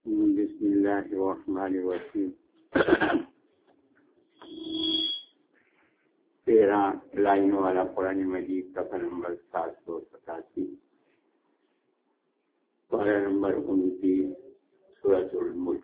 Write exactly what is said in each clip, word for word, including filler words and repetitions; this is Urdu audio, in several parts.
بسم اللہ الرحمن الرحیم. تیرہ لائنوں والا قرآن مجید صفحہ نمبر سات سو ستاسی، پارہ نمبر انتیس، سورۃ الملک.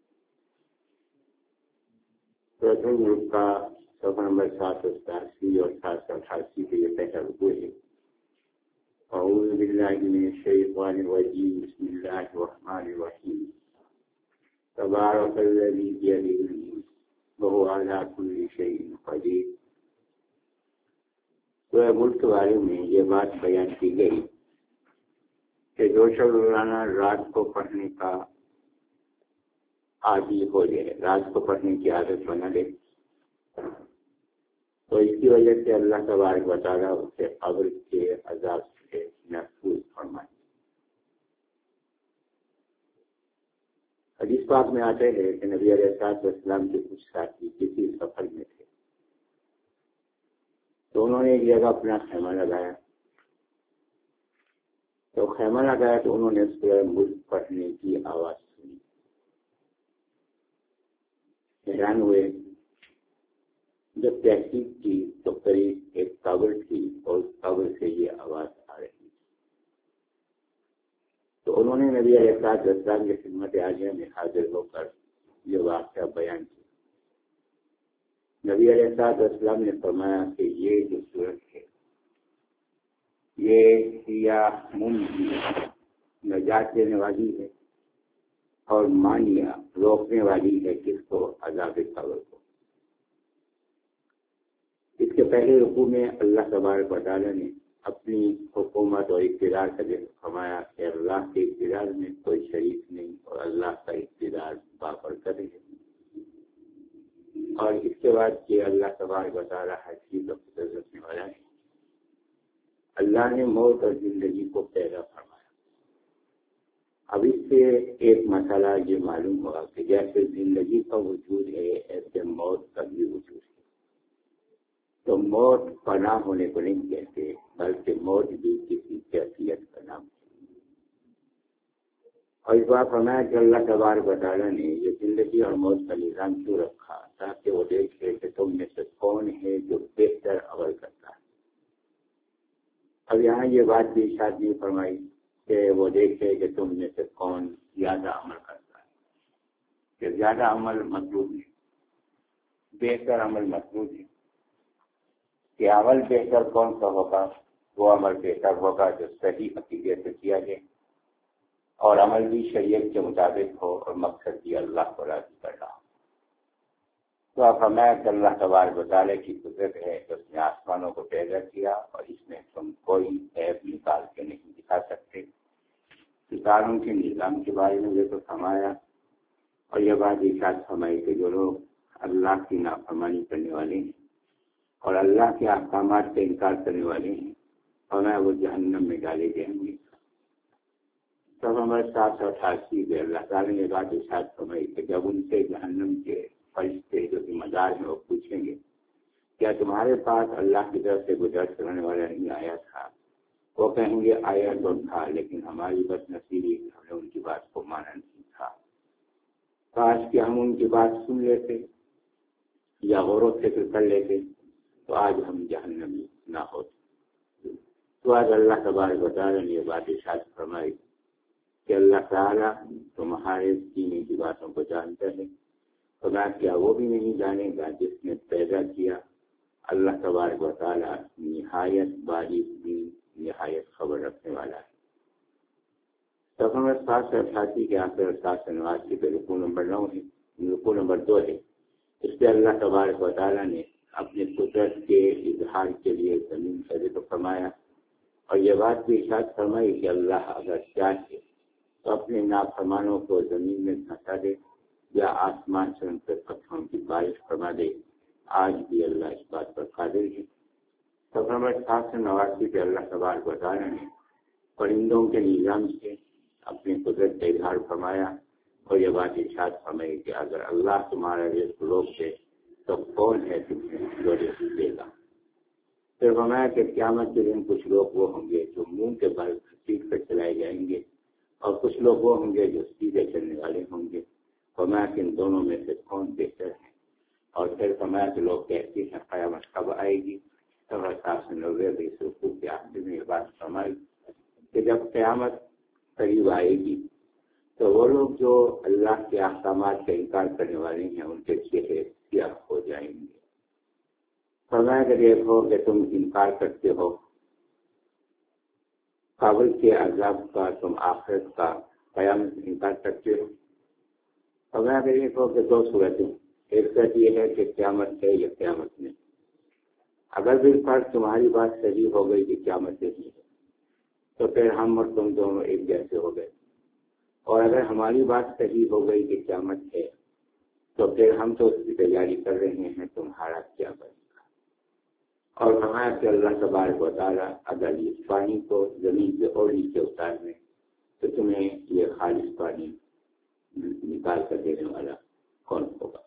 سورۃ الملک کا صفحہ نمبر سات سو ستاسی اور سات سو اٹھاسی کے یہ پہلا رکوع ہے. اعوذ باللہ من الشیطان الرجیم، بسم اللہ الرحمن الرحیم. تبارک الذی بیدہ الملک وہو علی کل شیء قدیر. سورۃ ملک کے بارے میں یہ بات بیان کی گئی کہ جو شخص روزانہ رات کو پڑھنے کا عادی ہو جائے، رات کو پڑھنے کی عادت بنا لے، تو اس کی وجہ سے اللہ تبارک و تعالیٰ اسے قبر کے عذاب سے محفوظ فرمائے. حدیث پاک میں آتے ہیں کہ نبی علیہ الصلوۃ والسلام کے کچھ ساتھی کسی سفر میں تھے، تو انہوں نے ایک جگہ اپنا خیمہ لگایا. تو خیمہ لگایا تو انہوں نے سورہ ملک پڑھنے کی آواز سنی. حیران ہوئے. جب تحقیق کی تو قریب ایک قبر تھی اور اس قبر سے یہ آواز آ رہی تھی. تو انہوں نے نبی علیہ الصلوۃ والسلام کی خدمت عالیہ میں حاضر ہو کر یہ واقعہ بیان کیا. نبی علیہ الصلوۃ والسلام نے فرمایا کہ یہ جو صورت ہے یہ سیاہ منجی نجات دینے والی ہے اور مانیہ روکنے والی ہے کس کو؟ عذاب قبر کو. اس کے پہلے رکوع میں اللہ تبارک و تعالیٰ نے اپنی حکومت اور اقتدار کا ذکر فرمایا کہ اللہ کے اقتدار میں کوئی شریک نہیں اور اللہ کا اقتدار بابرکت ہے. اور اس کے بعد کہ اللہ تبارک و تعالیٰ حقیقت و قدرت رکھنے والا ہے. اللہ نے موت اور زندگی کو پیدا فرمایا. اب اس سے ایک مسئلہ یہ معلوم ہوا کہ جیسے زندگی کا وجود ہے ایسے موت کا بھی وجود ہے. تو موت پناہ ہونے کو نہیں کہتے بلکہ موت بھی کسی کیفیت کا نام ہے. اور اس بات فرمایا کہ اللہ تبارک و تعالیٰ نے یہ زندگی اور موت کا نظام کیوں رکھا تاکہ وہ دیکھے کہ تم میں سے کون ہے جو بہتر عمل کرتا ہے. اب یہاں یہ بات بھی ارشاد نہیں فرمائی کہ وہ دیکھے کہ تم میں سے کون زیادہ عمل کرتا ہے، کہ زیادہ عمل مطلوب ہے، بہتر عمل مطلوب ہے. کہ عمل بہتر کون سا ہوگا؟ وہ عمل بہتر ہوگا جو صحیح عقیدے سے کیا جائے اور عمل بھی شریعت کے مطابق ہو اور مقصد بھی اللہ کو راضی کرنا ہو. تو اب ہمیں کہ اللہ تبارک و تعالیٰ کی قدرت ہے کہ اس نے آسمانوں کو پیدا کیا اور اس میں تم کوئی عیب نکال کے نہیں دکھا سکتے. ستاروں کے نظام کے بارے میں یہ تو فرمایا اور یہ بات ارشاد فرمائی کہ جو لوگ اللہ کی نافرمانی کرنے والے ہیں اور اللہ کے احکامات سے انکار کرنے والے ہیں ہمیں وہ جہنم میں ڈالے جائیں گے. سب ہمارے سات سو اٹھاسی میں اللہ تعالیٰ نے بات ارشاد فرمائی کہ جب ان سے جہنم کے فرشتے جو ذمہ دار ہیں وہ پوچھیں گے کیا تمہارے پاس اللہ کی طرف سے گزر کرنے والا نہیں آیا تھا؟ وہ کہیں گے آیا تو تھا لیکن ہماری بد نصیبی ہم نے ان کی بات کو مانا نہیں تھا. کاش کہ ہم ان کی بات سن لیتے یا غور و فکر کر لیتے تو آج ہم جہنمی نہ ہوتے. تو آج اللہ تبارک و تعالیٰ نے یہ بات ارشاد فرمائی کہ اللہ تعالیٰ تمہارے سینے کی باتوں کو جانتا ہے. خدا کیا وہ بھی نہیں جانے گا جس نے پیدا کیا. اللہ تبارک و تعالیٰ نہایت باریک بھی نہایت خبر رکھنے والا ہے. صفحہ نمبر سات سو اٹھاسی کے آخر سات سو نواسی پہ رکوع نمبر نو ہے، رکوع نمبر دو ہے. اس پہ اللہ تبارک و تعالیٰ نے اپنی قدرت کے اظہار کے لیے زمین کا ذکر فرمایا اور یہ بات بھی ارشاد فرمائی کہ اللہ اگر چاہے تو اپنے نافرمانوں کو زمین میں دھنسا دے یا آسمان سے ان پر پتھروں کی بارش فرما دے. آج بھی اللہ اس بات پر قادر ہے. صفحہ نمبر سات سو نواسی پہ اللہ تبارک و تعالیٰ نے پرندوں کے نظام سے اپنی قدرت کا اظہار فرمایا اور یہ بات ارشاد فرمائی کہ اگر اللہ تمہارا رزق روک دے تو کون ہے تمہیں جو رزق دے گا. پھر فرمایا کہ قیامت کے دن کچھ لوگ وہ ہوں گے جو منہ کے بل کھسیٹ کر چلائے جائیں گے اور کچھ لوگ وہ ہوں گے جو سیدھے چلنے والے ہوں گے، فرمایا کہ ان دونوں میں سے کون بہتر ہے؟ اور پھر فرمایا کہ لوگ کہتے ہیں قیامت کب آئے گی؟ سوا سات سو نوے بیس رکوع کے آخر میں یہ بات فرمائی کہ جب قیامت قریب آئے گی تو وہ لوگ جو اللہ کے احکامات کا انکار کرنے والے ہیں ان کے چہرے سیاہ ہو جائیں گے۔ فرمایا کہ دیکھو کہ تم انکار کرتے ہو قبر کے عذاب کا، تم آخرت کا، قیامت سے انکار کرتے ہو۔ فرمایا کہ دیکھو کہ دو صورتیں، ایک صورت یہ ہے کہ قیامت ہے یا قیامت نہیں۔ اگر بالفرض تمہاری بات صحیح ہو گئی کہ قیامت نہیں ہے تو پھر ہم اور تم دونوں ایک جیسے ہو گئے، اور اگر ہماری بات صحیح ہو گئی کہ قیامت ہے تو پھر ہم تو اس کی تیاری کر رہے ہیں، تمہارا کیا بنے گا؟ اور فرمایا کہ اللہ تبارک و تعالیٰ اگر اس پانی کو زمین سے اور نیچے اتار دیں تو تمہیں یہ خالص پانی نکال کر دینے والا کون ہوگا؟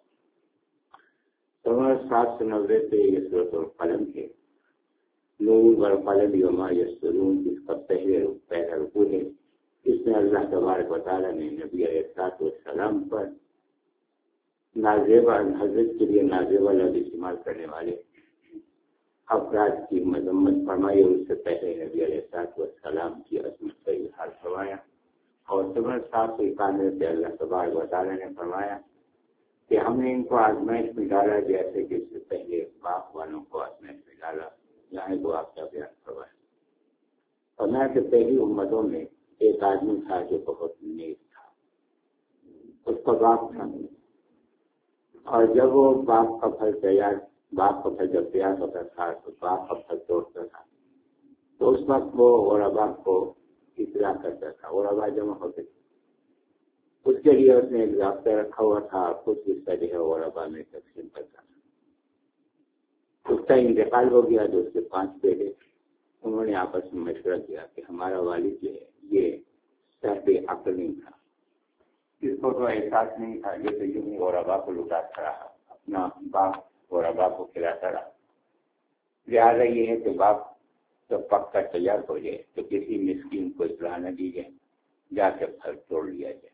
سات سو نوے پہ یہ سورۃ القلم ہے، نون والقلم وما یسطرون، اس کا پہلے پہلا رکوع ہے۔ اس میں اللہ تبارک و تعالیٰ نے نبی علیہ الصلوۃ والسلام پر نازیبہ حضرت کے لیے نازیبہ لفظ استعمال کرنے والے افراد کی مذمت فرمائی، اور اس سے پہلے نبی علیہ الصلوۃ والسلام کی عظمت کا اظہار فرمایا۔ اور سورۃ سات سو اکانوے پہ اللہ تبارک و تعالیٰ نے فرمایا کہ ہم نے ان کو آزمائش میں ڈالا جیسے کہ اس سے پہلے باپ والوں کو آزمائش میں ڈالا، یہاں کو آپ کا بیان کروایا۔ اور میں کہ پہلی امتوں میں ایک آدمی تھا جو بہت نیک تھا، اس کا باپ تھا، اور جب وہ باپ کا پھل تیار باپ کا پھل جب تیار ہوتا تھا تو باپ کا پھل توڑتا تھا، تو اس وقت وہ غربا کو اطلاع کرتا تھا، غربا جمع ہوتے تھے، اس کے لیے اس نے ایک ضابطہ رکھا ہوا تھا، کچھ حصہ جو ہے غربا میں تقسیم کرتا تھا۔ اس کا انتقال ہو گیا تو اس کے پانچ بیٹے، انہوں نے آپس میں مشورہ کیا کہ ہمارا والد جو ہے یہ صاحب عقل نہیں تھا، اس کو تو احساس نہیں تھا، یہ تو یوں ہی غربا کو لٹاتا رہا، اپنا باپ غربا کو کھلاتا رہا، لہٰذا یہ ہے کہ باپ جب پک کر تیار ہو جائے تو کسی مسکین کو اطلاع نہ دی جائے، جا کے پھل توڑ لیا جائے۔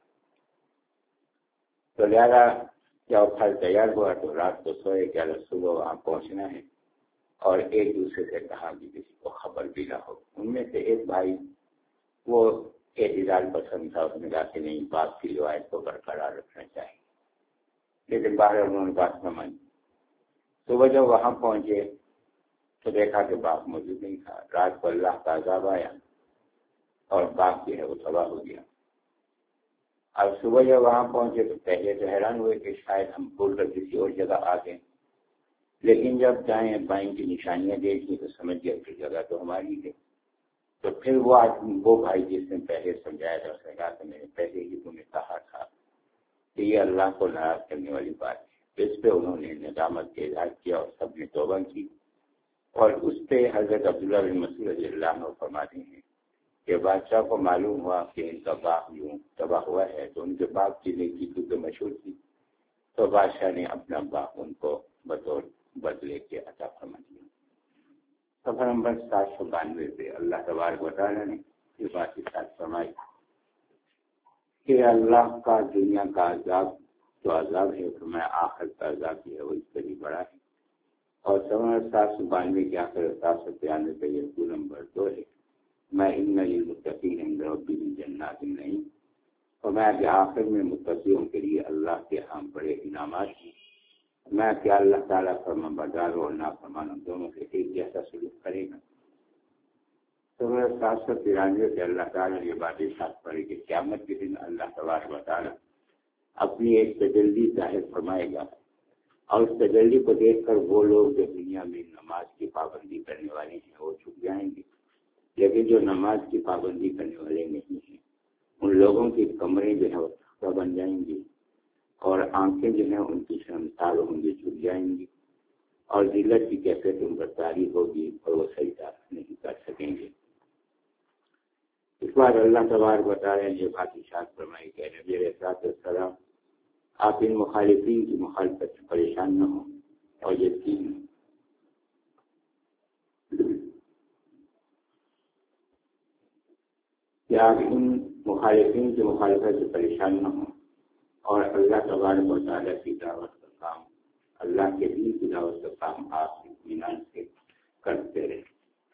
تو لہٰذا جب پھل تیار ہوا تو رات کو سوئے کہ اگر صبح وہاں پہنچنا ہے، اور ایک دوسرے سے کہا کہ کسی کو خبر بھی نہ ہو۔ ان میں سے ایک بھائی وہ اعتدال پسند تھا، اس نے کہا کہ نہیں، باپ کی روایت کو برقرار رکھنا چاہیے، لیکن باہر انہوں نے بات نہ مانی۔ صبح جب وہاں پہنچے تو دیکھا کہ باپ موجود نہیں تھا، رات کو اللہ کا عذاب آیا اور باپ جو ہے وہ تباہ ہو گیا۔ اب صبح جب وہاں پہنچے تو پہلے تو حیران ہوئے کہ شاید ہم بھول کر کسی اور جگہ آ گئے، لیکن جب دائیں بائیں کی نشانیاں دیکھی تو سمجھ گیا کہ جگہ تو ہماری ہے۔ تو پھر وہ آدمی وہ بھائی جس نے پہلے سمجھایا تھا، اس نے کہا کہ میں نے پہلے ہی تمہیں کہا تھا کہ یہ اللہ کو ناراض کرنے والی بات ہے۔ اس پہ انہوں نے ندامت کا اظہار کیا اور سب نے توبہ کی، اور اس پہ حضرت عبداللہ بن مسعود رضی اللہ عنہ فرماتے ہیں کہ بادشاہ کو معلوم ہوا کہ ان کا باپ یوں تباہ ہوا ہے، تو ان کے باپ کی نیکی تو مشہور تھی، تو بادشاہ نے اپنا باپ ان کو بطور بدلے کے عطا فرما دیا۔ صفحہ نمبر سات سو بانوے پہ اللہ تبارک و تعالیٰ نے یہ بات ارشاد فرمائی کہ اللہ کا دنیا کا عذاب تو عذاب ہے، تو میں آخر کا عذاب جو ہے وہ اس سے بھی بڑا ہے۔ اور صفحہ سات سو بانوے کے آخر سات سو ترانوے پہ یہ رکوع نمبر دو ہے، میں ان للمتقین عند ربهم جنات النعیم، اور میں کہ آخر میں متقیوں کے لیے اللہ کے ہاں بڑے انعامات ہیں۔ میں کیا اللہ تعالیٰ فرمان بردار اور نافرمان دونوں سے ایک جیسا سلوک کرے گا۔ تو سات سو ترانوے سے اللہ تعالیٰ نے یہ بات ارشاد پڑی کہ قیامت کے دن اللہ تبارک و تعالیٰ اپنی ایک تجلی ظاہر فرمائے گا، اور اس تجلی کو دیکھ کر وہ لوگ جو دنیا میں نماز کی پابندی کرنے والے ہیں وہ چھپ جائیں گے، لیکن جو نماز کی پابندی کرنے والے نہیں ہیں ان لوگوں کی کمریں جو ہے وہ تختہ بن جائیں گی، اور آنکھیں جو ہیں ان کی شرمسار ہوں گی، چھپ جائیں گی، اور ذلت کی کیفیت ان پر طاری ہوگی اور وہ سجدہ نہیں کر سکیں گے۔ اس بار اللہ تبارک و تعالیٰ نے یہ بات ارشاد فرمائی کہ نبی علیہ السلام آپ ان مخالفین کی مخالفت سے پریشان نہ ہوں اور یقین کہ تاکہ ان مخالفین کی مخالفت سے پریشان نہ ہوں اور اللہ تبارک و تعالیٰ کی دعوت کا کام، اللہ کے دین کی دعوت کا کام آپ اطمینان سے کرتے رہے۔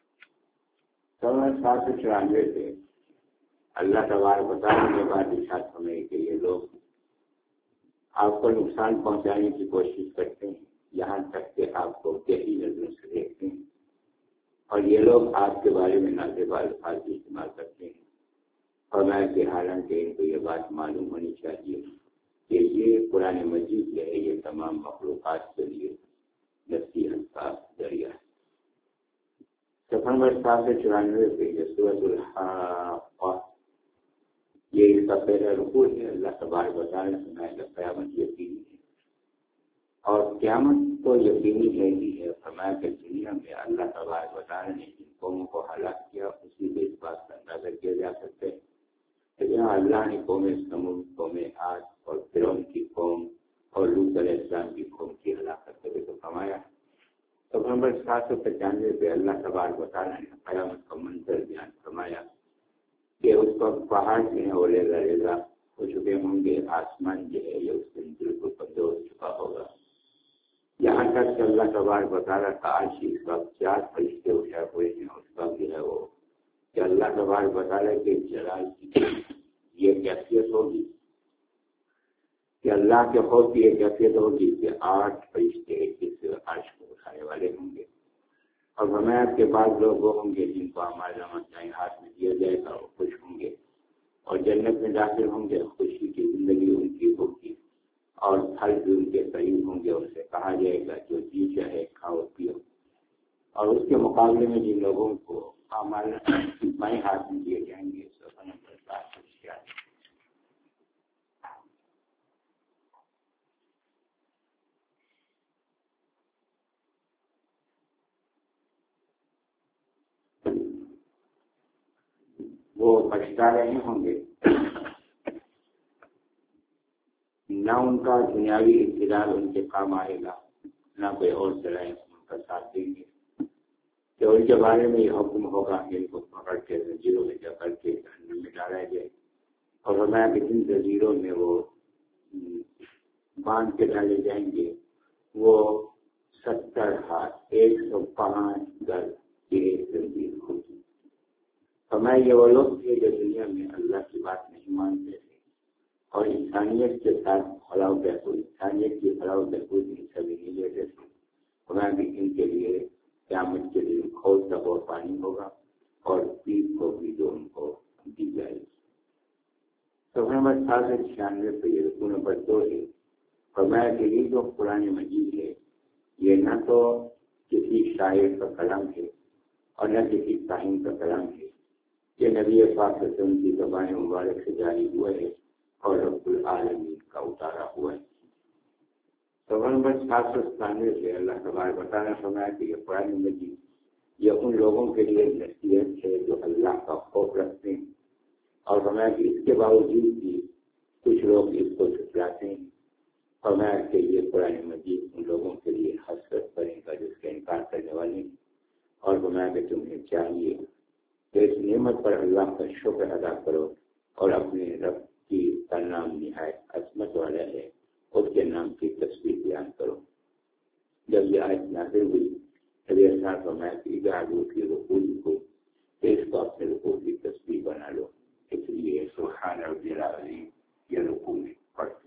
سات سو چورانوے سے اللہ تبارک و تعالیٰ نے بات ارشاد فرمائی کہ یہ لوگ آپ کو نقصان پہنچانے کی کوشش کرتے ہیں، یہاں تک کہ آپ کو گہری نظروں سے دیکھتے ہیں، اور یہ لوگ آپ کے بارے میں نازیبا الفاظ استعمال کرتے ہیں۔ اور میں کہ حالانکہ ان کو یہ بات معلوم ہونی چاہیے کہ یہ قرآن مجید ہے، یہ تمام مخلوقات کے لیے نصیحت کا ذریعہ ہے۔ صفحہ نمبر سات سو چورانوے پہ یہ سورۃ الحاقہ، یہ اس کا پہلا رکوع ہے۔ اللہ تبارک و تعالیٰ نے فرمایا کہ قیامت یقینی ہے، اور قیامت تو یقینی ہے ہی ہے۔ فرمایا کہ دنیا میں اللہ تبارک و تعالیٰ نے جن قوموں کو ہلاک کیا اسی سے اس بات کا اندازہ کیا جا سکتا ہے کہ جہاں اللہ نے قوم سمود، قوم عاد اور فرعون کی قوم اور لوط علیہ السلام کی قوم کی ہلاکت کرے تو فرمایا۔ تو نمبر سات سو پچانوے پہ اللہ تبارک و تعالیٰ نے قیامت کا منظر بیان فرمایا کہ اس پر پہاڑ جو ہے وہ ریزا ریزا ہو چکے ہوں گے، آسمان جو ہے یہ اس دن بالکل کمزور ہو چکا ہوگا، یہاں تک کہ اللہ تبارک و تعالیٰ کا عرش اس وقت چار فرشتے اٹھائے ہوئے ہیں۔ اس وقت جو ہے وہ کہ اللہ تبارک و تعالیٰ کے جلال کی یہ کیفیت ہوگی کہ اللہ کے خوف کی یہ کیفیت ہوگی کہ آٹھ فرشتے اس عرش کو اٹھانے والے ہوں گے، اور ہمایت کے بعد لوگ وہ ہوں گے جن کو ہمارے نامہ ہاتھ میں دیا جائے گا، وہ خوش ہوں گے اور جنت میں داخل ہوں گے، خوشی کی زندگی ان کی ہوگی، اور پھل بھی ان کے قریب ہوں گے، ان سے کہا جائے گا جو جی چاہے کھاؤ پیو۔ اور اس کے مقابلے میں جن لوگوں کو ہمارے بائیں ہاتھ میں دیے جائیں گے وہ پچھتا رہے ہوں گے، نہ ان کا دنیاوی اقتدار ان کے کام آئے گا، نہ کوئی اور ذرائع ان کا ساتھ دیں گے، کہ ان کے بارے میں یہ حکم ہوگا کہ ان کو پکڑ کے زنجیروں میں جا کر کے جہنم میں ڈالا جائے، اور ہمارے جن زنجیروں میں وہ باندھ کے ڈالے جائیں گے وہ ستر ہاتھ ایک سو پانچ گز کی ایک زنجیر ہوگی۔ ہمارے یہ وہ لوگ تھے جو دنیا میں اللہ کی بات نہیں مانتے تھے اور انسانیت کے ساتھ فلاح بہبود انسانیت کی فلاح بہبود کی سبھی نہیں لیتے تھے۔ ہمارے بھی ان کے لیے قیامت کے دن کھول تک اور پانی ہوگا اور پیپ ہوگی جو ان کو دی جائے گی۔ تو نمبر سات سو چھیانوے پہ یہ رکوع نمبر دو ہے۔ فرمایا کہ یہ جو قرآن مجید ہے یہ نہ تو کسی شاعر کا کلام ہے اور نہ کسی کاہن کا کلام ہے، یہ نبی پاک صلی اللہ علیہ وسلم کی زبان مبارک سے جاری ہوا ہے اور رب العالمین کا اتارا ہوا ہے۔ تو نمبر سات سو ستانوے سے اللہ تبارک و تعالیٰ نے فرمایا کہ یہ قرآن مجید یہ ان لوگوں کے لیے نصیحت ہے جو اللہ کا خوف رکھتے ہیں، اور فرمایا کہ اس کے باوجود بھی کچھ لوگ اس کو جھٹلاتے ہیں۔ فرمایا کہ یہ قرآن مجید ان لوگوں کے لیے حسرت کرے گا جو اس کا انکار کرنے والے ہیں، اور فرمایا کہ تمہیں چاہیے کہ اس نعمت پر اللہ کا شکر ادا کرو اور اپنے رب کی کا نام نہایت عظمت والا ہے، اس کے نام کی تسبیح بیان کرو۔ جب یہ آیت نازل ہوئی تب یہ ساتھ فرمایا کہ اجعلوا فی رکوعکم کہ اس کو اپنے رکوع کی تسبیح بنا لو، اس لیے سبحان ربی العظیم یہ رکوع میں پڑھتے۔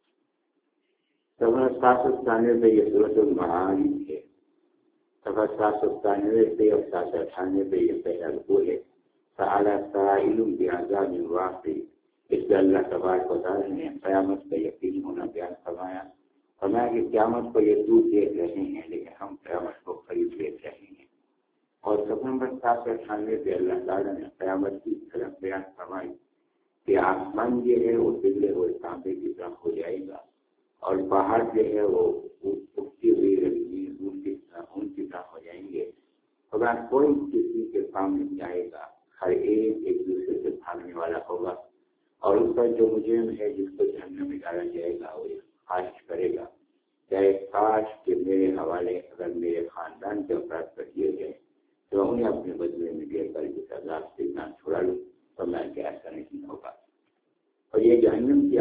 صفحہ سات سو ستانوے پہ یہ سورۃ المعارج ہے۔ صفحہ سات سو ستانوے پہ اور سات سو اٹھانوے پہ یہ پہلا رکوع ہے۔ سأل سائل بعذاب واقع، اس میں اللہ تبارک و تعالیٰ نے قیامت کا یقین ہونا بیان فرمایا۔ فرمایا کہ قیامت کو یہ دور دیکھ رہے ہیں لیکن ہم قیامت کو قریب دیکھ رہے ہیں۔ اور صفحہ نمبر سات سو اٹھانوے پہ اللہ تعالیٰ نے قیامت کی طرف بیان فرمائی کہ آسمان جو ہے وہ پگھلے ہوئے تانبے کی طرح ہو جائے گا، اور پہاڑ جو ہے وہ اٹھتی ہوئی رنگین اون کی طرح اون کی طرح ہو جائیں گے، اور کوئی کسی کے کام نہیں آئے گا، ہر ایک ایک دوسرے سے بھاگنے والا ہوگا، اور اس کا جو مجرم ہے جس کو جہنم میں ڈالا جائے گا وہ خواہش کرے گا کہ کاش کہ میرے حوالے اگر میرے خاندان کے افراد کر دیے گئے تو انہیں اپنے بدلے میں دے کر اس عذاب سے جان چھڑا لوں۔ تو میں کہ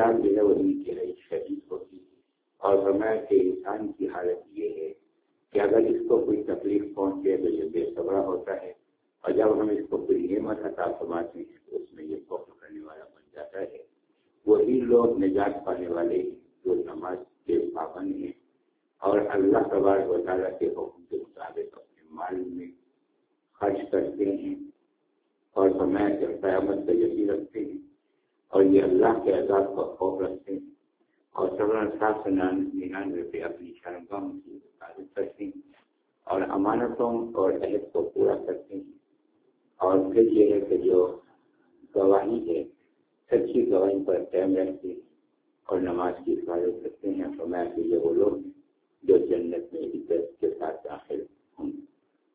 حالات جو ہے وہ انتہائی شدید ہوتی اور فرمایا کہ انسان کی حالت یہ ہے کہ اگر اس کو کوئی تکلیف پہنچے تو یہ بے صبر ہوتا ہے، اور جب ہم اس کو کوئی نعمت عطا فرماتے ہیں تو اس میں یہ فخر کرنے والا بن جاتا ہے۔ وہی لوگ نجات پانے والے ہیں جو نماز کے پابند ہیں اور اللہ تبارک و تعالیٰ کے حکم کے مطابق اپنے مال میں خرچ کرتے ہیں اور فرمایا کہ قیامت کا یقین رکھتے ہیں اور یہ اللہ کے عذاب کا خوف رکھتے ہیں اور سبرن سات سو ننانوے پہ اپنی شرمگاہوں کی حفاظت کرتے ہیں اور امانتوں اور عہد کو پورا کرتے ہیں۔ اور پھر یہ ہے کہ جو گواہی ہے سچی گواہی پر قائم رہتے ہیں اور نماز کی حفاظت کرتے ہیں۔ فرمایا کہ یہ وہ لوگ ہیں جو جنت میں عزت کے ساتھ داخل ہوں گے۔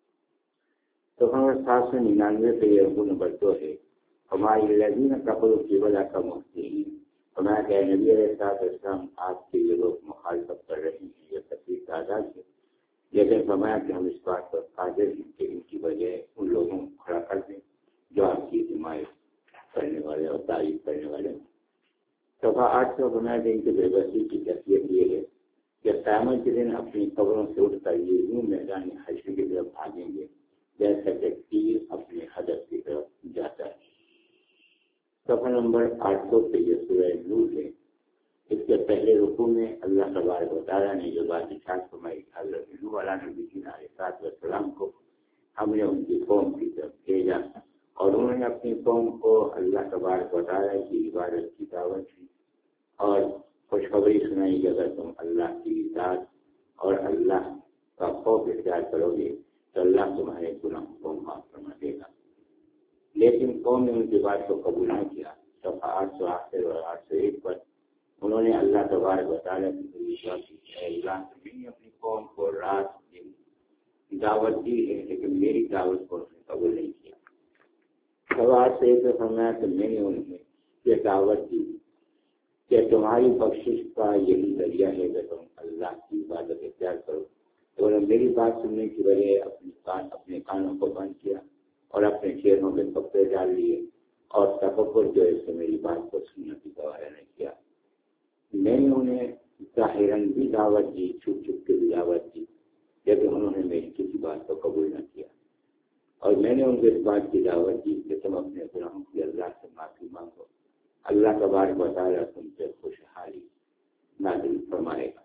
تو ہمارے سات سو ننانوے پہ یہ رکوع نمبر دو ہے، ہماری لذین کفروا کی وجہ کا محسنین۔ فرمایا کہ نبی علیہ السلام آپ کے یہ لوگ مخالفت کر رہے ہیں، یہ تکلیف تعداد ہے، لیکن فرمایا کہ ہم اس بات پر قادر ہیں کہ ان کی وجہ ان لوگوں کو کھڑا کر دیں جو آپ کی حمایت کرنے والے اور تعریف کرنے والے ہیں۔ صفحہ آٹھ سو فرمایا کہ ان کی بے بسی کی کیفیت یہ ہے کہ قیامت کے دن اپنی قبروں سے اٹھ کر یہ یوں میدان حشر کی طرف بھاگیں گے جیسا کہ تیر اپنے ہدف کی طرف جاتا ہے۔ صفحہ نمبر آٹھ سو پہ یہ سورہ نور ہے۔ اس کے پہلے رکوع میں اللہ تبارک و تعالیٰ نے جو بات ارشاد فرمائی حضرت نوح علیہ نبی علیہ السلام کو ہم نے ان کی قوم کی طرف بھیجا اور انہوں نے اپنی قوم کو اللہ تبارک و تعالیٰ کی عبادت کی دعوت دی اور خوشخبری سنائی کہ اگر تم اللہ کی اطاعت اور اللہ کا خوف اختیار کرو گے تو اللہ تمہارے گناہوں کو معاف فرما دے گا، لیکن قوم نے ان کی بات کو قبول نہ کیا۔ صفحہ آٹھ سو آٹھ اور آٹھ سو ایک پر انہوں نے اللہ تبارک و تعالیٰ کی اللہ نے اپنی قوم کو رات دن دعوت دی ہے لیکن میری دعوت کو انہوں نے قبول نہیں کیا۔ صفحہ آٹھ سو ایک میں فرمایا کہ میں نے انہیں یہ دعوت دی کہ تمہاری بخشش کا یہی ذریعہ ہے کہ تم اللہ کی عبادت اختیار کرو، تو انہوں نے میری بات سننے کی وجہ اپنی کان اپنے کانوں کو بند کیا اور اپنے چہروں میں کپڑے ڈال لیے اور تکبر جو ہے سے میری بات کو سننے کی گواہی نہیں کیا۔ میں نے انہیں ظاہراً بھی دعوت دی، چھپ چھپ کے بھی دعوت دی، لیکن انہوں نے میری کسی بات کو قبول نہ کیا، اور میں نے ان کو اس بات کی دعوت دی کہ تم اپنے گناہوں کی اللہ سے معافی مانگو، اللہ تبارک و تعالیٰ تم سے خوشحالی نازل فرمائے گا۔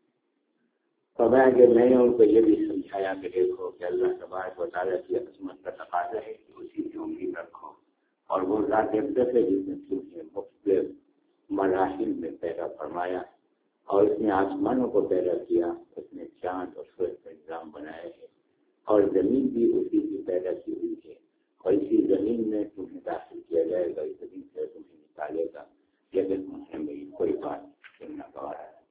فرمایا کہ میں نے ان کو یہ بھی سمجھایا کہ دیکھو کہ اللہ تبارک و تعالیٰ کی عظمت کا تقاضا ہے کہ اسی کی امید رکھو، اور وہ ذات اقدس ہے جس نے تمہیں مختلف مراحل میں پیدا فرمایا اور اس نے آسمانوں کو پیدا کیا، اس نے چاند اور سورج کا نظام بنایا ہے اور زمین بھی اسی کی پیدا کی ہوئی ہے، اور اسی زمین میں تمہیں داخل کیا جائے گا، اس زمین سے تمہیں نکالے گا، لیکن تمہیں میری کوئی بات سننا گوارا ہے۔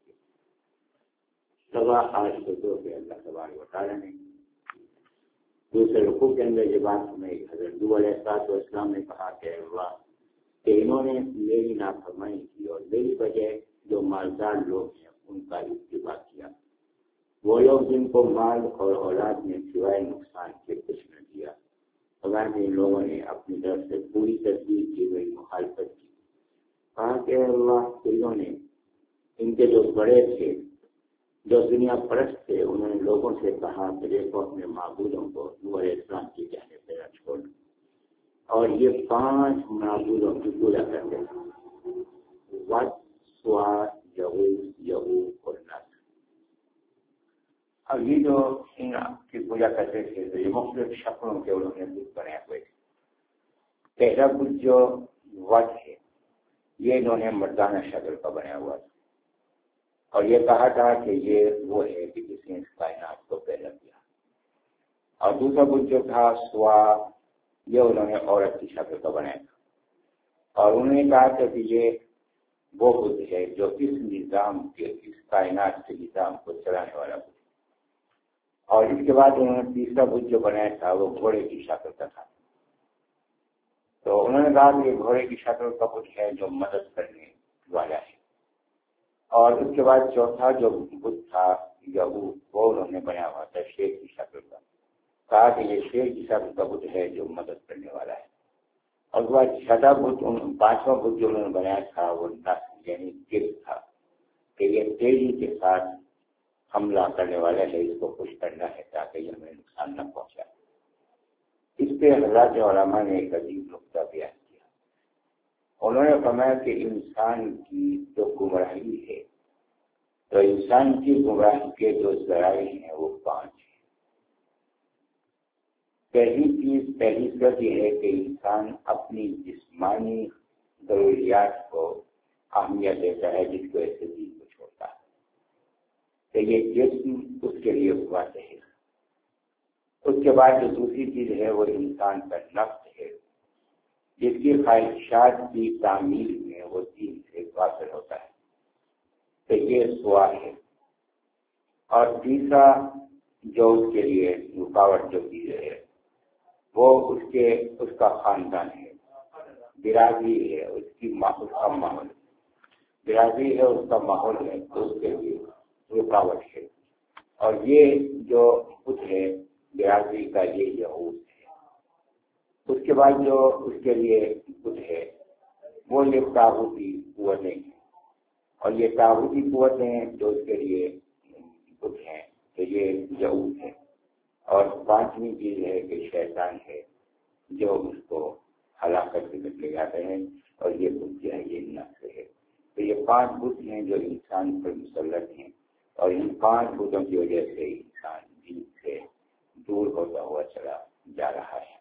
صبح آج کے دو کے اللہ تبارک و تعالیٰ نے دوسرے رکوع کے اندر یہ بات ہمیں حضرت نوح علیہ السلام نے کہا کہ اللہ کہ انہوں نے میری نافرمانی کی اور میری وجہ جو مالدار لوگ ہیں ان کا اتباع کیا، وہ لوگ جن کو مال اور اولاد نے سوائے نقصان کے کچھ نہ دیا، اللہ نے ان لوگوں نے اپنی طرف سے پوری تصدیق کی گئی مخالفت کی۔ کہا کہ اللہ انہوں نے ان کے جو بڑے تھے جو دنیا پرست تھے انہوں نے لوگوں سے کہا کہ دیکھو اپنے معبودوں کو نوح علیہ السلام کی کہنے پہ نہ چھوڑ، اور یہ پانچ معبودوں کی پوجا کرتے ہیں، وقت سوا یغوث یعوق اور نصر۔ اب یہ جو ان کی پوجا کرتے تھے تو یہ مختلف شکلوں کے انہوں نے بت بنائے ہوئے تھے۔ پہلا بت جو وقت ہے یہ انہوں نے مردانہ شکل کا بنایا ہوا تھا، اور یہ کہا تھا کہ یہ وہ ہے کہ جس نے اس کائنات کو پیدا کیا، اور دوسرا بت جو تھا سوا یہ انہوں نے عورت کی شکل کا بنایا تھا، اور انہوں نے کہا تھا کہ یہ وہ بت ہے جو اس نظام کے اس کائنات کے نظام کو چلانے والا بت، اور اس کے بعد انہوں نے تیسرا بت جو بنایا تھا وہ گھوڑے کی شکل کا تھا، تو انہوں نے کہا کہ یہ گھوڑے کی شکل کا بت ہے جو مدد کرنے والا ہے، اور اس کے بعد چوتھا جو بت تھا یعوق وہ انہوں نے بنایا ہوا تھا شیر کی شکل کا، کہا کہ یہ شیر کی شکل کا بت ہے جو مدد کرنے والا ہے، اور اس کے بعد چھٹا بت پانچواں بت جو انہوں نے بنایا تھا وہ نصر یعنی گفٹ تھا کہ یہ تیزی کے ساتھ حملہ کرنے والا ہے، اس کو خوش کرنا ہے تاکہ یہ ہمیں نقصان نہ پہنچائے۔ اس پہ حضرات علماء نے ایک عجیب نقطہ بیان کیا، انہوں نے فرمایا کہ انسان کی جو گمراہی ہے، تو انسان کی گمراہی کے جو ذرائع ہیں وہ پانچ ہیں۔ پہلی چیز پہلی صورت یہ ہے کہ انسان اپنی جسمانی ضروریات کو اہمیت دیتا ہے، جس کی وجہ سے دین کو چھوڑتا ہے، کہ یہ جسم اس کے لیے واضح ہے۔ اس کے بعد جو دوسری چیز ہے وہ انسان کا نفس ہے، جس کی خواہشات کی تعمیل میں وہ دین سے واصل ہوتا ہے، تو یہ سوا ہے۔ اور تیسرا جو اس کے لیے رکاوٹ جو چیز ہے وہ اس کے اس کا خاندان ہے، برادری ہے، اس کی اس کا ماحول برادری ہے، اس کا ماحول ہے، تو اس کے لیے رکاوٹ ہے۔ اور یہ جو کچھ ہے برادری کا یہ یہود ہے۔ اس کے بعد جو اس کے لیے کچھ ہے وہ یہ طاغوتی قوتیں ہیں، اور یہ طاغوتی قوتیں جو اس کے لیے کچھ ہیں کہ یہ یہود ہے۔ اور پانچویں چیز ہے کہ شیطان ہے جو اس کو ہلاکت میں لے جاتے ہیں، اور یہ بت جو ہے یہ نفس ہے۔ تو یہ پانچ بت ہیں جو انسان پر مسلط ہیں، اور ان پانچ بتوں کی وجہ سے انسان دین سے دور ہوتا ہوا چلا جا رہا ہے۔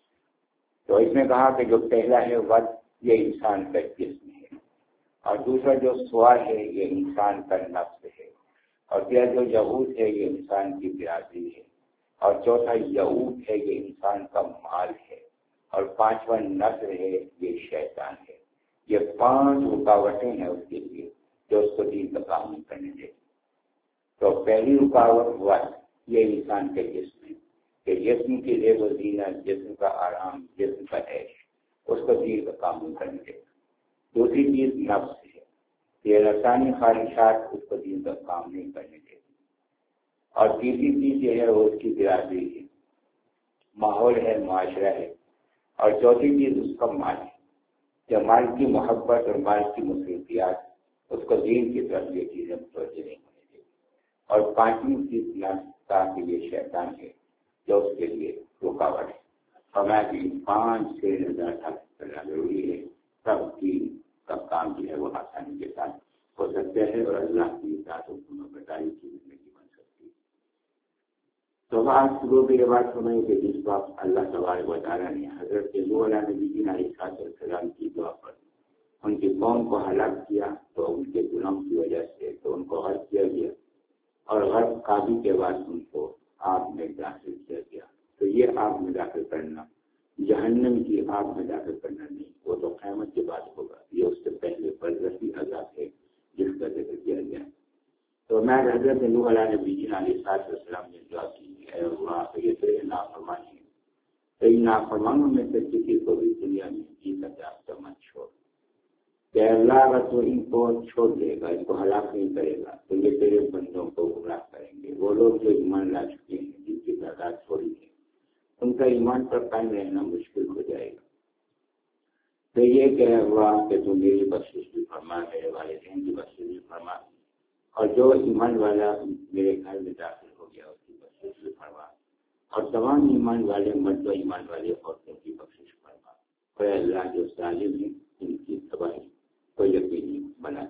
تو اس نے کہا کہ جو پہلا ہے وقت، یہ انسان کا جسم ہے، اور دوسرا جو سوا ہے یہ انسان کا نفس ہے، اور پھر جو یہود ہے یہ انسان کی برادری ہے، اور چوتھا یعوق ہے یہ انسان کا مال ہے، اور پانچواں نسل ہے یہ شیطان ہے۔ یہ پانچ رکاوٹیں ہیں اس کے لیے جو اس کو دین کا کام نہیں کرنے دے۔ تو پہلی رکاوٹ وقت، یہ انسان کے جسم ہے کہ جسم کی زیب و زینت، جسم کا آرام، جسم کا عیش، اس کو دین کا کام نہیں کرنے دے۔ دوسری چیز نفس ہے، یہ نفسانی خواہشات اس کو دین کا کام نہیں کرنے دے۔ اور تیسری چیز یہ ہے وہ اس کی برادری ہے، ماحول ہے، معاشرہ ہے۔ اور چوتھی چیز اس کا مال ہے، کہ مال کی محبت اور مال کی مصروفیات اس کو دین کی طرف یہ چیزیں متوجہ نہیں ہونے دیں۔ اور پانچویں چیز نفس کہ یہ شیطان ہے جو اس کے لیے رکاوٹ ہے۔ ہمیں بھی پانچ سے نظر کرنا ضروری ہے، سب دین کا کام جو ہے وہ آسانی کے ساتھ ہو سکتا ہے، اور اللہ کی اطاعت و بتائی کی زندگی بن سکتی ہے۔ تو بات شروع کے بعد سمجھیں کہ جس وقت اللہ تبارک و تعالیٰ نے حضرت نوح علیہ نبی علیہ السلام کی دعا پر ان کی قوم کو ہلاک کیا، تو ان کے گناہوں کی وجہ سے تو ان کو غرق کیا گیا، اور غرق کابی کے بعد ان کو آگ میں داخل کیا گیا۔ تو یہ آگ میں داخل کرنا جہنم کی آگ میں داخل کرنا نہیں، وہ تو قیامت کے بعد ہوگا، یہ اس سے پہلے برزخی عذاب ہے جس کا ذکر کیا گیا۔ تو میں حضرت نوح علیہ نبی علیہ السلام نے دعا کی، اے اللہ یہ تیرے نافرمانی ہے، تیری نافرمانوں میں سے کسی کو بھی دنیا میں جیتا جا مت چھوڑ، کہ اللہ اگر تو ان کو چھوڑ دے گا، ان کو ہلاک نہیں کرے گا، تو یہ تیرے بندوں کو گمراہ کریں گے۔ وہ لوگ جو ایمان لا چکے ہیں، جن کی تعداد تھوڑی ہے، ان کا ایمان پر قائم رہنا مشکل ہو جائے گا۔ تو یہ کہہ ہوا کہ تو میری بخشش بھی فرما، میرے والدین کی بخشش بھی فرما، اور جو ایمان والا میرے گھر میں داخل ہو گیا اس کی بخشش بھی فرما، اور تمام ایمان والے مرد و ایمان والے عورتوں کی بخشش فرما۔ اے اللہ جو ظالم ہیں ان کی تباہی کو یقینی بنا۔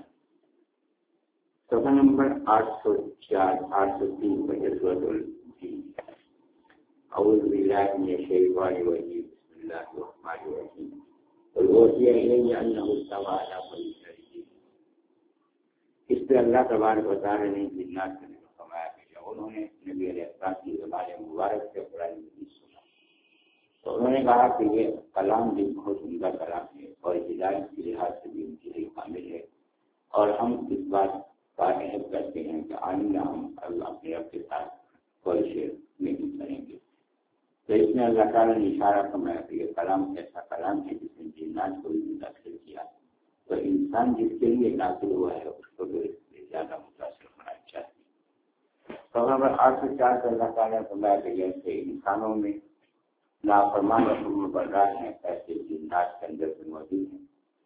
صفحہ نمبر آٹھ سو چار آٹھ سو تین پر سورۃ الجن۔ اعوذ باللہ من الشیطان الرجیم، بسم اللہ الرحمن الرحیم۔ اوحی الی انہ استوى علی کل شیء۔ اس پہ اللہ تبارک و تعالیٰ نے جنات سے فرمایا کہ انہوں نے نبی علیہ السلام کی زبان مبارک سے قرآن مجید سنا، تو انہوں نے کہا کہ یہ کلام بھی بہت عمدہ کلام ہے، اور ہدایت کے لحاظ سے بھی انتہائی کامل ہے، اور ہم اس بات کا عہد کرتے ہیں کہ آئندہ ہم اللہ اپنے رب کے ساتھ کوئی شعر نہیں کریں گے۔ تو اس میں اللہ تعالیٰ نے اشارہ فرمایا کہ یہ کلام ایسا کلام ہے جس نے جنات کو بھی داخل کیا، تو انسان جس کے لیے داخل ہوا ہے اس کو تو اس سے زیادہ متاثر ہونا چاہیے۔ تو ہمیں آٹھ سو چار سے اللہ تعالیٰ نے فرمایا کہ جیسے انسانوں میں نافرمان رسول بن رہا ہے، ایسے جنات کے اندر بھی موجود ہیں،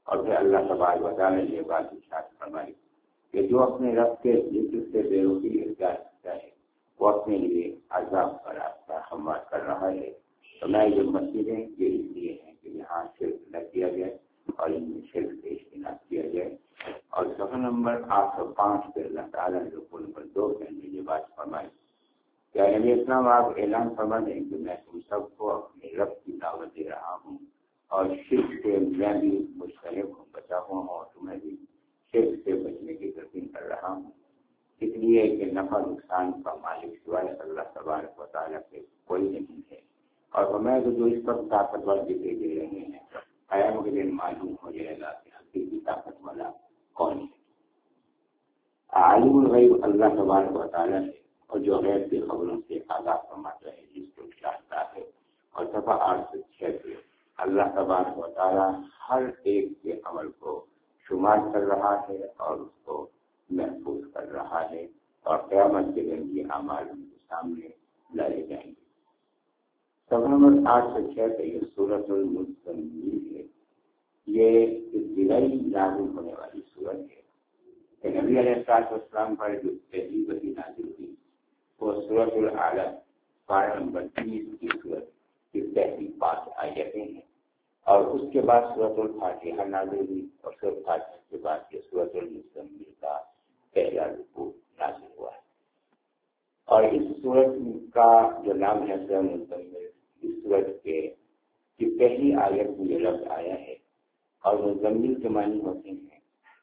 اور پھر اللہ تبارک و تعالیٰ نے یہ بات ارشاد فرمائی کہ جو اپنے رب کے ذکر سے بے روکی اختیار کرتا ہے وہ اپنے لیے عذاب کا راستہ ہموار کر رہا ہے۔ تو میں یہ مسجدیں یہ اس لیے ہیں کہ یہاں شرک نہ کیا جائے اور ان میں شرک سے اجتناب کیا جائے۔ اور صفحہ نمبر آٹھ سو پانچ پہ اللہ تعالیٰ نے رکوع نمبر دو کے اندر یہ بات فرمائی کہ نبی اسلام آپ اعلان فرما دیں کہ میں تم سب کو اپنے رب کی دعوت دے رہا ہوں اور شرک سے میں بھی مشترک ہوں، بچا ہوا ہوں اور تمہیں بھی شرک سے بچنے کی تلقین کر رہا ہوں، اس لیے کہ نفع نقصان کا مالک سوائے اللہ تبارک و تعالیٰ کے کوئی نہیں ہے۔ اور میں جو اس پر طاقتور دکھائی دے رہے ہیں قیام کے دن معلوم ہو جائے گا کہ حقیقی طاقت والا کون ہے۔ عالم الغیب اللہ تبارک و تعالیٰ ہے اور جو غیب کی خبروں سے آگاہ فرماتا ہے، جس کو چاہتا ہے۔ اور صفحہ آٹھ سو چھ پہ اللہ تبارک و تعالیٰ ہر ایک کے عمل کو شمار کر رہا ہے اور اس کو محفوظ کر رہا ہے، اور قیامت کے دن کے اعمال ان کے سامنے لائے جائیں گے۔ صفحہ نمبر آٹھ سو چھ پہ یہ سورۃ المزمل ہے، یہ ابتدائی نازل ہونے والی سورت ہے کہ نبی علیہ الصلوۃ والسلام پر جو پہلی وحی نازل ہوئی وہ سورۃ العلق پارہ نمبر تیس کی سورت کی پہلی پانچ آیتیں ہیں، اور اس کے بعد سورۃ الفاتحہ نازل ہوئی، اور سورۃ الفاتحہ کے بعد یہ سورۃ المزمل کا پہلا رکوع نازل ہوا ہے۔ اور اس سورت کا جو نام ہے سورۃ المزمل، اس سورت کے کی پہلی آیت میں یہ لفظ آیا ہے، اور مزمل کے معنی ہوتے ہیں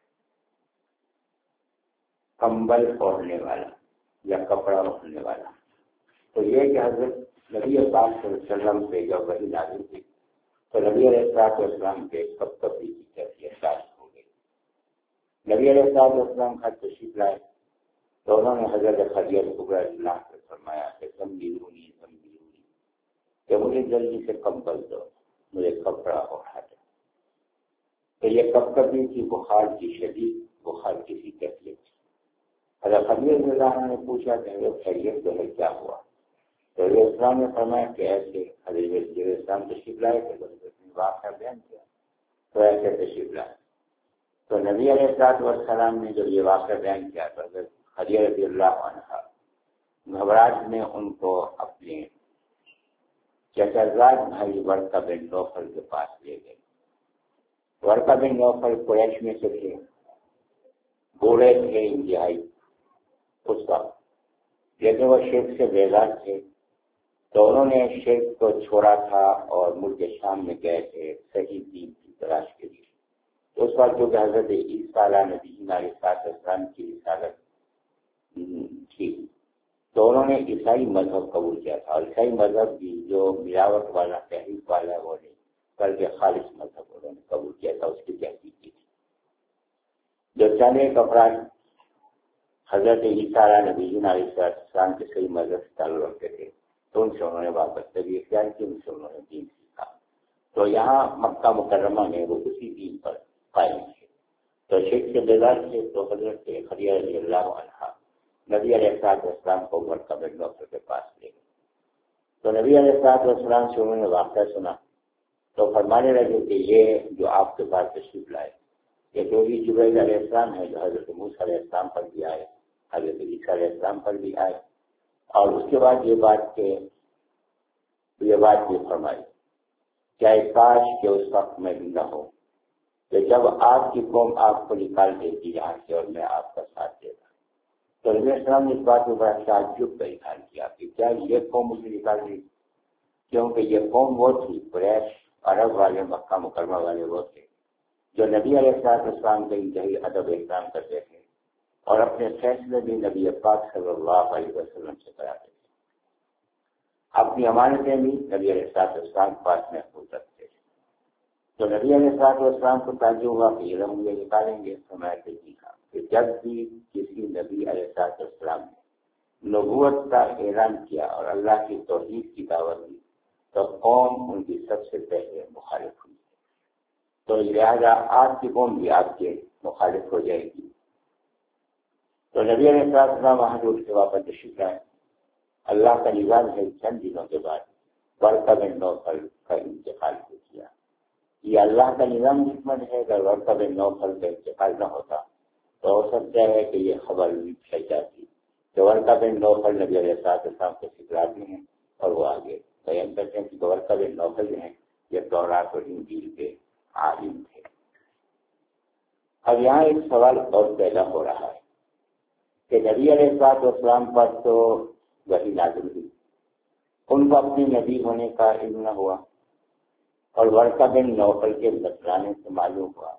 کمبل اوڑھنے والا یا کپڑا اوڑھنے والا۔ تو یہ کہ حضرت نبی پاک صلی اللہ علیہ وسلم پہ جب وحی نازل ہوئی تو نبی علیہ الصلوۃ والسلام کے کب کبھی کی کیفیت شاید ہو گئی۔ نبی علیہ الصلوۃ والسلام کا تشریف لائے تو انہوں نے حضرت خدیجہ کبریٰ رضی اللہ عنہا سے فرمایا کہ سمجھونی سمجھونی کہ مجھے جلدی سے کمبل دو، مجھے کپڑا اوڑھا دو۔ تو یہ کب کبھی کی بخار کی شدید بخار کسی کیفیت تھی۔ حضرت خدیجہ رضی اللہ عنہا نے پوچھا کہ وہ خیریت تو ہے، کیا ہوا؟ تو نبی اسلام نے فرمایا کہ ایسے حضرت اسلام تشریف لائے کہ واقعہ بیان کیا تو ایسے تشریف لائے۔ تو نبی علیہ الصلوۃ والسلام نے جب یہ واقعہ بیان کیا تو حضرت خدیجہ رضی اللہ عنہا گھبراہٹ میں ان کو اپنے چچرزاد بھائی ورقہ بن نوفل کے پاس لے گئے۔ ورقہ بن نوفل قریش میں سے تھے، بوڑھے تھے انتہائی اس وقت، لیکن وہ شرک سے بیزار تھے، تو انہوں نے شرک کو چھوڑا تھا اور ملک شام میں گئے تھے صحیح دین کی تلاش کے لیے۔ تو اس وقت جو کہ حضرت عیسیٰ علیہ نبی علیہ السلام کی رسالت تھی تو انہوں نے عیسائی مذہب قبول کیا تھا، اور عیسائی مذہب بھی جو ملاوٹ والا تحریف والا وہ نہیں بلکہ خالص مذہب انہوں نے قبول کیا تھا، اس کی تحقیق کی تھی۔ جو چند ایک افراد حضرت عیسیٰ علیہ نبی علیہ السلام کے صحیح مذہب سے تعلق رکھتے تھے تو ان سے انہوں نے وابستگی اختیار کی، ان سے انہوں نے دین سیکھا۔ تو یہاں مکہ مکرمہ میں وہ اسی دین پر قائم تھے، تو شرک سے بیزار تھے، تو حضرت خدیجہ رضی اللہ عنہا نبی علیہ الصلوۃ والسلام کو ورقہ بن نوفل کے پاس لے گئے۔ تو نبی علیہ الصلوۃ والسلام سے انہوں نے واقعہ سنا تو فرمانے لگے کہ یہ جو آپ کے پاس تشریف لائے یہ جو بھی جبرائیل علیہ السلام ہے جو حضرت موسیٰ علیہ السلام پر بھی آئے، حضرت عیسیٰ علیہ السلام پر بھی آئے۔ اور اس کے بعد یہ بات کہ یہ بات بھی فرمائی کیا کاش کہ اس وقت میں نہ ہو کہ جب آپ کی قوم آپ کو نکال دیتی یہاں سے اور میں آپ کا ساتھ دیتا۔ تو نبی السلام نے اس بات کو بڑا تعجب کا اظہار کیا کہ کیا یہ قوم مجھے نکال دی، کیونکہ یہ قوم وہ تھی قریش عرب والے مکہ مکرمہ والے وہ تھے جو نبی علیہ السلام کا انتہائی ادب احترام کرتے تھے اور اپنے فیصلے بھی نبی پاک صلی اللہ علیہ وسلم سے کراتے تھے، اپنی امانتیں بھی نبی علیہ السلام کے پاس محفوظ رکھتے تھے۔ تو نبی علیہ السلام کو تعجب ہوا کہ یہ لوگ مجھے نکالیں گے، تو میں کہتی تھا کہ جب بھی کسی نبی علیہ السلام نے نبوت کا اعلان کیا اور اللہ کی توحید کی دعوت دی تو قوم ان کی سب سے پہلے مخالف ہوئی، تو لہذا آپ کی قوم بھی آپ کے مخالف ہو جائے گی۔ تو نبی علیہ السلام وہاں سے اٹھ کے واپس تشریف لائے۔ اللہ کا نظام ہے چند دنوں کے بعد ورقہ بن نوفل کا انتقال ہو گیا، یہ اللہ کا نظام حکمت ہے. اگر ورقہ بن نوفل کا انتقال نہ ہوتا تو ہو سکتا ہے کہ یہ خبر بھی پھیل جاتی کہ ورقہ بن نوفل نبی علیہ السلام کے سکراتی ہیں اور وہ آگے بیان کرتے ہیں کہ ورقہ بن نوفل جو ہیں یہ تورات اور انجیل کے عالم تھے. اب یہاں ایک سوال اور پیدا ہو رہا ہے کہ نبی علیہ السلام پر تو وحی نازل ہوئی, ان کو اپنے نبی ہونے کا علم نہ ہوا, اور ورقہ بن نوفل کے بتلانے سے معلوم ہوا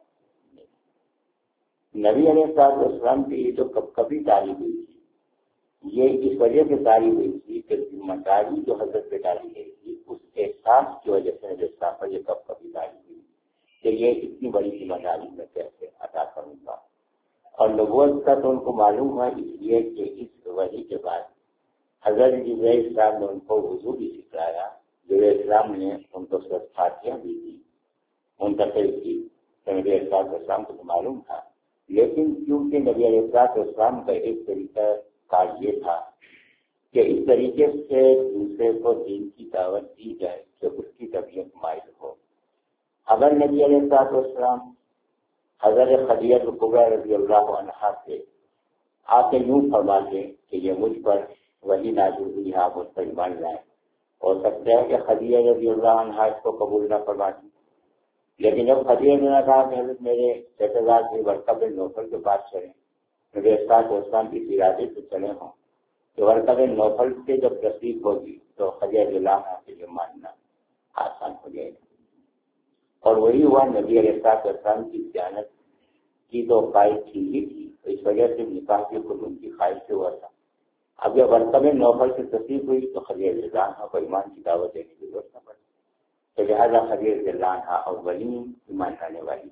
نبی علیہ السلام کی یہ جو کب کبھی تاریخ ہوئی تھی, یہ اس وجہ سے تاریخ ہوئی تھی کہ ذمہ داری جو حضرت پہ ڈالی گئی تھی اس احساس کی وجہ سے حضرت صاحب پر یہ کب کبھی تاریخ ہوئی کہ یہ اتنی بڑی ذمہ داری میں کیسے ادا کروں گا. اور نبوت کا تو ان کو معلوم ہوا اس لیے کہ اس وحی کے بعد حضرت جبرائیل السلام نے ان کو وضو بھی سکھلایا. جبرائیل السلام نے ان کو سورۃ فاتحہ بھی دی, منتقل کی. نبی علیہ السلام کو تو معلوم تھا, لیکن کیونکہ نبی علیہ السلام کا ایک طریقہ کار یہ تھا کہ اس طریقے سے دوسرے کو دین کی دعوت دی جائے کہ اس کی طبیعت مائل ہو. اگر نبی علیہ السلام حضرت خدیجہ کبریٰ رضی اللہ عنہا سے آپ نے یوں فرما دیں کہ یہ مجھ پر وحی نازل ہوئی, آپ اس پر ایمان لائیں, ہو سکتا ہے کہ خدیجہ رضی اللہ عنہا اس کو قبول نہ فرما دیں. لیکن جب خدیجہ نے کہا کہ حضرت میرے اعتراض میں ورقہ بن نوفل کے پاس چلیں, نبی علیہ السلام کی ارادے سے چلے ہوں, تو ورقہ بن نوفل سے جب تصدیق ہوگی تو خدیجہ رضی اللہ عنہا کے لیے ماننا آسان ہو جائے گا. اور وہی ہوا. نبی علیہ السلام کی دیانت کی تو خواہش تھی ہی تھی, اس وجہ سے نکاح کی خود ان کی خواہش سے ہوا تھا. اب جب ورقہ بن نوفل سے تصدیق ہوئی تو خدیجہ رضی اللہ عنہا کو ایمان کی دعوت دینے کی ضرورت نہ پڑی, تو لہٰذا خدیجہ رضی اللہ عنہا اور ولی ایمان لانے والی.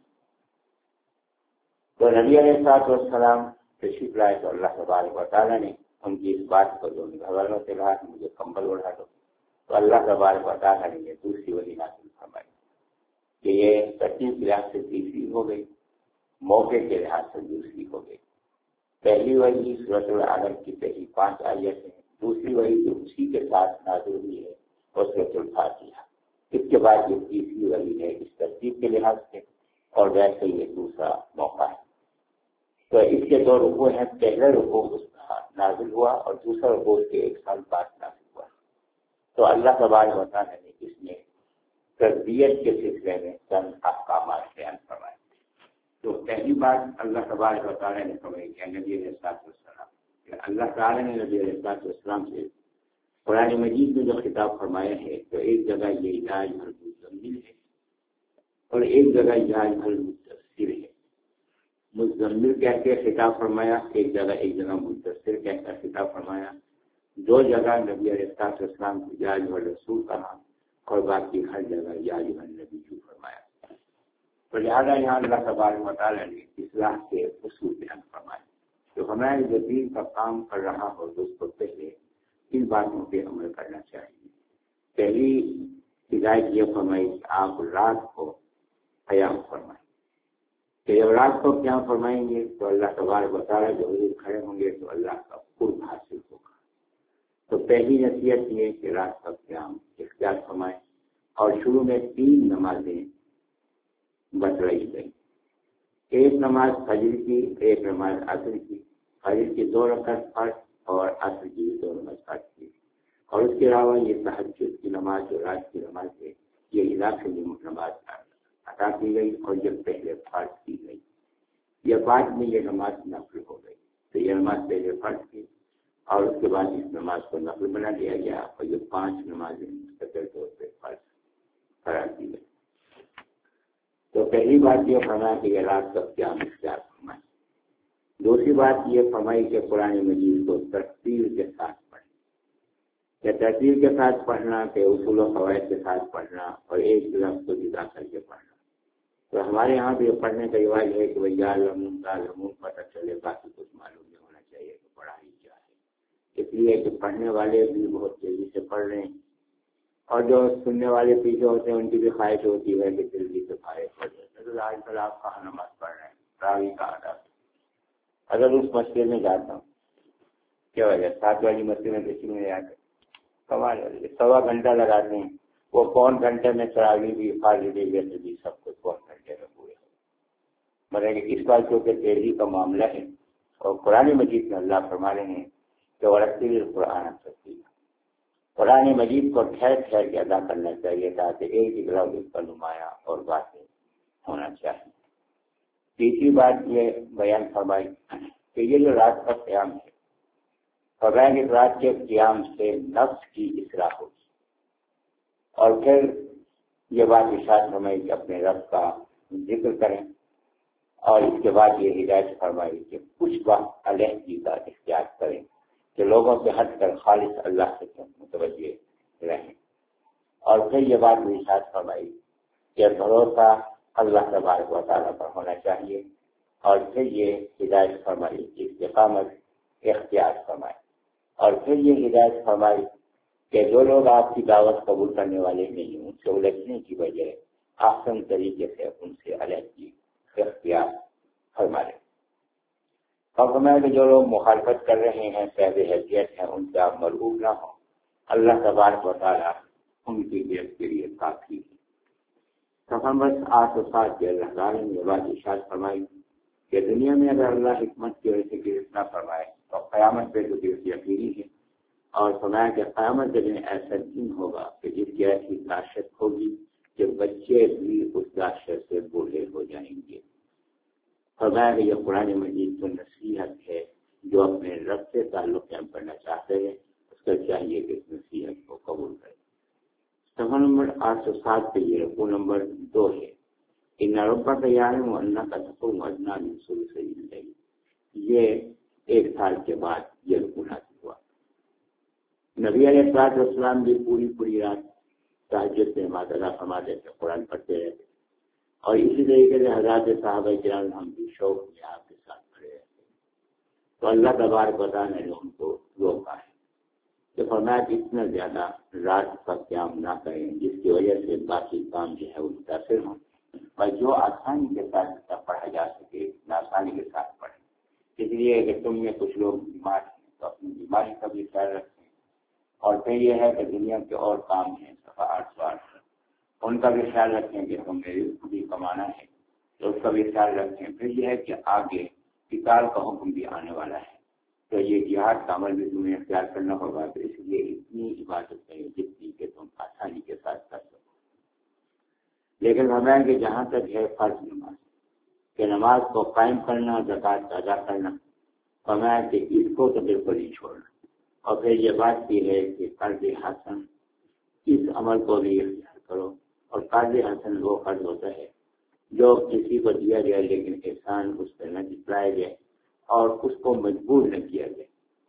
تو نبی علیہ السلام تشریف لائے تو اللہ تبارک و تعالیٰ نے ان کی اس بات کو جو گھر والوں سے کہا کہ مجھے کمبل اڑا دو, تو اللہ تبارک و تعالیٰ نے یہ دوسری ولی نازل فرمائی کہ یہ ترتیب کے لحاظ سے تیسری ہو گئی, موقع کے لحاظ سے دوسری ہو گئی. پہلی وحی سورۃ العلق کی پہلی پانچ آیتیں ہیں, دوسری وحی جو اسی کے ساتھ نازل ہوئی ہے وہ سورۃ الفاتحہ. اس کے بعد یہ تیسری وحی ہے اس ترتیب کے لحاظ سے, اور ویسے یہ دوسرا موقع ہے. تو اس کے دو رکوع ہیں, پہلا رکوع اس کا نازل ہوا اور دوسرا رکوع اس کے ایک سال بعد نازل ہوا. تو اللہ تبارک و تعالیٰ نے اس میں تربیت کے سلسلے میں چند احکامات بیان فرمائے. تو پہلی بات اللہ تبارک و تعالیٰ نے فرمائی کہ نبی علیہ السلام, کہ اللہ تعالیٰ نے نبی علیہ السلام سے قرآن مجید میں جو خطاب فرمایا ہے تو ایک جگہ یہ یا ایھا المزمل ہے اور ایک جگہ یا ایھا المدثر ہے. مزمل کہہ کے خطاب فرمایا, ایک جگہ ایک جگہ مدثر کہہ کر خطاب فرمایا. دو جگہ نبی علیہ السلام کو یا ایھا الرسول کہا اور باقی ہر جگہ یا ایھا النبی فرمایا. تو لہٰذا یہاں اللہ تبارک و تعالیٰ نے اصلاح کے اصول بیان فرمائے. تو ہمیں جو دین کا کام کر رہا ہو تو اس کو پہلے ان باتوں پہ عمل کرنا چاہیے. پہلی ہدایت یہ فرمائی کہ آپ رات کو قیام فرمائیں, کہ جب رات کو قیام فرمائیں گے تو اللہ تبارک و تعالیٰ جو حضور کھڑے ہوں گے تو اللہ کا قرب حاصل ہوگا. تو پہلی نصیحت یہ کہ رات کا قیام اختیار فرمائیں. اور شروع میں تین نمازیں بتلائی گئی, ایک نماز فجر کی, ایک نماز عصر کی. فجر کی دو رکعت فرض اور عصر کی دو نماز فرض کی, اور اس کے علاوہ یہ تہجد کی نماز جو رات کی نماز ہے یہ اضافی نماز ادا کی گئی اور یہ پہلے فرض کی گئی. یہ بعد میں یہ نماز نفل ہو گئی. تو یہ نماز پہلے فرض کی اور اس کے بعد اس نماز کو نفل بنا دیا گیا اور یہ پانچ نمازیں مستقل طور پہ فرض قرار دی گئی. تو پہلی بات یہ فرمایا کہ یہ رات کا قیام اختیار فرمائیں. دوسری بات یہ فرمائی کہ قرآن مجید کو ترتیب کے ساتھ پڑھیں. یا ترتیب کے ساتھ پڑھنا کہ اصول و قواعد کے ساتھ پڑھنا اور ایک لفظ کو جدا کر کے پڑھنا. تو ہمارے یہاں بھی یہ پڑھنے کا رواج ہے کہ وہ یا لمون کا لمون پتہ چلے, باقی کچھ معلوم نہیں ہونا چاہیے کہ پڑھائی کیا ہے. اس لیے کہ پڑھنے والے بھی بہت تیزی سے پڑھ رہے ہیں اور جو سننے والے پیچھے ہوتے ہیں ان کی بھی خواہش ہوتی ہے کہ جلدی سے فارغ ہو جائے. تو آج کل آپ کہاں نماز پڑھ رہے ہیں, راوی کا آدھا. اگر اس مسجد میں جاتا ہوں, کیا وجہ سات والی مسجد میں دیکھی میں جا کر کمال سوا گھنٹہ لگاتے ہیں وہ پون گھنٹے میں تراویح بھی فاضلی جیسے بھی سب کچھ پون گھنٹے میں پورے ہو، مگر اس بات کیونکہ تیزی کا معاملہ ہے اور قرآن مجید میں اللہ فرما رہے ہیں کہ ورتل القرآن ترتیلا، قرآن مجید کو ٹھہر ٹھہر کے ادا کرنا چاہیے تاکہ ایک اگلا اس کا نمایاں اور واضح ہونا چاہیے۔ تیسری بات یہ بیان فرمائی کہ یہ جو رات کا قیام ہے، فرمایا کہ رات کے قیام سے نفس کی اصلاح ہوگی، اور پھر یہ بات ارشاد فرمائی کہ اپنے رب کا ذکر کریں، اور اس کے بعد یہ ہدایت فرمائی کہ کچھ وقت علیحدگی کا اختیار کریں کہ لوگوں سے ہٹ کر خالص اللہ سے متوجہ رہیں، اور پھر یہ بات ارشاد فرمائی کہ بھروسہ اللہ تبارک و تعالیٰ پر ہونا چاہیے، اور پھر یہ ہدایت فرمائی کہ استقامت اختیار فرمائے، اور پھر یہ ہدایت فرمائی کہ جو لوگ آپ کی دعوت قبول کرنے والے نہیں، ان سے الجھنے کی بجائے آسان طریقے سے ان سے علیحدگی اختیار فرما لیں، اور فرمایا کہ جو لوگ مخالفت کر رہے ہیں، صاحب حیثیت ہیں، ان سے آپ مرعوب نہ ہوں، اللہ تبارک و تعالیٰ ان کی جیب کے لیے کافی ہے۔ بس آٹھ و سات کے اللہ تعالیٰ نے یہ بات ارشاد فرمائی کہ دنیا میں اگر اللہ حکمت کی وجہ سے گرفت نہ فرمائے تو قیامت پہ تو گرفت یقینی ہے، اور فرمایا کہ قیامت کے دن ایسا دن ہوگا کہ جس کی ایسی دہشت ہوگی کہ بچے بھی اس دہشت سے بوڑھے ہو جائیں گے۔ فرمایا کہ یہ قرآن مجید تو نصیحت ہے، جو اپنے رب سے تعلق قائم کرنا چاہتے ہیں اس کو چاہیے کہ اس نصیحت کو قبول کرے۔ صفحہ نمبر آٹھ سو سات پہ یہ رکوع نمبر دو ہے، ان ربک یعلم انک تقوم ادنی من ثلثی اللیل، یہ ایک سال کے بعد یہ رکوع نازل ہوا۔ نبی علیہ الصلوۃ والسلام بھی پوری پوری رات تہجد میں نماز ادا فرماتے تھے، قرآن پڑھتے رہتے، اور اسی طریقے سے حضرات صحابہ کرام ہم بھی شوق میں آپ کے ساتھ کھڑے رہتے، تو اللہ تبارک و تعالیٰ نے ان کو روکا ہے کہ فرمایا کہ اتنا زیادہ رات کا قیام نہ کریں جس کی وجہ سے باقی کام جو ہے وہ متاثر ہوں، اور جو آسانی کے ساتھ پڑھا جا سکے آسانی کے ساتھ پڑھیں۔ اس لیے کہ تم میں کچھ لوگ بیمار ہیں تو اپنی بیماری کا بھی خیال رکھیں، اور پھر یہ ہے کہ دنیا کے اور کام ہیں صفحہ آٹھ سو آٹھ ان کا بھی خیال رکھیں کہ تم نے رزق بھی کمانا ہے تو اس کا بھی خیال رکھیں۔ پھر یہ ہے کہ آگے قتال کا حکم بھی آنے والا ہے، تو یہ جہاد کا عمل بھی تمہیں اختیار کرنا ہوگا، تو اس لیے اتنی عبادت کریں جتنی کہ تم آسانی کے ساتھ کر سکو۔ لیکن ہمیں کہ جہاں تک ہے فرض نماز کہ نماز کو قائم کرنا، زکوٰۃ ادا کرنا، ہمیں کہ اس کو تو بالکل ہی چھوڑنا، اور پھر یہ بات بھی ہے کہ قرض حسن اس عمل کو بھی اختیار کرو، اور قرض حسن وہ قرض ہوتا ہے جو کسی کو دیا جائے لیکن احسان اس پہ نہ جتلایا جائے اور اس کو مجبور نہ کیا جائے،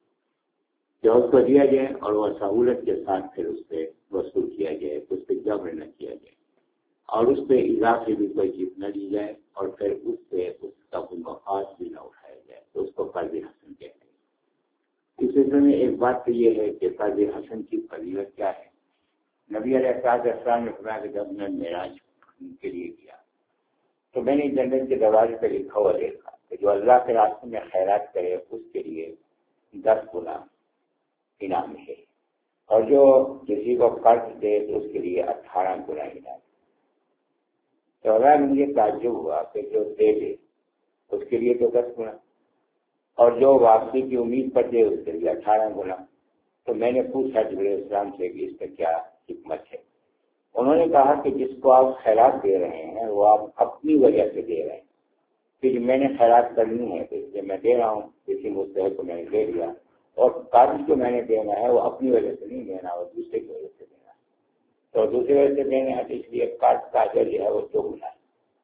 جو اس کو دیا جائے اور وہ سہولت کے ساتھ پھر اس پہ وصول کیا جائے، اس پہ جبر نہ کیا جائے، اور اس پہ اضافے بھی کوئی چیز نہ دی جائے، اور پھر اس پہ اس کا کوئی مفاد بھی نہ اٹھایا جائے، تو اس کو قرض حسن کہتے ہیں۔ اس سلسلے میں ایک بات تو یہ ہے کہ قرض حسن کی فضیلت کیا ہے۔ نبی علیہ السلام نے فرمایا کہ جب میں معراج کے لیے گیا تو میں نے جنت کے دروازے پہ لکھا ہوا دیکھا کہ جو اللہ کے راستے میں خیرات کرے اس کے لیے دس گنا انعام ہے، اور جو کسی کو قرض دے تو اس کے لیے اٹھارہ گنا انعام۔ تو اگر مجھے تعجب ہوا کہ جو دے دے اس کے لیے تو دس گنا، اور جو واپسی کی امید پر دے اس کے لیے اٹھارہ گنا۔ تو میں نے پوچھا جبریل السلام سے کہ اس کا کیا حکمت ہے؟ انہوں نے کہا کہ جس کو آپ خیرات دے رہے ہیں وہ آپ اپنی وجہ سے دے رہے ہیں، کہ میں نے خیرات کرنی ہے تو اس لیے میں دے رہا ہوں، کسی مستحق کو میں نے دے دیا، اور قرض جو میں نے دینا ہے وہ اپنی وجہ سے نہیں دینا، وہ دوسرے کی وجہ سے دینا ہے، تو دوسری وجہ سے دینا ہے، تو اس لیے قرض کا اجر جو ہے وہ دو گنا ہے،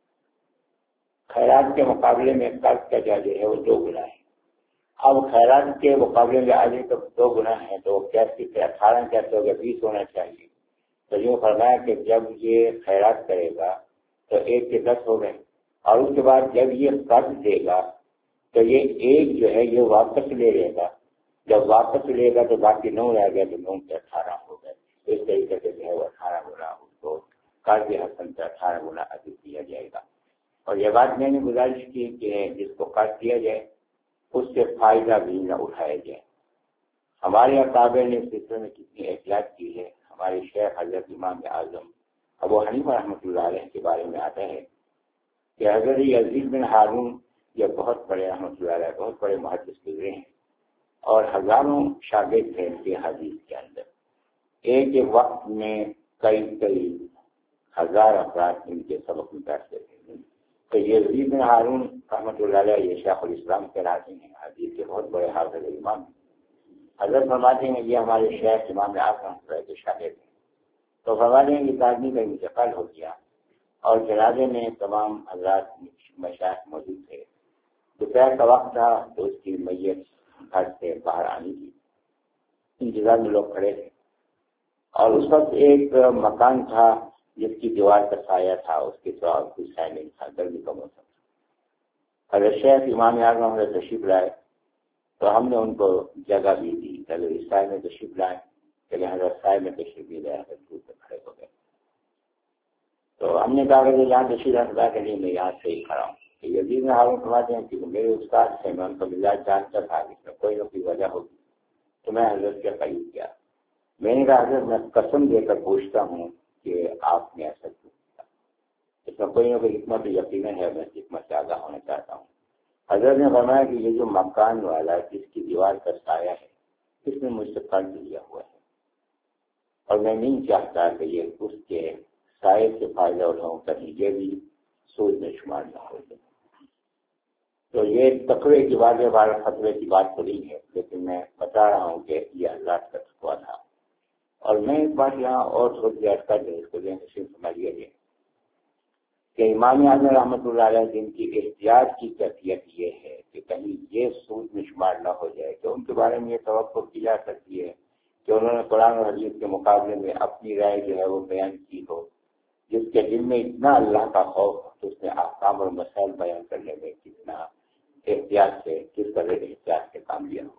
خیرات کے مقابلے میں قرض کا اجر جو ہے وہ دو گنا ہے۔ اب خیرات کے مقابلے میں آگے تو دو گنا ہے تو کیسے اٹھارہ کیسے ہوگا، بیس ہونا چاہیے۔ تو یوں فرمایا کہ جب یہ خیرات کرے گا تو ایک کے دس ہو گئے، اور اس کے بعد جب یہ قرض دے گا تو یہ ایک جو ہے یہ واپس لے لے گا، جب واپس لے گا تو باقی نو رہ گیا، تو نو کے اٹھارہ ہو گئے۔ اس طریقے سے جو ہے وہ اٹھارہ گنا اس کو قرض حسن سے اٹھارہ گنا ادھر دیا جائے گا۔ اور یہ بات میں نے گزارش کی کہ جس کو قرض دیا جائے اس سے فائدہ بھی نہ اٹھایا جائے۔ ہمارے اکابر نے اس سلسلے میں کتنی احتیاط کی ہے ہمارے شیخ حضرت امام اعظم ابو حنیفہ رحمۃ اللہ علیہ کے بارے میں آتا ہے کہ حضرت یزید بن ہارون یہ بہت بڑے رحمۃ اللہ علیہ بہت بڑے محدث گزرے ہیں اور ہزاروں شاگرد تھے ان کے حدیث کے اندر. ایک ایک وقت میں کئی کئی ہزار افراد ان کے سبق میں بیٹھتے تھے. تو یزید بن ہارون رحمۃ اللہ علیہ یہ شیخ الاسلام کہلاتے ہیں، حدیث کے بہت بڑے حافظ امام. حضرت فرماتے ہیں یہ ہمارے شیخ امام اعظم کے شاگرد ہیں. تو فرماتے ہیں کہ آدمی کا انتقال ہو گیا اور جنازے میں تمام حضرات مشائخ موجود تھے. دوپہر کا وقت تھا تو اس کی میت گھر سے باہر آنی تھی. انتظار میں لوگ کھڑے تھے اور اس وقت ایک مکان تھا جس کی دیوار کا سایہ تھا، اس کے سوا کوئی سایہ نہیں تھا، گرمی کا موسم تھا. حضرت شیخ امام اعظم حضرت تشریف لائے تو ہم نے ان کو جگہ بھی دی. چلو اس سائے میں تشریف لائے، چلے حضرت سائے میں تشریف بھی لائے. حضرت دور سے کھڑے ہو گئے تو ہم نے کہا کہ یہاں تشریف رکھا کہ نہیں، میں یہاں سے ہی کھڑا ہوں. یزید بن ہارون فرماتے ہیں کہ میرے استاد سے میں ان کا مزاج جانتا تھا کہ اس میں کوئی نہ کوئی وجہ ہوگی تو میں حضرت کے قریب کیا. میں نے کہا حضرت میں قسم دے کر پوچھتا ہوں کہ آپ نے ایسا کیوں کیا، اس میں کوئی نہ کوئی حکمت یقیناً ہے، میں حکمت سے آگاہ ہونا چاہتا ہوں. حضرت نے فرمایا کہ یہ جو مکان والا جس کی دیوار کا سایہ ہے اس نے مجھ سے قرض لیا ہوا ہے اور میں نہیں چاہتا کہ یہ اس کے سائے سے فائدہ اٹھاؤں کہیں یہ بھی سود میں شمار نہ ہو جائے. تو یہ تقوی کی بات ہے، بارہ فتوے کی بات تو نہیں ہے، لیکن میں بتا رہا ہوں کہ یہ حضرات کا تقویٰ تھا. اور میں ایک بات یہاں اور تھوڑی دیر کر دیں، اس کو دیں صرف سمجھیے گے کہ امام اعظم رحمۃ اللہ علیہ جن کی احتیاط کی کیفیت یہ ہے کہ کہیں یہ سود میں شمار نہ ہو جائے، کہ ان کے بارے میں یہ توقع کی جا سکتی ہے کہ انہوں نے قرآن اور حدیث کے مقابلے میں اپنی رائے جو ہے وہ بیان کی ہو، جس کے دل میں اتنا اللہ کا خوف تو اس نے احکام اور مسائل بیان کرنے میں کتنا احتیاط سے کس طرح احتیاط سے کام لیا ہو.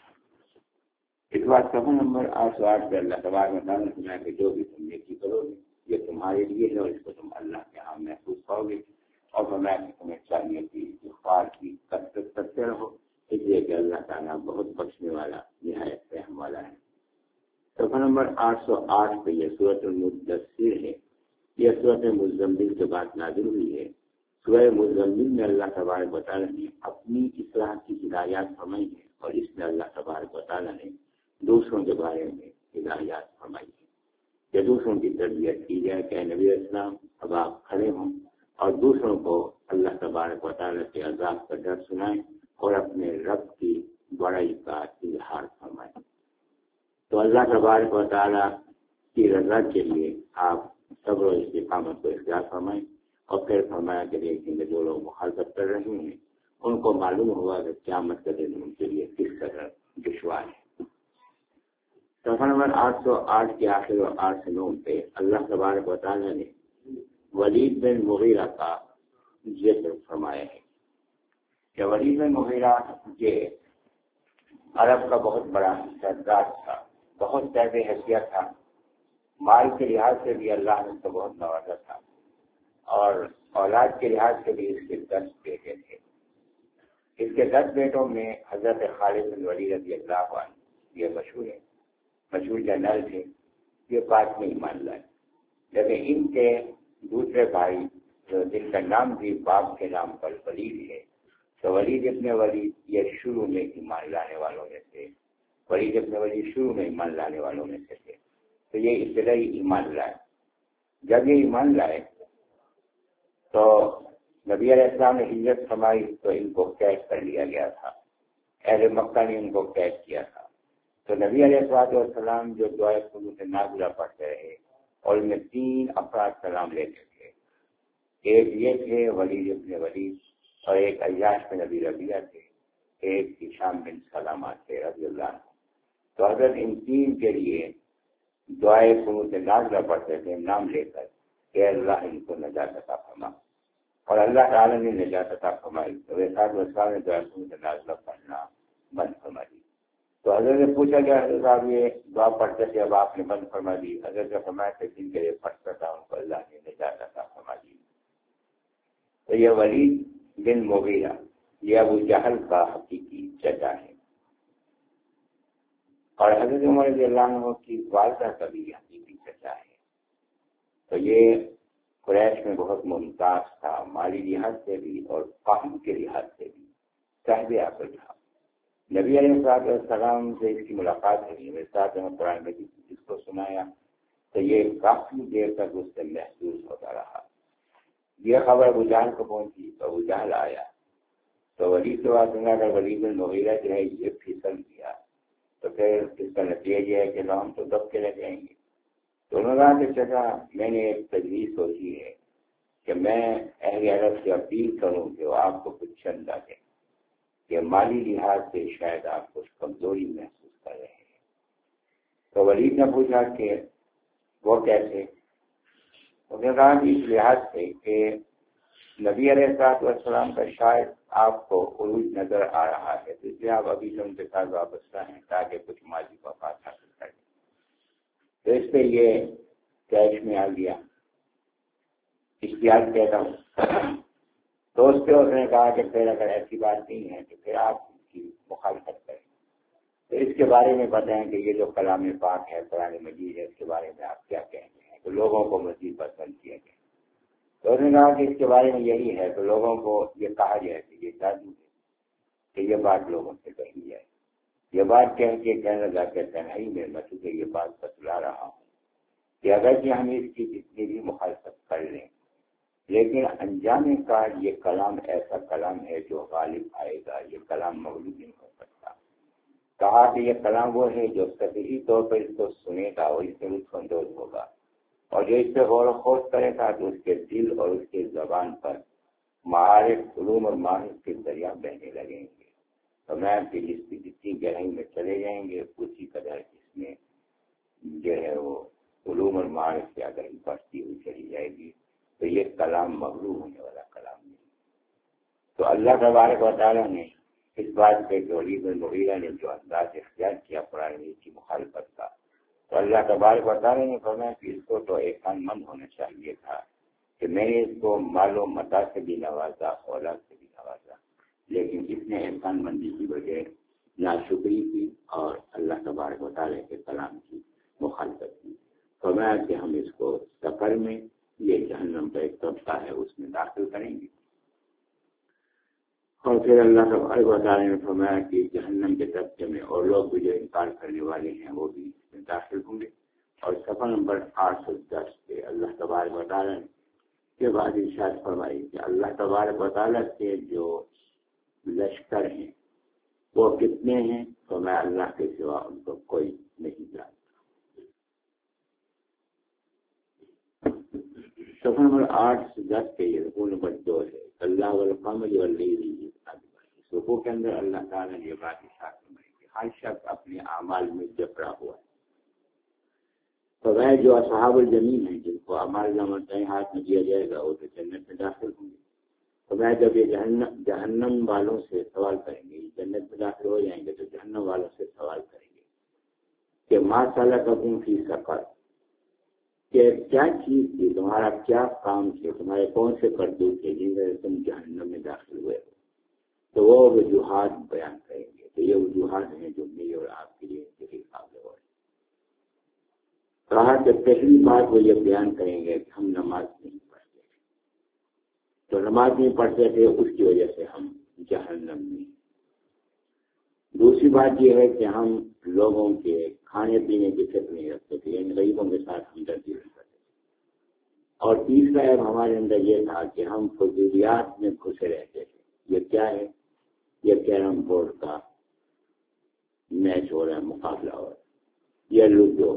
اس بات کا نمبر آٹھ سو آٹھ پہ اللہ تبارک و تعالیٰ نے سنا کہ جو بھی تم نیکی کرو گے یہ تمہارے لیے ہے اور اس کو تم اللہ کے ہاں محفوظ پاؤ گے. اور فرمایا کہ تمہیں چاہیے کہ استغفار کی کثرت کرتے رہو، اس لیے کہ اللہ تعالیٰ بہت بخشنے والا نہایت رحم والا ہے. صفحہ نمبر آٹھ سو آٹھ پہ یہ سورۃ المدثر ہے. یہ سورۃ مزمل کے بعد نازل ہوئی ہے. سورہ مزمل میں اللہ تبارک و تعالیٰ نے اپنی اصلاح کی ہدایات فرمائی ہے اور اس میں اللہ تبارک و تعالیٰ نے دوسروں کے بارے میں ہدایات فرمائی ہے کہ دوسروں کی تربیت کی جائے کہ نبی اسلام اب آپ کھڑے ہوں اور دوسروں کو اللہ تبارک و تعالیٰ کے عذاب کا ڈر سنائیں اور اپنے رب کی بڑائی کا اظہار فرمائیں. تو اللہ تبارک و تعالیٰ کی رضا کے لیے آپ صبر و استقامت کو اختیار فرمائیں. اور پھر فرمایا کہ دیکھیں کہ جو لوگ مخالفت کر رہے ہیں ان کو معلوم ہوا کہ قیامت کا دن ان کے لیے کس طرح دشوار ہے. صفحہ نمبر آٹھ سو آٹھ کے آخر اور آٹھ سو نو پہ اللہ تبارک و تعالیٰ نے ولید بن مغیرہ کا ذکر فرمایا ہے کہ ولید بن مغیرہ یہ عرب کا بہت بڑا سردار تھا، بہت زیادہ حیثیت تھا، مال کے لحاظ سے بھی اللہ نے اس کو بہت نوازا تھا اور اولاد کے لحاظ سے بھی اس کے دس بیٹے تھے. اس کے دس بیٹوں میں حضرت خالد بن ولید رضی اللہ عنہ یہ مشہور ہے، مشہور جنرل تھے. یہ بات میں ایمان لائے، لیکن ان کے دوسرے بھائی جو جن کا نام بھی باپ کے نام پر ولید ہے، تو ولید ابن ولید یہ شروع میں ایمان لانے والوں میں سے ولید ابن ولید شروع میں ایمان لانے والوں میں سے تھے. تو یہ ابتدائی ایمان لائے. جب یہ ایمان لائے تو نبی علیہ السلام نے ہجرت فرمائی تو ان کو قید کر لیا گیا تھا، اہل مکہ نے ان کو قید کیا تھا. تو نبی علیہ السلام جو دعائے قنوت نازلہ پڑھتے رہے اور ان میں تین افراد کا نام لیتے تھے. ایک یہ تھے ولید ابن ولید اور ایک عیاش بن نبی ربیعہ تھے، ایک ہشام بن سلامہ تھے رضی اللہ عنہ. تو حضرت ان تین کے لیے دعائے قنوت نازلہ پڑھتے تھے نام لے کر کہ اللہ ان کو نجات عطا فرما، اور اللہ تعالیٰ نے نجات عطا فرمائی. تو ویساد وسلام نے دعائے قنوت نازلہ پڑھنا بند فرما دی. تو حضرت نے پوچھا کہ حضرت صاحب یہ دعا پڑھتے تھے اب آپ نے بند فرما دی. حضرت نے فرمایا کہ جن کے لیے پڑھتا تھا ان کو اللہ نے نجات عطا فرما دی. تو یہ ولید بن مغیرہ یہ ابو جہل کا حقیقی چچا ہے اور حضرت عمر رضی اللہ عنہ کی والدہ کا بھی حقیقی تو یہ قریش میں بہت ممتاز تھا، مالی لحاظ سے بھی اور فہم کے لحاظ سے بھی صاحب عقل تھا۔ نبی علیہ السلام سے اس کی ملاقات ہوئی، میرے ساتھ میں قرآن مجید جس کو سنایا تو یہ کافی دیر تک اس سے محسوس ہوتا رہا۔ یہ خبر ابو جہل کو پہنچی تو ابو جہل آیا تو ولید سے بات سنا کر ولید بن مغیرہ جو ہے یہ پھسل گیا، تو پھر اس کا نتیجہ یہ ہے کہ ہم تو دب کے رہ جائیں گے۔ تو انہوں نے کہا کہ چچا میں نے ایک تجویز سوچی ہے کہ میں اہل عرب سے اپیل کروں کہ وہ آپ کو کچھ چندہ دیں کہ مالی لحاظ سے شاید آپ کچھ کمزوری محسوس کر رہے ہیں۔ تو ولید نے پوچھا کہ وہ کیسے؟ انہوں نے کہا کہ اس لحاظ سے کہ نبی علیہ السلام کا شاید آپ کو عروج نظر آ رہا ہے، تو اس لیے آپ ابھی سے ان کے ساتھ وابستہ ہیں تاکہ کچھ مالی مفاد حاصل کریں۔ تو اس پہ یہ کیش میں آ گیا، اشتیاق کہتا ہوں تو اس پہ اس نے کہا کہ پھر اگر ایسی بات نہیں ہے تو پھر آپ کی مخالفت کریں۔ تو اس کے بارے میں بتائیں کہ یہ جو کلام پاک ہے، قرآن مجید ہے، اس کے بارے میں آپ کیا کہتے ہیں؟ تو لوگوں کو مزید پسند کیا گیا۔ تو انہوں نے کہا کہ اس کے بارے میں یہی ہے تو لوگوں کو یہ کہا جائے کہ یہ جادو ہے، کہ یہ بات لوگوں سے کہی جائے۔ یہ بات کہہ کے کہنے لگا کہ تنہائی میں میں تجھے یہ بات بتلا رہا ہوں کہ اگر کہ ہم اس کی جتنی بھی مخالفت کر لیں لیکن انجام کا یہ کلام ایسا کلام ہے جو غالب آئے گا، یہ کلام مغلوب نہیں ہو سکتا۔ کہا کہ یہ کلام وہ ہے جو سطحی طور پر اس کو سنے گا اور اس سے لطف اندوز ہوگا، اور جو اس پہ غور و خوض کرے گا تو اس کے دل اور اس کے زبان پر معارف، علوم اور معارف کے دریا بہنے لگیں گے۔ تو میں پھر اس کی جتنی گہرائی میں چلے جائیں گے اسی قدر اس میں جو ہے وہ علوم اور معارف کی گہرائی بڑھتی ہوئی چلی جائے گی۔ تو یہ کلام مغلوب ہونے والا کلام نہیں۔ تو اللہ تبارک و تعالیٰ نے اس بات پہ کہ ولید بن مغیرہ نے جو انداز اختیار کیا قرآن کی مخالفت کا، تو اللہ تبارک و تعالیٰ نے فرمایا کہ اس کو تو احسان مند ہونا چاہیے تھا کہ میں نے اس کو مال و متاع سے بھی نوازا، اولاد سے بھی نوازا، لیکن اس نے احسان مندی کی وجہ ناشکری کی اور اللہ تبارک و تعالیٰ کے کلام کی مخالفت کی۔ فرمایا کہ ہم اس کو سفر میں یہ جہنم کا ایک طبقہ ہے اس میں داخل کریں گے۔ اور پھر اللہ تبارک و تعالیٰ نے فرمایا کہ جہنم کے طبقے میں اور لوگ بھی جو انکار کرنے والے ہیں وہ بھی اس میں داخل ہوں گے۔ اور صفحہ نمبر آٹھ سو دس پہ اللہ تبارک و تعالیٰ نے کے بعد ارشاد فرمائی کہ اللہ تبارک و تعالیٰ کے جو لشکر ہیں وہ کتنے ہیں؟ تو میں اللہ کے سوا ان کو کوئی نہیں جانتا۔ صفحہ نمبر آٹھ سے دس پہ یہ رکوع نمبر دو ہے، اللہ والقمر واللیل اذ ادبر۔ اس رکوع کے اندر اللہ تعالیٰ نے یہ بات ارشاد فرمائی کہ ہر شخص اپنے اعمال میں جبرا ہوا ہے۔ تو وہ جو اصحاب الجمین ہیں جن کو اعمال نامہ دائیں ہاتھ میں دیا جائے گا وہ تو جنت میں داخل ہوں گے۔ تو میں جب یہ جہنم جہنم والوں سے سوال کریں گے، جنت میں داخل ہو جائیں گے تو جہنم والوں سے سوال کریں گے کہ ما سلککم فی سقر، کہ کیا چیز تھی، تمہارا کیا کام تھے، تمہارے کون سے کرتوت تھے جن سے تم جہنم میں داخل ہوئے ہو۔ تو وہ وجوہات بیان کریں گے۔ تو یہ وجوہات ہیں جو میرے اور آپ کے لیے انتہائی قابل غور ہے۔ کہا کہ پہلی بات وہ یہ بیان کریں گے کہ ہم نماز نہیں پڑھتے، تو نماز نہیں پڑھتے تھے اس کی وجہ سے ہم جہنم میں۔ دوسری بات یہ ہے کہ ہم لوگوں کے کھانے پینے کی فکر نہیں رکھتے تھے، یعنی غریبوں کے ساتھ ہمدردی نہیں کرتے تھے۔ اور تیسرا ہے ہمارے اندر یہ تھا کہ ہم فضولیات میں گھسے رہتے تھے۔ یہ کیا ہے؟ یہ کیرم بورڈ کا میچ ہو رہا ہے، مقابلہ ہو رہا ہے، یہ لوڈو۔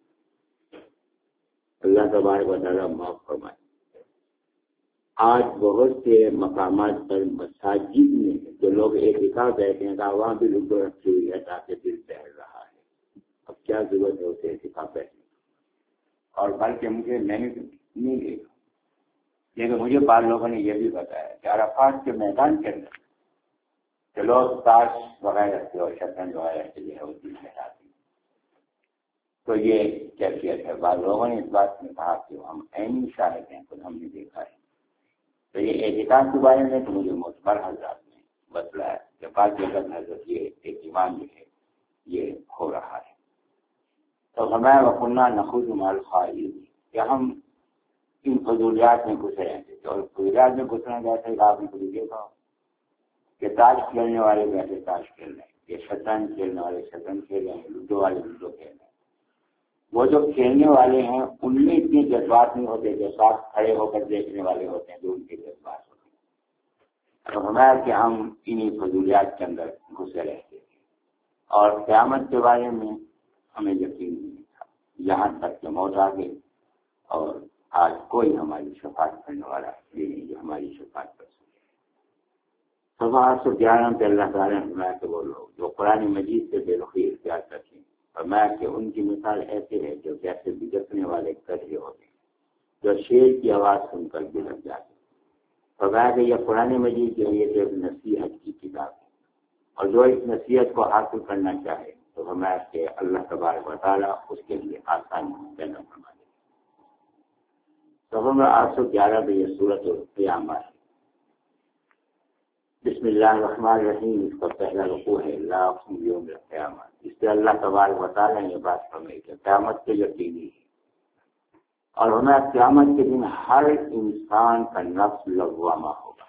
اللہ تبارک و تعالیٰ معاف فرمائے۔ آج بہت سے مقامات پر مساجد میں جو لوگ اعتکاف بیٹھے ہیں وہاں بھی لوڈو رکھی ہوئی ہے تاکہ دل بہل رہا ہے۔ اب کیا ضرورت ہے اسے اعتکاف بیٹھنے کی؟ اور بلکہ مجھے میں نے نہیں دیکھا، لیکن مجھے بعض لوگوں نے یہ بھی بتایا کہ عرفات کے میدان کے اندر کہ لوگ تاش وغیرہ سے اور شطرنج وغیرہ سے جو ہے وہ دل بہلاتے ہیں۔ تو یہ کیفیت ہے۔ بعض لوگوں نے اس بات میں کہا کہ ہم عینی شاہد ہیں، خود ہم نے دیکھا ہے۔ تو یہ اعتکاف کے بارے میں تو مجھے معتبر حضرات نے بتلایا کہ بعض جگہ حضرت یہ اہتمام جو ہے یہ ہو رہا ہے۔ تو ہمیں وقلنا نخوض مع الخائضین کہ ہم ان فضولیات میں گھسے رہتے تھے. اور فضولیات میں گھسنا جیسے آپ نے کبھی دیکھا کہ تاش کھیلنے والے ویسے تاش کھیل رہے ہیں, یہ شطرنج کھیلنے والے شطرنج کھیل رہے ہیں, لوڈو والے لوڈو کھیل رہے ہیں. وہ جو کھیلنے والے ہیں ان میں اتنے جذبات نہیں ہوتے جو ساتھ کھڑے ہو کر دیکھنے والے ہوتے ہیں جو ان کے جذبات ہوتے ہیں. تو ہمارا کہ ہم انہیں فضولیات کے اندر گھسے رہتے تھے اور قیامت کے بارے میں ہمیں یقین نہیں تھا, یہاں تک کہ موت آ گئی اور آج کوئی ہماری شفاعت کرنے والا نہیں جو ہماری شفاعت کر سکے. سوا آٹھ سو گیارہ پہ اللہ تعالیٰ نے فرمایا کہ وہ لوگ جو قرآن مجید سے بے رخی اختیار کرتے ہیں فرمایا کہ ان کی مثال ایسے ہے جو جیسے بجھکنے والے گدھے ہوتے ہیں جو شیر کی آواز سن کر بجھک جاتے ہیں. فرمایا کہ یہ قرآن مجید جو ہے یہ ایک نصیحت کی کتاب ہے اور جو اس نصیحت کو حاصل کرنا چاہے تو فرمایا کہ اللہ تبارک و تعالیٰ اس کے لیے آسانی پیدا فرما دے. تو ہم آٹھ سو گیارہ پہ یہ سورۃ القیامہ ہے. بسم اللہ الرحمن الرحیم اس کا پہلا رکوع ہے لا اقسم بیوم القیامہ. اس سے اللہ تبارک و تعالیٰ نے یہ بات فرمائی کہ قیامت کے یقینی ہے اور ہمیں قیامت کے دن ہر انسان کا نفس لغوامہ ہوگا.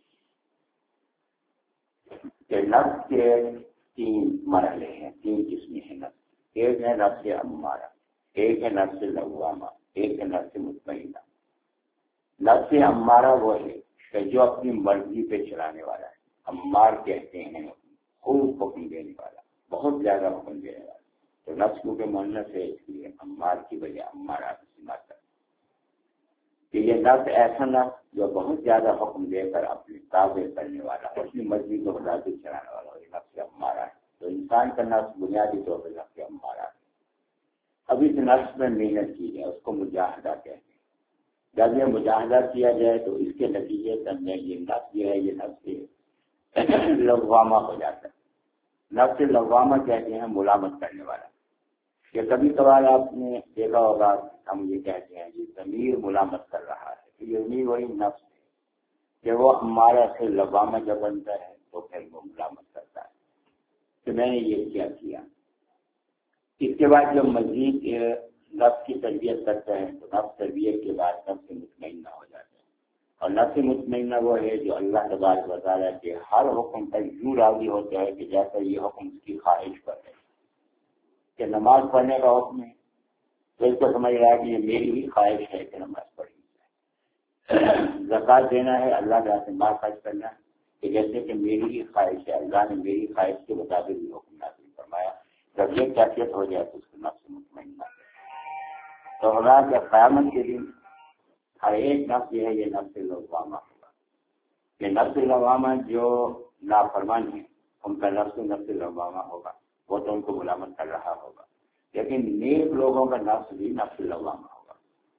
کہ نفس کے تین مرحلے ہیں, تین قسمیں ہیں نفس. ایک ہے نفس امارہ, ایک ہے نفس لغوامہ, ایک ہے نفس مطمئنہ. نفس امارہ وہ ہے کہ جو اپنی مرضی پہ چلانے والا ہے. امار کہتے ہیں خوب حکم دینے والا, بہت زیادہ حکم دینے والا. تو نفس کیونکہ مؤنث ہے اس لیے امار کی وجہ امارہ استعمال کرتے کہ یہ نفس ایسا نفس جو بہت زیادہ حکم دے کر اپنی تابع کرنے والا, اپنی مرضی کو مطابق چلانے والا, یہ نفس امارہ ہے. تو انسان کا نفس بنیادی طور پر نفس امارہ ہے. اب اس نفس میں محنت کی جائے اس کو مجاہدہ کہتے ہیں. جب یہ مجاہدہ کیا جائے تو اس کے نتیجے میں یہ نفس جو ہے یہ نفس لغوامہ ہو جاتا ہے. نفس لغوامہ کہتے ہیں ملامت کرنے والا. کہ کبھی کبھار آپ نے دیکھا ہوگا ہم یہ کہتے ہیں کہ ضمیر ملامت کر رہا ہے. یہ ضمیر وہی نفس ہے کہ وہ ہمارا سے لغوامہ جب بنتا ہے تو پھر وہ ملامت کرتا ہے کہ میں نے یہ کیا کیا. اس کے بعد جب مزید نفس کی تربیت کرتا ہے تو نفس تربیت کے بعد نفس مطمئنہ ہو جاتا ہے. اور نفس مطمئنہ وہ ہے جو اللہ تبارک و تعالیٰ کے ہر حکم پر یوں راضی ہوتا ہے کہ جیسا یہ حکم اس کی خواہش پر ہے. کہ نماز پڑھنے کا حکم ہے تو اس کو سمجھ رہا ہے کہ یہ میری ہی خواہش ہے کہ نماز پڑھنی چاہیے. زکوٰۃ دینا ہے اللہ کے ہاتھ مال خرچ کرنا ہے کہ جیسے کہ میری ہی خواہش ہے, اللہ نے میری خواہش کے مطابق یہ حکم نازل فرمایا. جب یہ کیفیت ہو جائے تو اس کو نفس مطمئنہ. تو ہمارا کہ قیامت کے دن ہر ایک نفس جو ہے یہ نفس لغوامہ ہوگا. یہ نفس لغوامہ جو نافرمان ہے ان کا نفس نفس لغوامہ ہوگا, وہ تو ان کو ملامت کر رہا ہوگا. لیکن نیک لوگوں کا نفس بھی نفس لغوامہ ہوگا.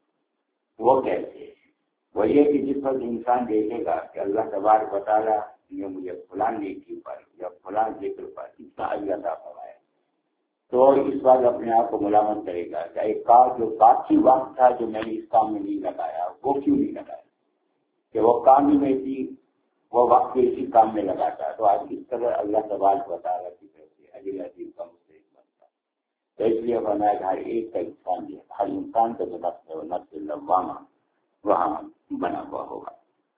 وہ کیسے ہیں؟ وہ یہ کہ جس وقت انسان دیکھے گا کہ اللہ تبارک و تعالیٰ نے مجھے فلاں نیکی پر یا فلاں ذکر پر اتنا اجر عطا فرمایا تو اس وقت اپنے آپ کو ملامت کرے گا کہ ایک کام جو باقی وقت تھا جو میں نے اس کام میں نہیں لگایا وہ کیوں نہیں لگایا, کہ وہ کام ہی میں تھی وہ وقت اسی کام میں لگاتا. تو آج اس طرح اللہ تبارک و تعالیٰ کی طرف سے اجر عظیم کا مستحق بنتا. تو اس لیے فرمایا کہ ہر ایک کا انسان ہے, ہر انسان کا جو نفس ہے وہ نفس لغوامہ وہاں بنا ہوا ہوگا.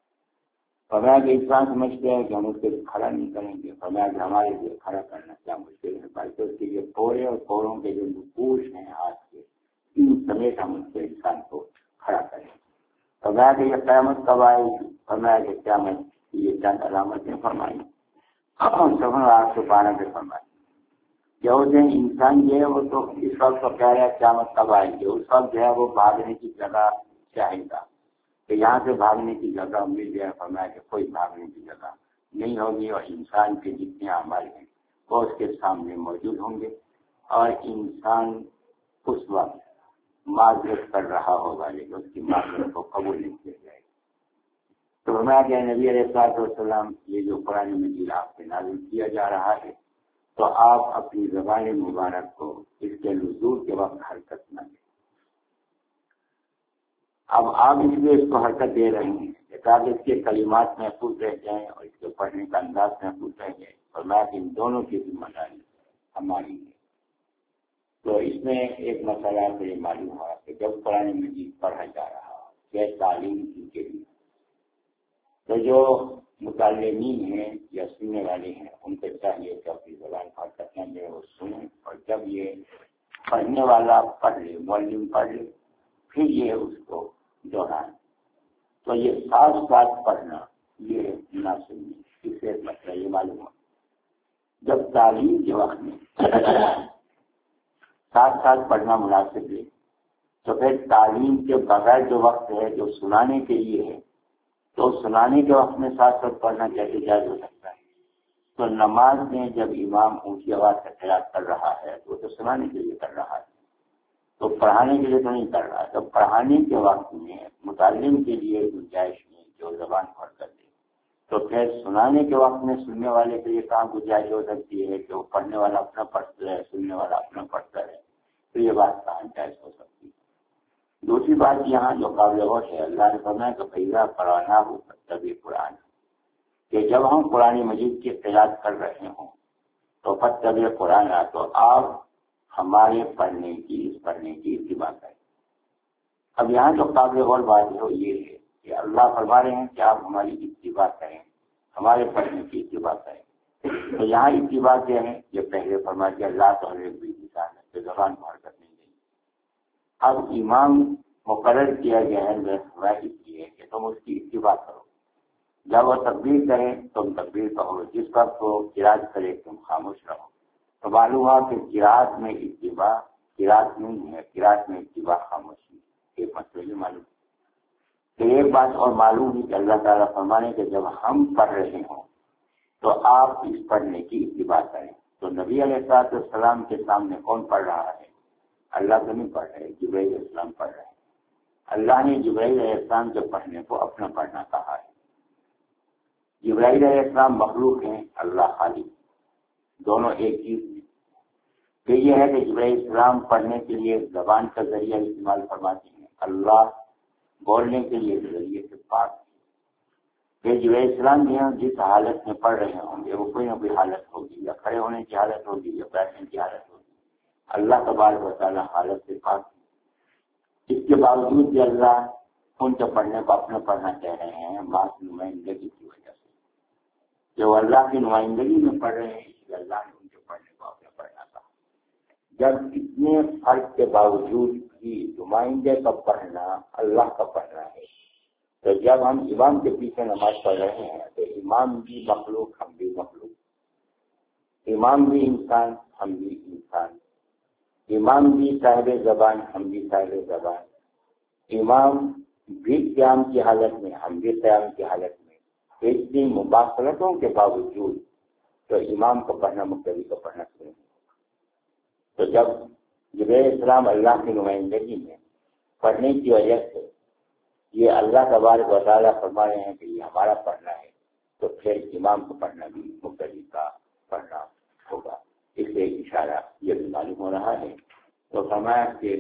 فرمایا کہ انسان سمجھتے ہیں کہ ہم اس کو کھڑا نہیں کریں گے. فرمایا کہ ہمارے لیے کھڑا کرنا کیا مشکل ہے, بلکہ اس کے لیے پورے اور پوروں کے جو نقوش ہیں ہاتھ کے ان سمیت ہم اس کو انسان کو کھڑا کریں. فرمایا کہ یہ قیامت کب آئے گی. فرمایا کہ قیامت یہ چند علامتیں فرمائی. سفر آٹھ سو بارہ پہ فرمائی کہ اس دن انسان جو ہے وہ تو اس وقت تو کہہ رہا ہے قیامت کب آئے گی. اس وقت جو ہے وہ بھاگنے کی جگہ چاہے گا کہ یہاں سے بھاگنے کی جگہ مل جائے. فرمایا کہ کوئی بھاگنے کی جگہ نہیں ہوگی اور انسان کے جتنے اعمال ہیں وہ اس کے سامنے موجود ہوں گے اور انسان اس وقت معذرت کر رہا ہوگا لیکن اس کی معذرت کو قبول نہیں کیا جائے گا. تو فرمایا کہ نبی علیہ الصلوۃ والسلام یہ جو قرآن مجید آپ سے نازل کیا جا رہا ہے تو آپ اپنی زبان مبارک کو اس کے نزول کے وقت حرکت نہ دیں. اب آپ اس لیے اس کو حرکت دے رہے ہیں تاکہ اس کے کلمات محفوظ رہ جائیں اور اس کے پڑھنے کا انداز محفوظ رہ جائے. اور میں ان دونوں کی ذمہ داری ہماری ہے. تو اس میں ایک مسئلہ تو یہ معلوم ہوا کہ جب قرآن مجید پڑھا جا رہا ہو کہ تعلیم ان کے لیے. تو جو متعلمین ہیں یا سننے والے ہیں ان کو چاہیے کہ اپنی زبان پڑھ کرتے ہیں وہ سنیں، اور جب یہ پڑھنے والا پڑھ لے، معلم پڑھ لے، پھر یہ اس کو دہرائیں. تو یہ ساتھ ساتھ پڑھنا یہ مناسب نہیں. اس سے مسئلہ یہ معلوم ہو جب تعلیم کے وقت میں ساتھ ساتھ پڑھنا مناسب ہے تو پھر تعلیم کے بغیر جو وقت ہے جو سنانے کے لیے ہے تو سنانے کے وقت میں ساتھ ساتھ پڑھنا کیسے جائز ہو سکتا ہے؟ تو نماز میں جب امام اونچی آواز سے قرات کر رہا ہے تو وہ تو سنانے کے لیے کر رہا ہے، تو پڑھانے کے لیے تو نہیں کر رہا ہے. تو پڑھانے کے وقت میں متعلم کے لیے گنجائش نہیں جو زبان پڑھ کر دے، تو پھر سنانے کے وقت میں سننے والے کے لیے کہاں گنجائش ہو سکتی ہے کہ وہ پڑھنے والا اپنا پڑھتا ہے، سننے والا اپنا پڑھتا ہے؟ تو یہ بات کہاں جائز ہو سکتی ہے. دوسری بات یہاں جو قابل غور ہے، اللہ نے فرمایا کہ فَإِذَا قَرَأْنَاهُ فَاتَّبِعْ قُرْآنَهُ، کہ جب ہم قرآن مجید کی قرات کر رہے ہوں تو فَاتَّبِعْ قُرْآنَهُ، تو آپ ہمارے پڑھنے کی اس پڑھنے کی اتباع کریں. اب یہاں جو قابل غور بات ہے وہ یہ ہے کہ اللہ فرما رہے ہیں کہ آپ ہماری اتباع کریں، ہمارے پڑھنے کی اتباع کریں. تو یہاں اتباع کیا ہے؟ یہ پہلے فرما دیا اللہ تعالیٰ کی زبان پڑھ کر نہیں گئی. اب امام مقرر کیا گیا ہے اس لیے کہ تم اس کی اتباع کرو. جب وہ تکبیر کریں تم تکبیر کہو، جس وقت وہ قرات کرے تم خاموش رہو. تو معلوم ہوا کہ قرات میں اتباع قرات نہیں ہے، قرات میں اتباع خاموشی. ایک مسئلہ یہ معلوم. تو ایک بات اور معلوم ہے کہ اللہ تعالیٰ فرمانے کہ جب ہم پڑھ رہے ہوں تو آپ اس پڑھنے کی اتباع کریں. تو نبی علیہ الصلوۃ والسلام کے سامنے کون پڑھ رہا ہے؟ اللہ تو نہیں پڑھ رہے، جبرائیل علیہ السلام پڑھ رہے ہیں. اللہ نے جبرائیل علیہ السلام کے پڑھنے کو اپنا پڑھنا کہا ہے. جبرائیل علیہ السلام مخلوق ہیں، اللہ خالق، دونوں ایک چیز ہیں. کہ یہ ہے کہ جبرائیل علیہ السلام پڑھنے کے لیے زبان کا ذریعہ استعمال فرماتے ہیں، اللہ بولنے کے لیے ذریعے سے پاک. کہ جبرائیل علیہ السلام بھی ہم جس حالت میں پڑھ رہے ہوں گے وہ کوئی نہ کوئی حالت ہوگی، یا کھڑے ہونے کی حالت ہوگی یا بیٹھنے کی حالت ہوگی. اللہ تبارک و تعالیٰ حالت سے پاک. اس کے باوجود بھی اللہ ان کے پڑھنے کو اپنا پڑھنا کہہ رہے ہیں ماں کی نمائندگی کی وجہ سے. جو اللہ کی نمائندگی میں پڑھ رہے ہیں اس لیے اللہ نے ان کے پڑھنے کو اپنا پڑھنا کہا. جب اتنے فرق کے باوجود بھی نمائندے کا پڑھنا اللہ کا پڑھنا ہے، تو جب ہم امام کے پیچھے نماز پڑھ رہے ہیں تو امام بھی مخلوق ہم بھی مخلوق، امام بھی انسان ہم بھی انسان، امام بھی صاحب زبان ہم بھی صاحب زبان، امام بھی قیام کی حالت میں ہم بھی قیام کی حالت میں. اتنی مباصرتوں کے باوجود تو امام کو پڑھنا مقتدی کو پڑھنا چاہیے. تو جب جبرائیل علیہ السلام اللہ کی نمائندگی میں پڑھنے کی وجہ سے یہ اللہ تبارک و تعالیٰ فرما رہے ہیں کہ یہ ہمارا پڑھنا ہے، تو پھر امام کو پڑھنا بھی مقتدی کا پڑھنا ہوگا. اس سے اشارہ یہ بھی معلوم ہو رہا ہے. تو فرمایا کہ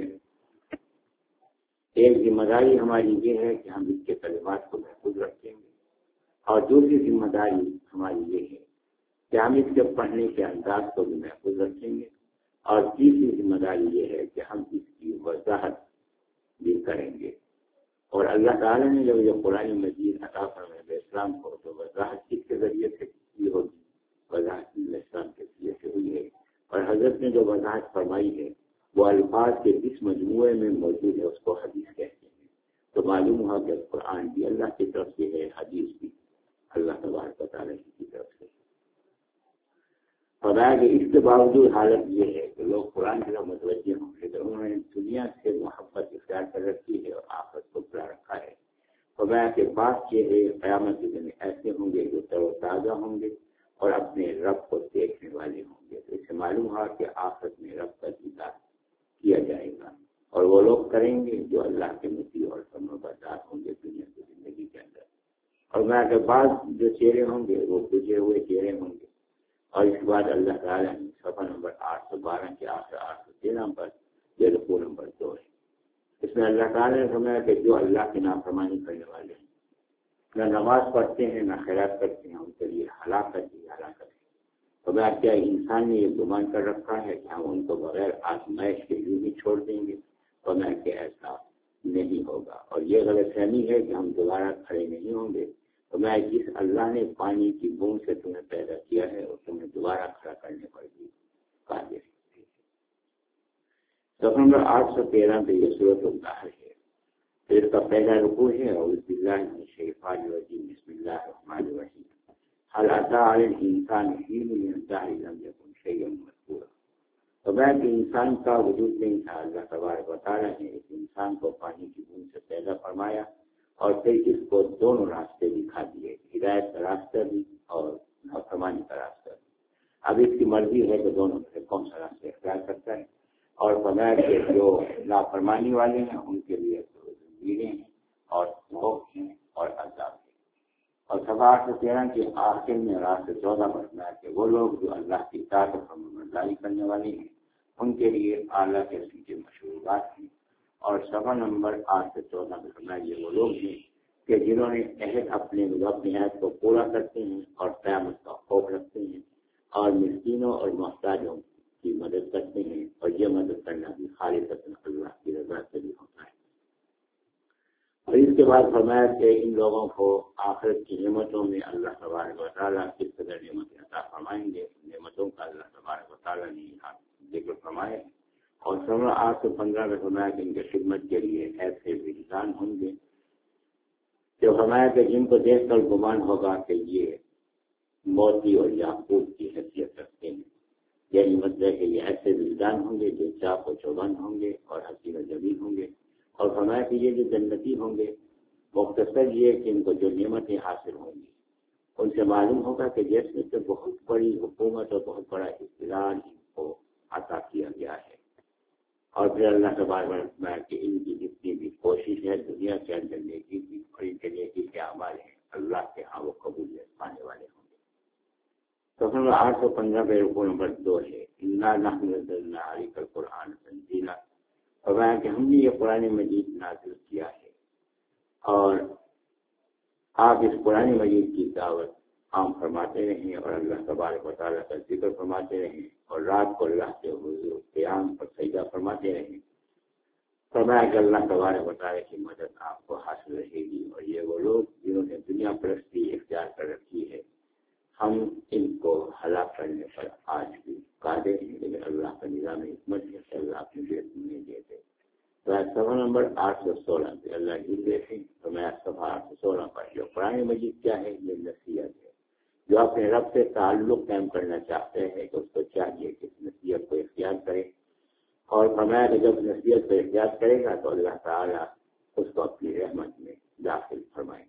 ایک ذمہ داری ہماری یہ ہے کہ ہم اس کے کلمات کو محفوظ رکھیں گے، اور دوسری ذمہ داری ہماری یہ ہے کہ ہم اس کے پڑھنے کے انداز کو بھی محفوظ رکھیں گے، اور تیسری ذمہ داری یہ ہے کہ ہم اس کی وضاحت بھی کریں گے. اور اللہ تعالیٰ نے جب یہ قرآن مجید عطا فرمائے اسلام کو تو وضاحت کس کے ذریعے سے کی ہوگی؟ وضاحت اسلام کے ذریعے سے ہوئی ہے. اور حضرت نے جو وضاحت فرمائی ہے وہ الفاظ کے جس مجموعے میں موجود ہے اس کو حدیث کہتے ہیں. تو معلوم ہوا کہ قرآن بھی اللہ کی طرف سے ہے، حدیث بھی اللہ تبارک و تعالیٰ کی طرف سے. فرمایا کہ اس کے باوجود حالت یہ ہے کہ لوگ قرآن کی طرف متوجہ ہوں گے تو انہوں نے دنیا سے محبت اختیار کر رکھی ہے اور آخرت کو بلا رکھا ہے. فرمایا کہ بات یہ ہے قیامت کے دن ایسے ہوں گے جو تر و تازہ ہوں گے اور اپنے رب کو دیکھنے والے ہوں گے. تو اس سے معلوم ہوا کہ آخرت میں رب کا دیدار کیا جائے گا، اور وہ لوگ کریں گے جو اللہ کے مطیع اور فرمانبردار ہوں گے دنیا کی زندگی کے اندر. اور میں کہ بعض جو چہرے ہوں گے وہ بجھے ہوئے چہرے ہوں گے. اور اس کے بعد اللہ تعالیٰ نے صفحہ نمبر آٹھ سو بارہ کے آخر آٹھ سو تیرہ پر یہ رکوع نمبر دو ہے. اس میں اللہ تعالیٰ نے فرمایا کہ جو اللہ کی نافرمانی کرنے والے ہیں، نہ نماز پڑھتے ہیں نہ خیرات کرتے ہیں، ان کے لیے ہلاکت ہی ہلاکت ہے. تو میں کیا انسان نے یہ گمان کر رکھا ہے کہ ہم ان کو بغیر آزمائش کے یوں ہی چھوڑ دیں گے؟ تو میں کہ ایسا نہیں ہوگا. اور یہ غلط فہمی ہے کہ ہم دوبارہ کھڑے نہیں ہوں گے. تو میں جس اللہ نے پانی کی بوند سے تمہیں پیدا کیا ہے اور تمہیں دوبارہ کھڑا کرنے پر بھی قادر ہے. صفحہ نمبر آٹھ سو تیرہ پہ یہ سورۃ النحل ہے. پھر اس کا پہلا رکوع ہے اعوذ باللہ من الشیطان الرجیم بسم اللہ الرحمن الرحیم هل اتى على الانسان حين من الدهر لم يكن شيئا مذكورا. تو میں کہ انسان کا وجود نہیں تھا. اللہ تبارک و تعالیٰ نے اس انسان کو پانی کی بوند سے پیدا فرمایا اور پھر اس کو دونوں راستے دکھا دیے, ہدایت کا راستہ بھی اور نافرمانی کا راستہ بھی. اب اس کی مرضی ہے کہ دونوں میں سے کون سا راستہ اختیار کرتا ہے. اور فرمایا کہ جو نافرمانی والے ہیں ان کے لیے زنجیریں ہیں اور خوف ہیں اور عذاب ہیں. اور صفحہ آٹھ سو تیرہ کے آخر میں رات سے چودہ پر فرمایا کہ وہ لوگ جو اللہ کی اطاعت اور فرمانبرداری کرنے والے ہیں ان کے لیے اعلیٰ قسم کے مشروبات ہیں. اور صفحہ نمبر آٹھ سے چودہ میں فرمایا یہ وہ لوگ ہیں کہ جنہوں نے عہد اپنے اپنے عہد کو پورا کرتے ہیں اور قیامت کا خوف رکھتے ہیں اور مسکینوں اور محتاجوں کی مدد کرتے ہیں. اور یہ مدد کرنا بھی خالصتاً اللہ کی رضا سے بھی ہوتا ہے. اور اس کے بعد فرمایا کہ ان لوگوں کو آخرت کی نعمتوں میں اللہ تبارک و تعالیٰ کس قدر نعمتیں عطا فرمائیں گے. نعمتوں کا اللہ تبارک و تعالیٰ نے یہاں ذکر فرمایا. اور سولہ آٹھ سو پندرہ میں فرمایا کہ ان کے خدمت کے لیے ایسے وجدان ہوں گے جو فرمایا کہ جن کو دیکھ کر گمان ہوگا کہ یہ موتی اور یاقوت کی حیثیت رکھتے ہیں. یعنی مطلب کہ یہ ایسے وجدان ہوں گے جو چاق و چوبند ہوں گے اور حسین و جمیل ہوں گے. اور فرمایا کہ یہ جو جنتی ہوں گے مختصر یہ کہ ان کو جو نعمتیں حاصل ہوں گی ان سے معلوم ہوگا کہ جیسے کہ بہت بڑی حکومت اور بہت بڑا اقتدار ان کو عطا کیا گیا ہے. اور پھر اللہ تبارک و کہ ان کی جتنی بھی کوشش ہے دنیا کے اندر نیکی کی اور ان کے نیکی کے اعمال ہیں اللہ کے ہاں وہ قبولیت پانے والے ہوں گے. تو آٹھ سو پندرہ پہ رکوع نمبر دو ہے انا نحن نزلنا علیک القرآن تنزیلا. فرمایا کہ ہم نے یہ قرآن مجید نازل کیا ہے اور آپ اس قرآن مجید کی دعوت عام فرماتے رہیں اور اللہ تبارک و تعالیٰ کا ذکر فرماتے رہیں اور رات کو اللہ کے حضور قیام پر سجدہ فرماتے رہیں. فرمایا کہ اللہ تبارک و تعالیٰ کی مدد آپ کو حاصل رہے گی. اور یہ وہ لوگ جنہوں نے دنیا پرستی اختیار کر رکھی ہے ہم ان کو ہلاک کرنے پر آج بھی قادر ہیں. لیکن اللہ کا نظام حکمت ہے کہ اللہ اپنے دیر نہیں دیتے. تو صفحہ نمبر آٹھ سو سولہ پہ اللہ جی دیکھیں تو میں صفحہ آٹھ سو سولہ پر جو قرآن مجید کیا ہے یہ نصیحت ہے. جو اپنے رب سے تعلق قائم کرنا چاہتے ہیں کہ اس کو چاہیے کہ اس نصیحت کو اختیار کرے. اور فرمایا کہ جب نصیحت کو اختیار کرے گا تو اللہ تعالیٰ اس کو اپنی رحمت میں داخل فرمائیں.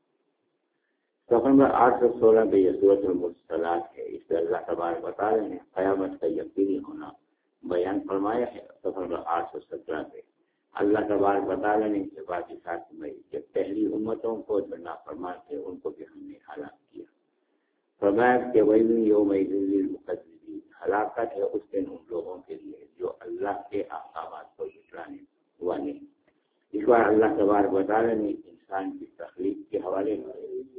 صفحہ نمبر آٹھ سو سولہ پہ یہ سورۃ المرسلات ہے. اس پہ اللہ تبارک و تعالیٰ نے قیامت کا یقینی ہونا بیان فرمایا ہے. صفحہ نمبر آٹھ سو سترہ پہ اللہ تبارک و تعالیٰ نے یہ بات ارشاد فرمائی کہ پہلی امتوں کو جو نافرمان تھے ان کو بھی ہم نے ہلاک کیا. فرمایا کہ ویل یومئذ للمکذبین ہلاکت ہے اس دن ان لوگوں کے لیے جو اللہ کے احکامات کو جھٹلانے والے ہیں. اس بار اللہ تبارک و تعالیٰ نے انسان کی تخلیق کے حوالے سے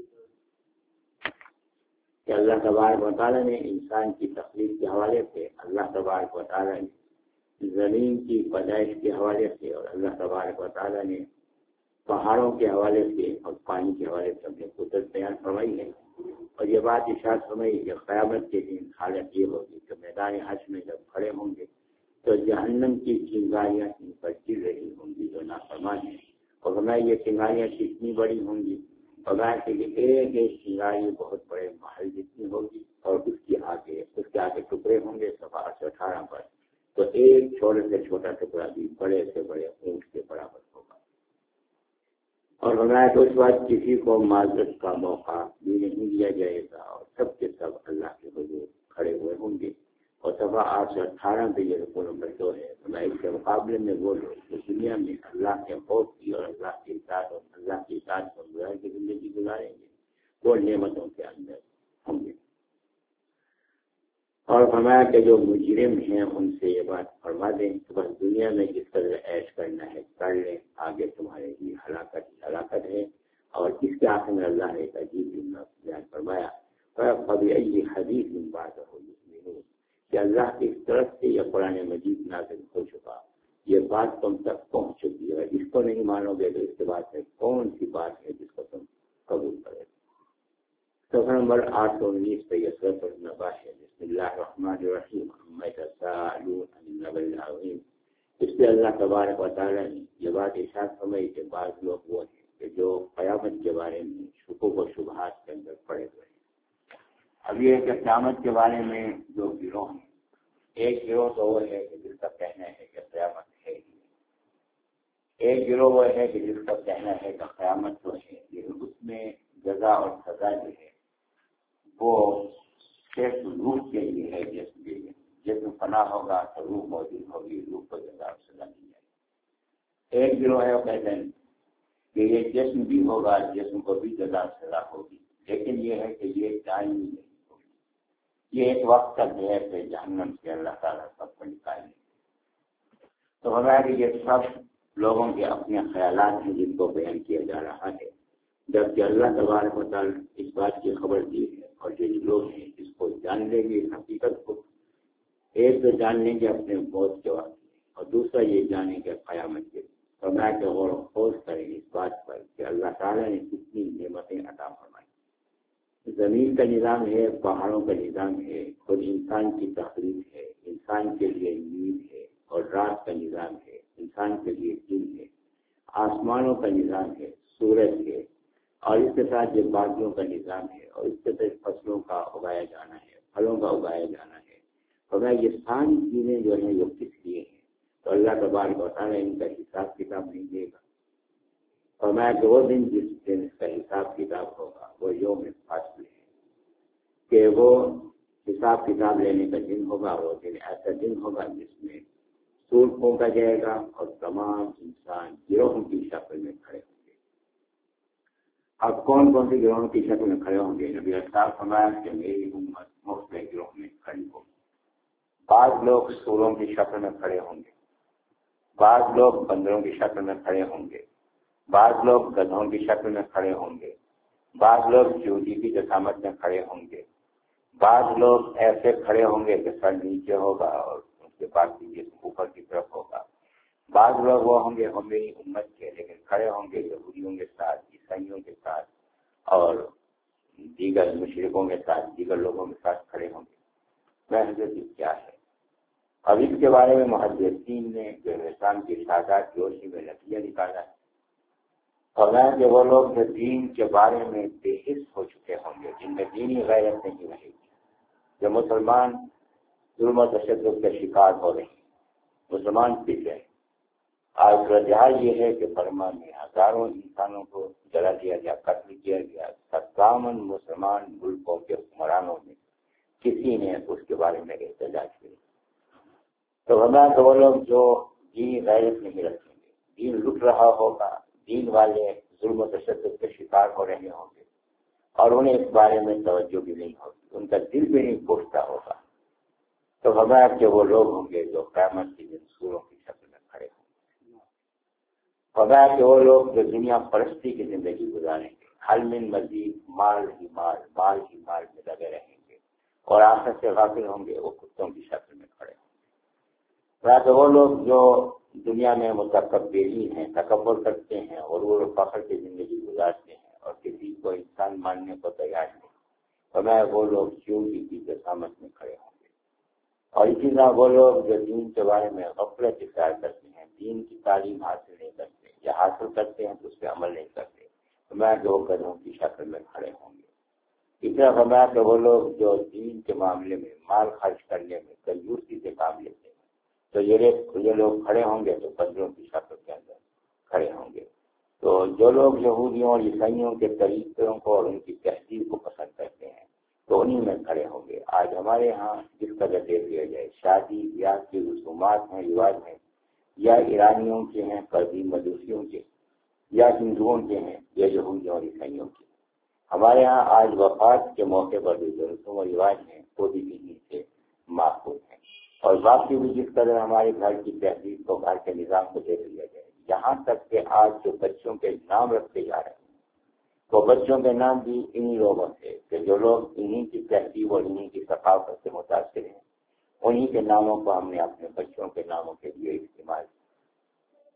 کہ اللہ تبارک و تعالیٰ نے انسان کی تخلیق کے حوالے سے اللہ تبارک و تعالیٰ نے زمین کی پیدائش کے حوالے سے اور اللہ تبارک و تعالیٰ نے پہاڑوں کے حوالے سے اور پانی کے حوالے سے اپنے قدرت بیان فرمائی ہے. اور یہ بات ارشاد فرمائی کہ قیامت کے دن حالت یہ ہوگی کہ میدان حشر میں جب کھڑے ہوں گے تو جہنم کی چنگاریاں ان پر گر رہی ہوں گی جو نافرمان ہیں. اور ہمیں یہ چنگاریاں کتنی بڑی ہوں گی بغیر کے لیے ایک ایک چنگاری بہت بڑے محل جتنی ہوگی اور اس کے آگے اس کے آگے ٹکڑے ہوں گے. صفحہ سو اٹھارہ پر تو ایک چھوٹے سے چھوٹا ٹکڑا بھی بڑے سے بڑے اونٹ کے برابر ہوگا. اور ہمیں تو اس وقت کسی کو معذرت کا موقع بھی نہیں دیا جائے گا اور سب کے سب اللہ کے حضور کھڑے ہوئے ہوں گے. اور صفحہ آٹھ سو اٹھارہ پہ یہ رکوع نمبر دو ہے. ہمیں اس کے مقابلے میں وہ لوگ جو دنیا میں اللہ کے خوف کی اور اللہ کی اطاعت اور اللہ کی اطاعت پر گزار کی زندگی گزاریں گے وہ نعمتوں کے اندر ہوں گے. اور فرمایا کہ جو مجرم ہیں ان سے یہ بات فرما دیں کہ بس دنیا میں جس قدر عیش کرنا ہے کر لیں, آگے تمہارے لیے ہلاکت ہلاکت ہے. اور اس کے آخر میں اللہ نے ایک عجیب جملہ بیان فرمایا فَبِأَيِّ حَدِيثٍ بَعْدَهُ يُؤْمِنُونَ کہ اللہ کی طرف سے یہ قرآن مجید نازل ہو چکا, یہ بات تم تک پہنچ چکی ہے, اس کو نہیں مانو گے تو اس کے بعد سے کون سی بات ہے جس کو تم قبول کرو؟ صفحہ نمبر آٹھ سو انیس پہ یہ سورۃ النبأ ہے۔ بسم اللہ الرحمن الرحیم عما یتساءلون عن النبأ العظیم۔ اس پہ اللہ تبارک و تعالیٰ نے یہ بات ارشاد فرمائی کہ بعض لوگ وہ ہیں کہ جو قیامت کے بارے میں شکوک و شبہات کے اندر پڑے ہوئے ہیں۔ اب یہ کہ قیامت کے بارے میں جو گروہ ہیں، ایک گروہ تو وہ ہے کہ جس کا کہنا ہے کہ قیامت ہے ہی، ایک گروہ وہ ہے کہ جس کا کہنا ہے کہ قیامت تو ہے لیکن اس میں جزا اور سزا جو ہے وہ صرف روح کے لیے ہے، جسم کے لیے جسم فنا ہوگا تو روح موجود ہوگی، روح کو جزا اور سزا دی جائے گی۔ ایک گروہ ہے وہ کہتے ہیں کہ یہ جسم بھی ہوگا، جسم کو بھی جزا اور سزا ہوگی، لیکن یہ ہے کہ یہ دائمی نہیں ہوگی، یہ ایک وقت تک جو ہے کہ جہنم سے اللہ تعالیٰ سب کو نکالیں گے۔ تو ہمارے یہ سب لوگوں کے اپنے خیالات ہیں جن کو بیان کیا جا رہا ہے، جبکہ اللہ تبارک و تعالیٰ اس بات کی خبر دی ہے اور جو لوگ ہیں اس کو جان لیں گے، اس حقیقت کو ایک تو جان لیں گے اپنے موت کے وقت اور دوسرا یہ جانیں گے قیامت کے فرمایا کہ غور و خوض کریں اس بات پر کہ اللہ تعالیٰ نے کتنی نعمتیں عطا فرمائی۔ زمین کا نظام ہے، پہاڑوں کا نظام ہے، خود انسان کی تخلیق ہے، انسان کے لیے نیند ہے اور رات کا نظام ہے، انسان کے لیے دن ہے، آسمانوں کا نظام ہے، سورج ہے، اور اس کے ساتھ یہ بادلوں کا نظام ہے، اور اس کے ساتھ فصلوں کا اگایا جانا ہے، پھلوں کا اگایا جانا ہے۔ تو میں یہ ساری چیزیں جو ہیں وہ کس لیے ہیں؟ تو اللہ تبارک و تعالیٰ ان کا حساب کتاب نہیں دے گا، اور میں دو دن جس دن اس کا حساب کتاب ہوگا وہ یوم فصل ہے کہ وہ حساب کتاب لینے کا دن ہوگا۔ وہ دن ایسا دن ہوگا جس میں سور پھونکا جائے گا اور تمام انسان گروہوں کی شکل میں کھڑے ہوں گے۔ اب کون کون سے گروہوں کی شکل میں کھڑے ہوں گے؟ نبی صاحب فرمایا کہ میری امت مختلف گروہ میں کھڑی ہوگی۔ بعض لوگ سوروں کی شکل میں کھڑے ہوں گے، بعض لوگ بندروں کی شکل میں کھڑے ہوں گے، بعض لوگ گدھوں کی شکل میں کھڑے ہوں گے، بعض لوگ چوٹی کی جسامت میں کھڑے ہوں گے، بعض لوگ ایسے کھڑے ہوں گے کہ سر نیچے ہوگا اور ان کے بعد جسم اوپر کی طرف ہوگا، بعض لوگ وہ ہوں گے وہ میری امت کے لیکن کھڑے ہوں گے یہودیوں کے ساتھ، عیسائیوں کے ساتھ اور دیگر مشرکوں کے ساتھ، دیگر لوگوں کے ساتھ کھڑے ہوں گے۔ میں حضرت کیا ہے اب اس کے بارے میں محدثین نے جو اسلام کی اشاعت کی روشنی میں نتیجہ نکالا ہے، اور کہ وہ لوگ جو دین کے بارے میں بے حس ہو چکے ہوں گے، جن میں دینی غیرت نہیں رہے گی، جو مسلمان ظلم و تشدد کے شکار ہو رہے ہیں، مسلمان پیچھے ہیں۔ آج صورتحال یہ ہے کہ برما میں ہزاروں انسانوں کو جلا دیا گیا، قتل کیا گیا، ستاون مسلمان ملکوں کے حکمرانوں میں کسی نے اس کے بارے میں احتجاج کیا۔ تو ہمیں تو وہ لوگ جو دین غیرت نہیں رکھیں گے، دین لٹ رہا ہوگا، دین والے ظلم و تشدد کے شکار ہو رہے ہوں گے اور انہیں اس بارے میں توجہ بھی نہیں ہوگی، ان کا دل بھی نہیں پوچھتا ہوگا، تو ہمیں کہ وہ لوگ ہوں گے جو قیامت کی دن سوروں کی شکل میں کھڑے ہوں گے۔ ہمیں کہ وہ لوگ جو دنیا پرستی کی زندگی گزاریں گے، حل من مزید، مال ہی مال، مال ہی مال میں لگے رہیں گے اور آخرت سے غافل ہوں گے، وہ کتوں کی شکل میں کھڑے ہوں گے۔ تو وہ لوگ جو دنیا میں متکبرین ہیں، تکبر کرتے ہیں، غرور و فخر کی زندگی گزارتے ہیں اور کسی کو انسان ماننے کو تیار نہیں، فرمایا وہ لوگ چوٹی کی جسامت میں کھڑے ہوں گے۔ اور اسی طرح وہ لوگ جو دین کے بارے میں غفلت اختیار کرتے ہیں، دین کی تعلیم حاصل نہیں کرتے یا حاصل کرتے ہیں تو اس پہ عمل نہیں کرتے، فرمایا کہ وہ گدھوں کی شکل میں کھڑے ہوں گے۔ اس طرح فرمایا کہ وہ لوگ جو دین کے معاملے میں مال خرچ کرنے میں کنجوسی سے کام لیتے ہیں، تو یہ لوگ کھڑے ہوں گے تو بندروں کی شکل کے اندر کھڑے ہوں گے۔ تو جو لوگ یہودیوں اور عیسائیوں کے طریقوں کو اور ان کی تہذیب کو پسند کرتے ہیں تو انہی میں کھڑے ہوں گے۔ آج ہمارے ہاں جس قدر دیکھ لیا جائے شادی بیاہ کی رسومات ہیں، رواج ہیں، یا ایرانیوں کے ہیں، قدیم مجوسیوں کے، یا ہندوؤں کے ہیں، یا یہودیوں اور عیسائیوں کے، ہمارے ہاں آج وفات کے موقع پر جو رسوم و رواج ہیں وہ بھی انہی سے ماخوذ ہیں۔ اور باقی بھی جس قدر ہمارے گھر کی تہذیب کو، گھر کے نظام کو دیکھ لیا جائے، یہاں تک کہ آج جو بچوں کے نام رکھے جا رہے ہیں وہ بچوں کے نام بھی انہی لوگوں سے کہ جو لوگ انہی کی تہذیب اور انہی کی ثقافت سے متاثر ہیں، انہی کے ناموں کو ہم نے اپنے بچوں کے ناموں کے لیے استعمال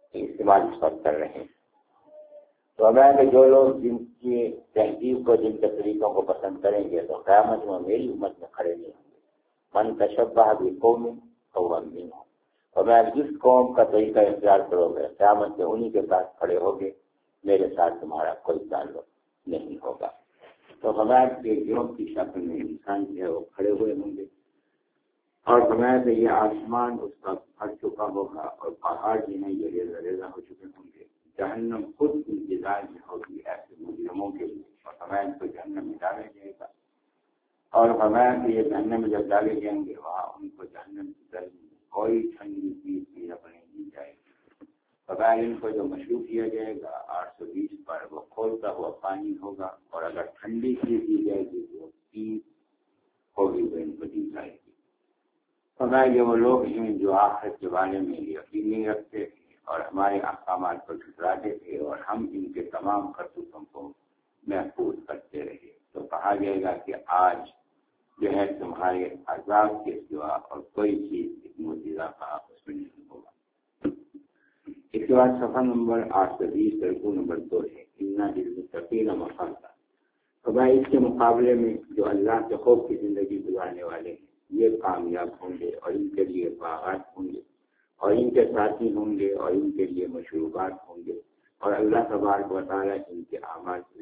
استعمال اس وقت کر رہے ہیں۔ تو ہمیں کہ جو لوگ جن کی تہذیب کو، جن کے طریقوں کو پسند کریں گے تو قیامت میں میری امت میں کھڑے نہیں ہوں گے۔ من تشبہ بقوم فہو منہم، اور میں جس قوم کا طریقہ اختیار کرو گے قیامت میں انہی کے ساتھ کھڑے ہوگے، میرے ساتھ تمہارا کوئی تعلق نہیں ہوگا۔ تو ہمارے کے گروہ کی شکل میں انسان جو ہے وہ کھڑے ہوئے ہوں گے، اور ہمارے سے یہ آسمان اس کا پھٹ چکا ہوگا اور پہاڑ جو ہیں یہ ریزہ ریزہ ہو چکے ہوں گے۔ جہنم خود انتظار میں ہوگی ایسے مجرموں کے لیے، اور ہمارے کو جہنم میں ڈالے جائے گا، اور ہمارے سے یہ جہنم میں جب ڈالے جائیں گے وہاں ان کو جہنم کی گرمی کوئی ٹھنڈی چیز کی نہیں دی جائے گی۔ بغیر ان کو جو مشروب کیا جائے گا آٹھ سو بیس پر وہ کھولتا ہوا پانی ہوگا، اور اگر ٹھنڈی چیز دی جائے گی تو تیز ہوگی وہ ان کو دی جائے گی۔ بغیر یہ وہ لوگ ہیں جو آخرت کے بارے میں یقین نہیں رکھتے اور ہمارے احکامات کو ٹھکراتے تھے، اور ہم ان کے تمام کرتوتوں کو محفوظ کرتے رہے۔ تو کہا جائے گا کہ آج جو ہے تمہارے عذاب کے سوا اور کوئی چیز اس معجزہ کا اس میں نہیں ہوگا۔ اس کے بعد صفحہ نمبر آٹھ سو بیس رکوع نمبر دو ہے، اِنَّ لِلْمُتَّقِینَ مَفَازًا۔ تو بھائی اس کے مقابلے میں جو اللہ کے خوف کی زندگی گزارنے والے ہیں یہ کامیاب ہوں گے، اور ان کے لیے باغات ہوں گے، اور ان کے ساتھی ہوں گے، اور ان کے لیے مشروبات ہوں گے، اور اللہ تبارک و تعالیٰ ان کے اعمال سے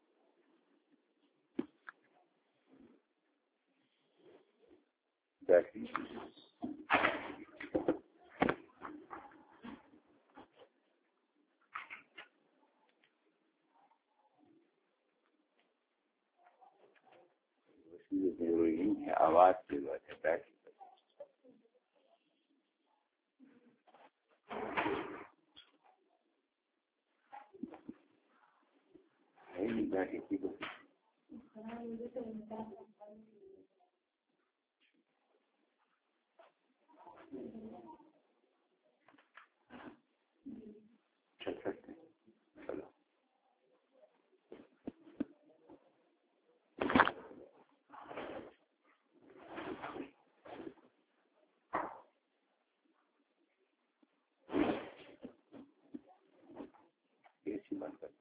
ضروری نہیں ہے، آواز کی ضرورت ہے، بیٹھ بیٹھی تھی تو چل سکتے ہیں۔ چلو اے سی بند کر دو۔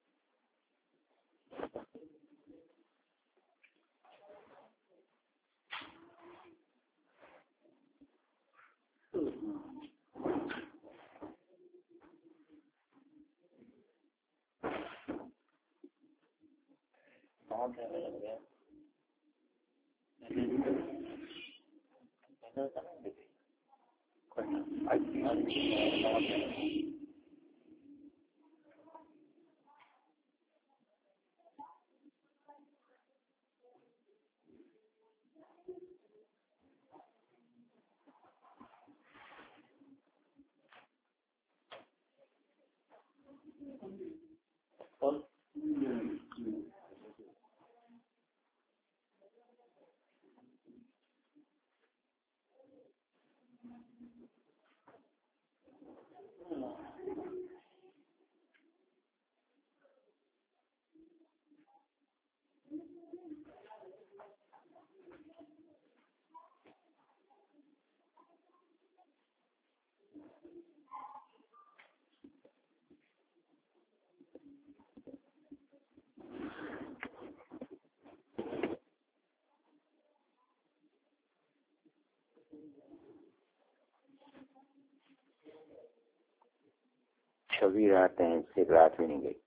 چھوی رات ہیں، صرف رات بھی نہیں گئی۔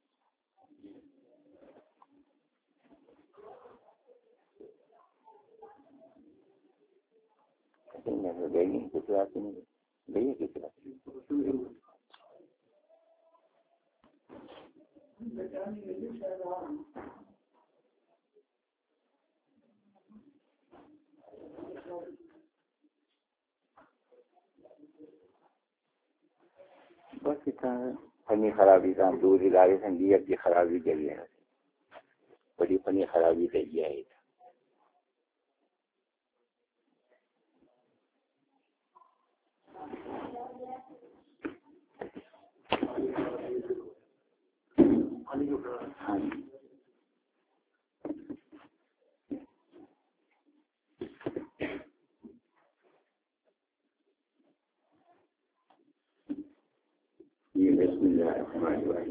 گئی نہیں، کسی رات بھی نہیں گئی، گئی ہے کسی رات۔ بس اتنا فنی خرابی کا دور علاقے سے نیت کی خرابی کے لیے بڑی فنی خرابی سے یہ ہے۔ ہاں بسم اللہ الرحمن الرحیم.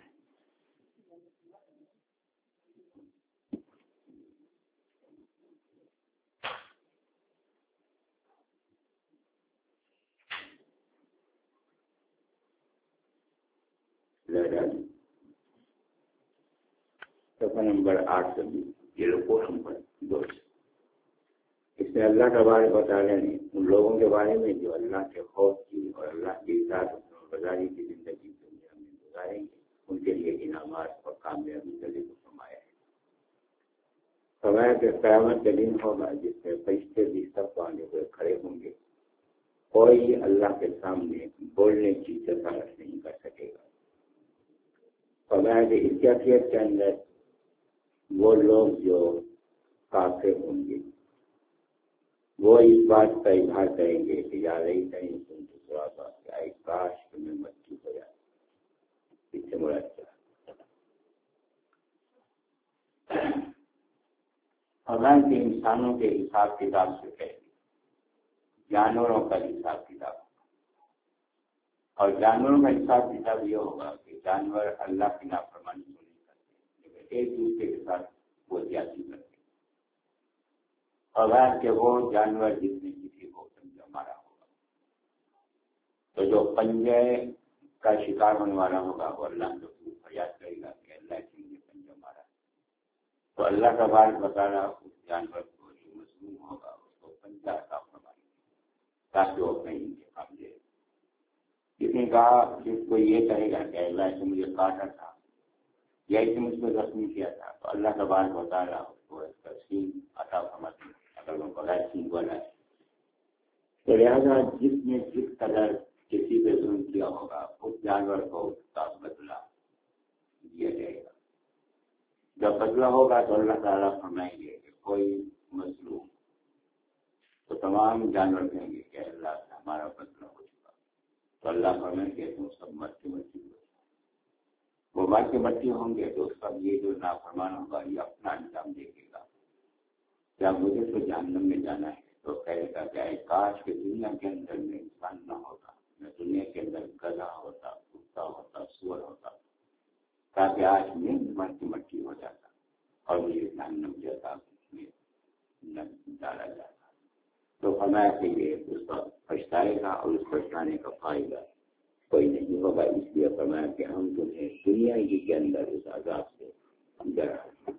صفحہ نمبر آٹھ سو بیس، یہ رکوع نمبر دو. اس میں اللہ تبارک و تعالیٰ نے ان لوگوں کے بارے میں جو اللہ کے خوف کی اور اللہ کی اطاعت و گزاری کی زندگی دنیا میں گزاریں گے، ان کے لیے انعامات اور کامیابی کا ذکر فرمایا ہے. فرمایا کہ قیامت کا دن ہوگا جس میں فرشتے بھی سب آنے ہوئے کھڑے ہوں گے، کوئی اللہ کے سامنے بولنے کی جسارت نہیں کر سکے گا. فرمایا کہ اس کیفیت کے اندر وہ لوگ جو کافر ہوں گے وہ اس بات کا اظہار کریں گے کہ یا رہی نہیں تم دوسرا بات کیا ہے، کاش تمہیں مچھی ہو جائے. اس سے مراد کیا فرمایا کہ انسانوں کے حساب کتاب سے پہلے جانوروں کا حساب کتاب ہوگا، اور جانوروں کا حساب کتاب یہ ہوگا کہ جانور اللہ کی نافرمانی نہیں کرتے لیکن ایک دوسرے کے ساتھ وہ زیادتی کرتے ہیں. اور کہ وہ جانور جس نے کسی کو پنجہ مارا ہوگا تو جو پنجے کا شکار ہونے والا ہوگا وہ اللہ سے فریاد کرے گا کہ اللہ سے مجھے پنجہ مارا. تو اللہ کا بار بتانا اس جانور کو جو مظلوم ہوگا اس کو پنجہ عطا فرمائے تاکہ وہ اپنے انتقام دے. کسی نے کہا جس کو یہ کہے گا کہ اللہ سے مجھے کاٹا تھا یا اس نے مجھ کو زخمی کیا تھا تو اللہ کا بار بتانا اس کو اس کا سین عطا فرماتے اگر وہ بغیر سین والا ہے. تو لہٰذا جس نے جس قدر کسی پہ ظلم کیا ہوگا اس جانور کو اس کا بدلہ دیا جائے گا. جب بدلہ ہوگا تو اللہ تعالیٰ فرمائیں گے کہ کوئی مظلوم تو تمام جانور کہیں گے کہ اللہ سے ہمارا بدلہ ہو چکا. تو اللہ فرمائیں گے تم سب مرتے مرتی ہو. وہ مرتے مرتی ہوں گے تو اس کا یہ جو نافرمان ہوگا یہ اپنا انجام دیکھے گا. کیا مجھے تو جہنم میں جانا ہے تو کہے گا کہ کاش کہ دنیا کے اندر میں انسان نہ ہوتا، میں دنیا کے اندر گدھا ہوتا، کتا ہوتا، سور ہوتا تاکہ آج میں مرتی مٹی ہو جاتا اور مجھے جہنم کے عذاب میں نہ ڈالا جاتا. تو فرمایا کہ یہ اس کا پچھتائے گا اور اس پچھتانے کا فائدہ کوئی نہیں ہوگا. اس لیے فرمایا کہ ہم تمہیں دنیا ہی کے اندر اس عذاب سے ڈرا.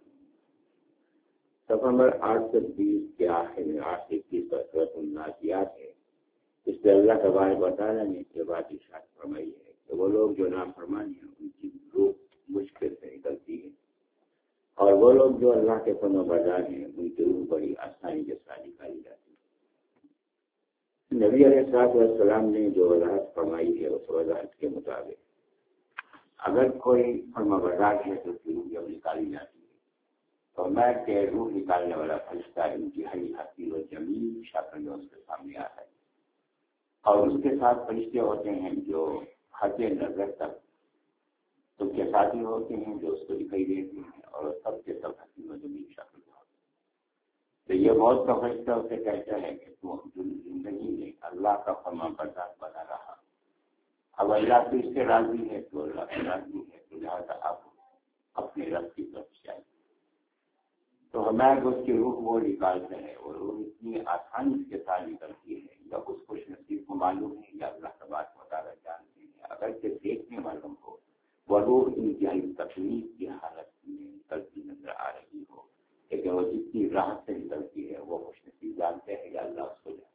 صفحہ نمبر آٹھ سو بیس کے آخر میں آٹھ سو اکیس کا سورۃ النازعات ہے. اس پہ اللہ تبارک و تعالیٰ نے یہ بات ارشاد فرمائی ہے کہ وہ لوگ جو نافرمان ہیں ان کی روح مشکل سے نکلتی ہے اور وہ لوگ جو اللہ کے فرما بردار ہیں ان کی روح بڑی آسانی کے ساتھ نکالی جاتی ہے. نبی علیہ الصلوۃ والسلام نے جو وضاحت فرمائی ہے اس وضاحت کے مطابق اگر کوئی فرما بردار ہے تو اس کی روح جب نکالی جاتی ہے تو میں کہ روح نکالنے والا فرشتہ انتہائی حقیر و جمیل شکل میں اس کے سامنے آتا ہے اور اس کے ساتھ فرشتے ہوتے ہیں جو حد نظر تک اس کے ساتھی ہوتے ہیں جو اس کو دکھائی دیتے ہیں اور سب کے سب حقیر و جمیل شکل میں ہوتے ہیں. تو یہ بہت کا فرشتہ اسے کہتا ہے کہ تو زندگی میں اللہ کا فرما بردار بنا رہا، اب اللہ تو اس سے راضی ہے تو اللہ سے راضی ہے تو لہٰذا آپ اپنے رب کی طرف سے آئے. تو ہمیں اس کی روح وہ نکالتے ہیں اور روح اتنی آسانی کے ساتھ نکلتی ہے یا اس خوش نصیب کو معلوم ہے یا اللہ کا بات مطالعہ جانتے ہیں. اگر کہ دیکھنے والوں کو وہ روح انتہائی تکلیف کی حالت میں نکلتی نظر آ رہی ہو لیکن وہ جتنی راحت سے نکلتی ہے وہ خوش نصیب جانتے ہیں یا اللہ اس کو جانتے.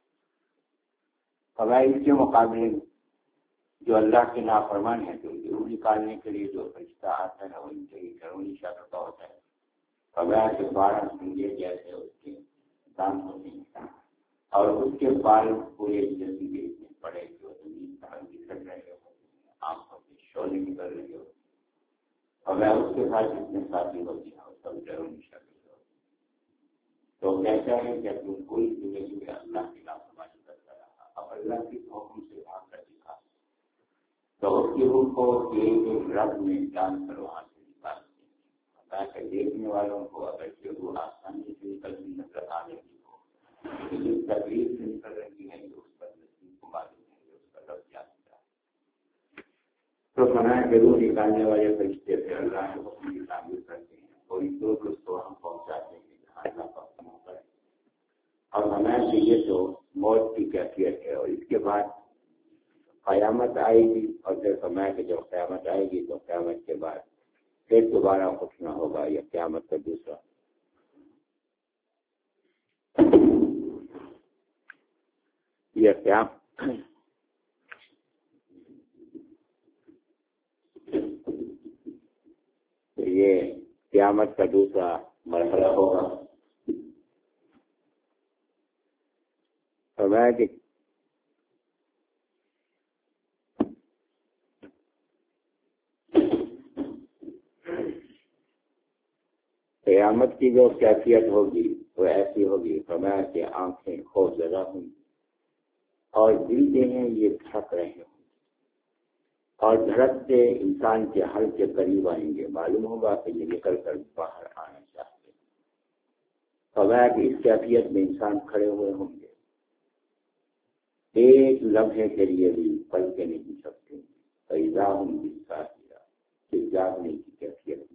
فوائد کے مقابلے جو اللہ کے نافرمان ہیں تو روح نکالنے کے لیے جو فرشتہ آتا ہے وہ انتہائی ضروری شکل کا ہوتا ہے. فوائد کے بارہ سنگے جیسے اس کے دام ہوتے ہیں اور اس کے بال پورے جزیرے میں پڑے جو زمین پر بکھر رہے ہوتے ہیں، آنکھوں کے شعلے نکل رہے ہوتے ہیں اور میں اس کے ساتھ جتنے ساتھی ہوتے ہیں وہ سب ضروری شکل ہوتے ہیں. تو کہتا ہے کہ تم کوئی زندگی میں اللہ کی نافرمانی کرتا رہا اب اللہ کے حکم سے بھاگ کر دکھا تو اس کی روح کو ایک ایک رب میں جان کر وہاں سے نکال تاکہ دیکھنے والوں کو اگر کہ وہ آسانی سے نکلتی نظر آ رہی ہو لیکن تکلیف سے نکل رہی ہے جو اس پر نصیب کو معلوم ہے جو اس کا رب جانتا ہے. تو فرمایا کہ روح نکالنے والے فرشتے سے اللہ کے حکم کی تعبیر کرتے ہیں، کوئی دور اس کو ہم پہنچاتے ہیں جہاں اللہ کا حکم ہوتا ہے. اور فرمایا کہ یہ تو موت کی کیفیت ہے، اور اس کے بعد قیامت آئے گی. اور پھر فرمایا کہ جب قیامت آئے گی تو قیامت کے بعد پھر دوبارہ اٹھنا ہوگا. یہ قیامت کا دوسرا یہ کیا یہ قیامت کا دوسرا مرحلہ ہوگا. فرمایا کہ قیامت کی جو کیفیت ہوگی وہ ایسی ہوگی. فرمایا کہ آنکھیں خوف زدہ ہوں اور دل کے ہیں یہ دھڑک رہے ہوں، اور دھڑکتے انسان کے حل کے قریب آئیں گے. معلوم ہوگا کہ یہ نکل کر باہر آنا چاہتے. فرمایا کہ اس کیفیت میں انسان کھڑے ہوئے ہوں گے، ایک لمحے کے لیے بھی پل کے نہیں سکتے. فیضا ہوں جس کہ جاگنے کی کیفیت میں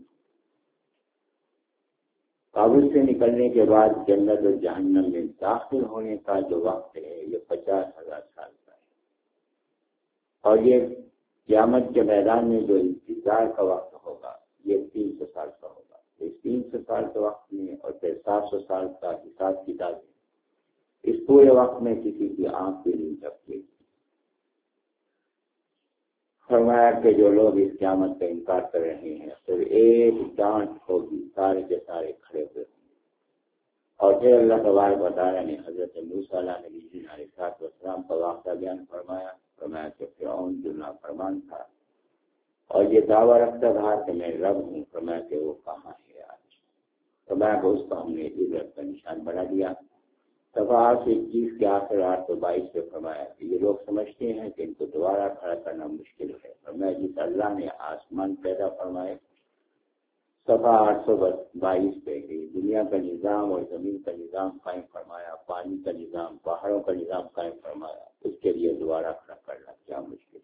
قابل سے نکلنے کے بعد جنت و جہنم میں داخل ہونے کا جو وقت ہے یہ پچاس ہزار سال کا ہے. اور یہ قیامت کے میدان میں جو انتظار کا وقت ہوگا یہ تین سو سال کا ہوگا. اس تین سو سال کے وقت میں اور پھر سات سو سال کا حساب کتاب ہے. اس پورے وقت میں کسی کی آنکھ بھی نہیں جھپکے. فرمایا کہ جو لوگ اس قیامت کا انکار کر رہے ہیں پھر ایک ڈانٹ ہوگی، سارے کے سارے کھڑے ہوئے ہوں گے. اور پھر اللہ تبارک و تعالیٰ نے حضرت موسیٰ علیہ السلام کا واقعہ بیان فرمایا. فرمایا کہ فرعون جو نافرمان تھا اور یہ دعویٰ رکھتا تھا کہ میں رب ہوں، فرمایا کہ وہ کہاں ہے آج. فرمایا کہ اس کو ہم نے عبرت کا نشان بنا دیا. صفحہ آٹھ سو اکیس کے آخر آٹھ سو بائیس پہ فرمایا کہ یہ لوگ سمجھتے ہیں کہ ان کو دوبارہ کھڑا کرنا مشکل ہے. فرمایا جس اللہ نے آسمان پیدا فرمائے، صفحہ آٹھ سو بائیس پہ کہ دنیا کا نظام اور زمین کا نظام قائم فرمایا، پانی کا نظام، پہاڑوں کا نظام قائم فرمایا، اس کے لیے دوبارہ کھڑا کرنا کیا مشکل.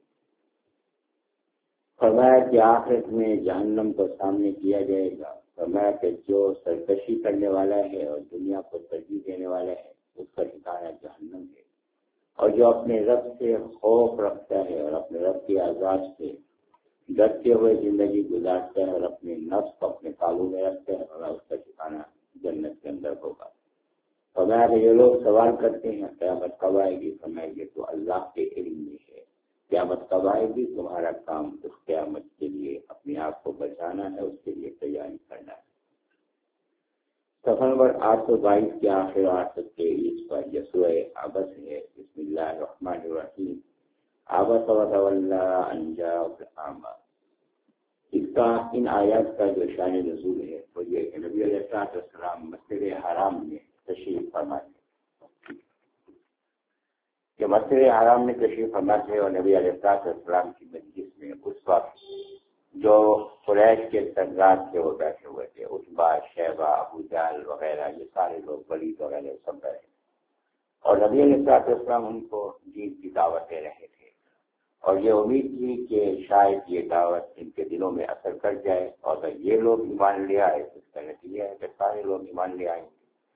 فرمایا کہ آخرت میں جہنم کو سامنے کیا جائے گا. فرمایا کہ جو سرکشی کرنے والا ہے اور دنیا کو ترجیح دینے والا ہے اس کا ٹھکانہ جہنم ہے. اور جو اپنے رب سے خوف رکھتا ہے اور اپنے رب کے عذاب سے ڈرتے ہوئے زندگی گزارتا ہے اور اپنے نفس کو اپنے قابو میں رکھتا ہے اور اس کا ٹھکانہ جنت کے اندر ہوگا. فرمایا کہ جو لوگ سوال کرتے ہیں قیامت کب آئے گی، فرمایا یہ تو اللہ کے علم میں ہے. قیامت کب آئے گی، تمہارا کام اس قیامت کے لیے اپنے آپ کو بچانا ہے، اس کے لیے تیاری کرنا ہے. صفحہ نمبر آٹھ سو بائیس کے آخر آٹھ سو تیئیس پر یہ سورہ عبس ہے. بسم اللہ الرحمن الرحیم. عبس وتولی ان جاءہ الاعمی. اس کا ان آیات کا جو شان نزول ہے وہ یہ کہ نبی علیہ السلام مسجد حرام میں تشریف فرما تھے کہ مسجد حرام میں تشریف فرما تھے اور نبی علیہ السلام کی مجلس میں اس وقت جو قریش کے سردار تھے وہ بیٹھے ہوئے تھے، عتبہ، شیبہ، ابو جہل وغیرہ، یہ سارے لوگ، ولید وغیرہ سب بیٹھے. اور نبی علیہ السلام ان کو دین کی دعوت دے رہے تھے اور یہ امید تھی کہ شاید یہ دعوت ان کے دلوں میں اثر کر جائے اور اگر یہ لوگ ایمان لے آئے تو اس کا نتیجہ ہے کہ سارے لوگ ایمان لے آئیں گے.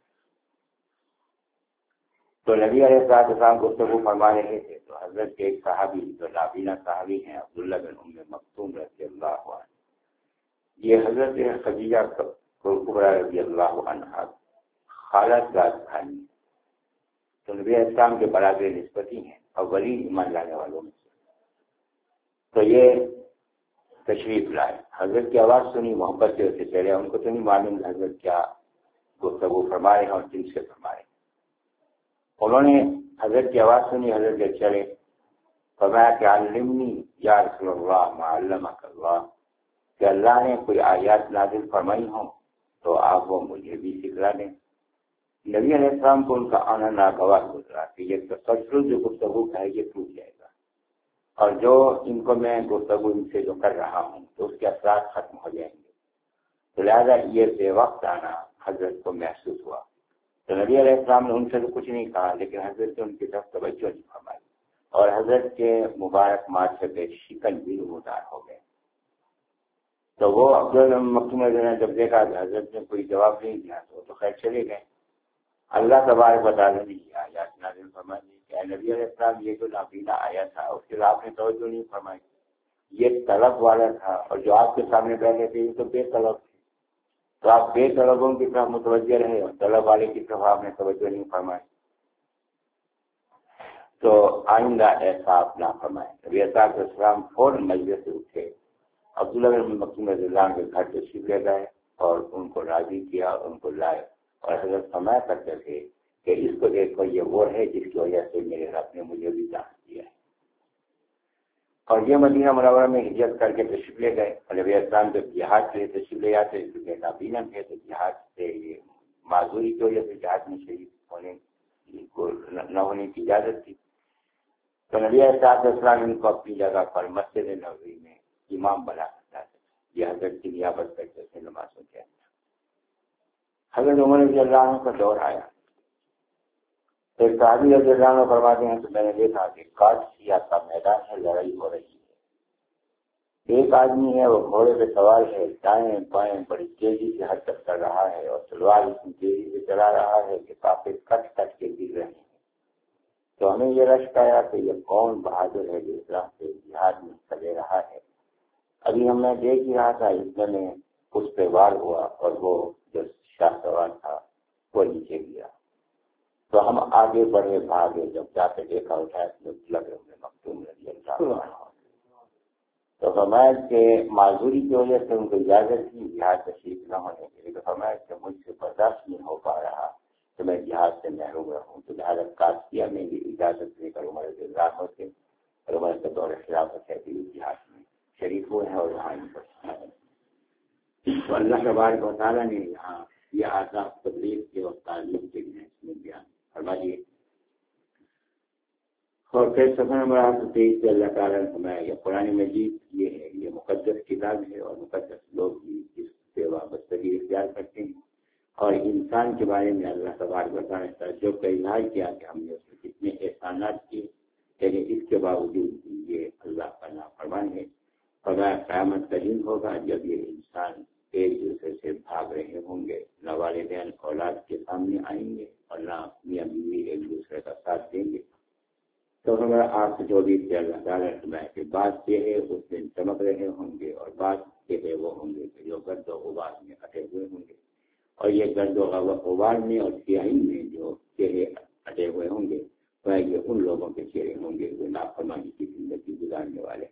تو نبی علیہ السلام گفتگو فرما رہے تھے تو حضرت کے ایک صحابی جو نابینا صحابی ہیں عبداللہ بن ام مکتوم رضی اللہ عنہ، یہ حضرت خدیجہ کبریٰ رضی اللہ عنہا خالہ ذات خانی تو نبی علیہ السلام کے برابر نسبتی ہیں اور ولی ایمان لانے والوں میں سے. تو یہ تشریف لائے، حضرت کی آواز سنی، محبت سے اسے چلے. ان کو تو نہیں معلوم حضرت کیا گفتگو فرما رہے ہیں اور جن سے فرما رہے ہیں. انہوں نے حضرت کی آواز سنی، حضرت کے چلے. فرمایا کہ علمنی یا رسول اللہ ما علمک اللہ، کہ اللہ نے کوئی آیات نازل فرمائی ہوں تو آپ وہ مجھے بھی سکھلا دیں. نبی علیہ السلام کو ان کا آنا ناگوار گزرا کہ یہ تسلسل جو گفتگو کا ہے یہ ٹوٹ جائے گا اور جو ان کو میں گفتگو ان سے جو کر رہا ہوں تو اس کے اثرات ختم ہو جائیں گے. تو لہٰذا یہ بے وقت آنا حضرت کو محسوس ہوا. تو نبی علیہ السلام نے ان سے تو کچھ نہیں کہا لیکن حضرت نے ان کی طرف توجہ نہیں فرمائی اور حضرت کے مبارک ماتھے پہ شکن بھی نمودار ہو گئے. تو وہ عبداللہ مکتوم نے جب دیکھا کہ حضرت نے کوئی جواب نہیں دیا تو تو خیر چلے گئے. اللہ تبارک و تعالیٰ نے یہ آیات نازل فرمائی کہ نبی علیہ السلام یہ جو نابینا آیا تھا اس کے آپ نے توجہ نہیں فرمائی. یہ طلب والا تھا اور جو آپ کے سامنے بیٹھے تھے یہ تو بے طلب تھے. تو آپ بے طلبوں کی طرف متوجہ رہے اور طلب والے کی طرف آپ نے توجہ نہیں فرمائی. تو آئندہ ایسا آپ نہ فرمائیں. نبی علیہ السلام فوراً مجلس سے اٹھے, عبداللہ بن مکتوم رضی اللہ عنہ کے گھر تشریف لے گئے اور ان کو راضی کیا اور ان کو لائے. اور حضرت فرمایا کرتے تھے کہ اس کو دیکھو یہ وہ ہے جس کی وجہ سے میرے رب نے مجھے بھی دعوت دیا ہے. اور یہ مدینہ منورہ میں ہجرت کر کے تشریف لے گئے. اور نبی اسلام جب جہاد کے لیے تشریف لے جاتے کیونکہ نابینا تھے تو جہاد سے یہ معذوری کی وجہ سے جہاد میں شریک ہونے کو نہ ہونے کی اجازت تھی. تو نبی اسلام ان کو اپنی جگہ پر مسجد نبوی میں امام بنا سکتا تھا. یہ حضرت کی نیابت کرتے تھے نمازوں کے اندر. حضرت عمر رضی اللہ عنہ کا دور آیا. ایک صحابی رضی اللہ عنہ فرماتے ہیں تو میں نے دیکھا کہ قادسیہ کا میدان ہے, لڑائی ہو رہی ہے. ایک آدمی ہے وہ گھوڑے پہ سوار ہے, دائیں بائیں بڑی تیزی سے حرکت کر رہا ہے اور تلوار اتنی تیزی سے چلا رہا ہے کہ کافی کٹ کٹ کے گر رہے ہیں. تو ہمیں یہ رشک آیا کہ یہ کون بہادر ہے جو اس طرح سے جہاد میں حصہ لے رہا ہے. ابھی ہم نے دیکھ ہی رہا تھا اتنے میں اس پہ وار ہوا اور وہ جو شاہ سوار تھا وہ نیچے گیا. تو ہم آگے بڑھے بھاگے, جب جا کے دیکھا اٹھایا لگے ہوئے مکتوم رضی اللہ عنہ. تو فرمایا کہ معذوری کی وجہ سے ان کو اجازت تھی جہاد تشریف نہ ہونے کے لیے. تو فرمایا کہ مجھ سے برداشت نہیں ہو پا رہا تو میں جہاد سے محروم رہوں. تو لہٰذا قادسیہ میں بھی اجازت لے کر عمر رضی اللہ عنہ سے اور عمر کے دور خلافت ہے کہ جہاد میں شریف ہوئے ہیں اور یہاں ان پر. تو اللہ تبارک و تعالیٰ نے یہاں یہ آداب تبلیغ کے اور تعلیم کے لیے اس میں بیان فرما دیے. اور پھر سفر نمبر آٹھ سو تیئیس سے اللہ تعالیٰ نے فرمایا یہ قرآن مجید یہ ہے, یہ مقدس کتاب ہے اور مقدس لوگ بھی اس سے وابستگی اختیار کرتے ہیں. اور انسان کے بارے میں اللہ تبارک و تعالیٰ نے تعجب کا اظہار کیا کہ ہم نے اس میں کتنے احسانات کیے, لیکن اس کے باوجود یہ اللہ کا نافرمان ہے. خدا قیامت کا دن ہوگا جب یہ انسان ایک دوسرے سے بھاگ رہے ہوں گے, نہ والدین اولاد کے سامنے آئیں گے اور نہ میاں بیوی ایک دوسرے کا ساتھ دیں گے. تو ہمارا آٹھ سو چوبیس سے اللہ تعالیٰ نے کہ بات یہ ہے اس دن چمک رہے ہوں گے اور بات یہ ہے وہ ہوں گے کہ جو گرد و غبار میں اٹے ہوئے ہوں گے. اور یہ گرد و غبار میں اور سیاہی میں جو چہرے اٹے ہوئے ہوں گے وہ یہ ان لوگوں کے چہرے ہوں گے جو نافرمانی کی زندگی گزارنے والے.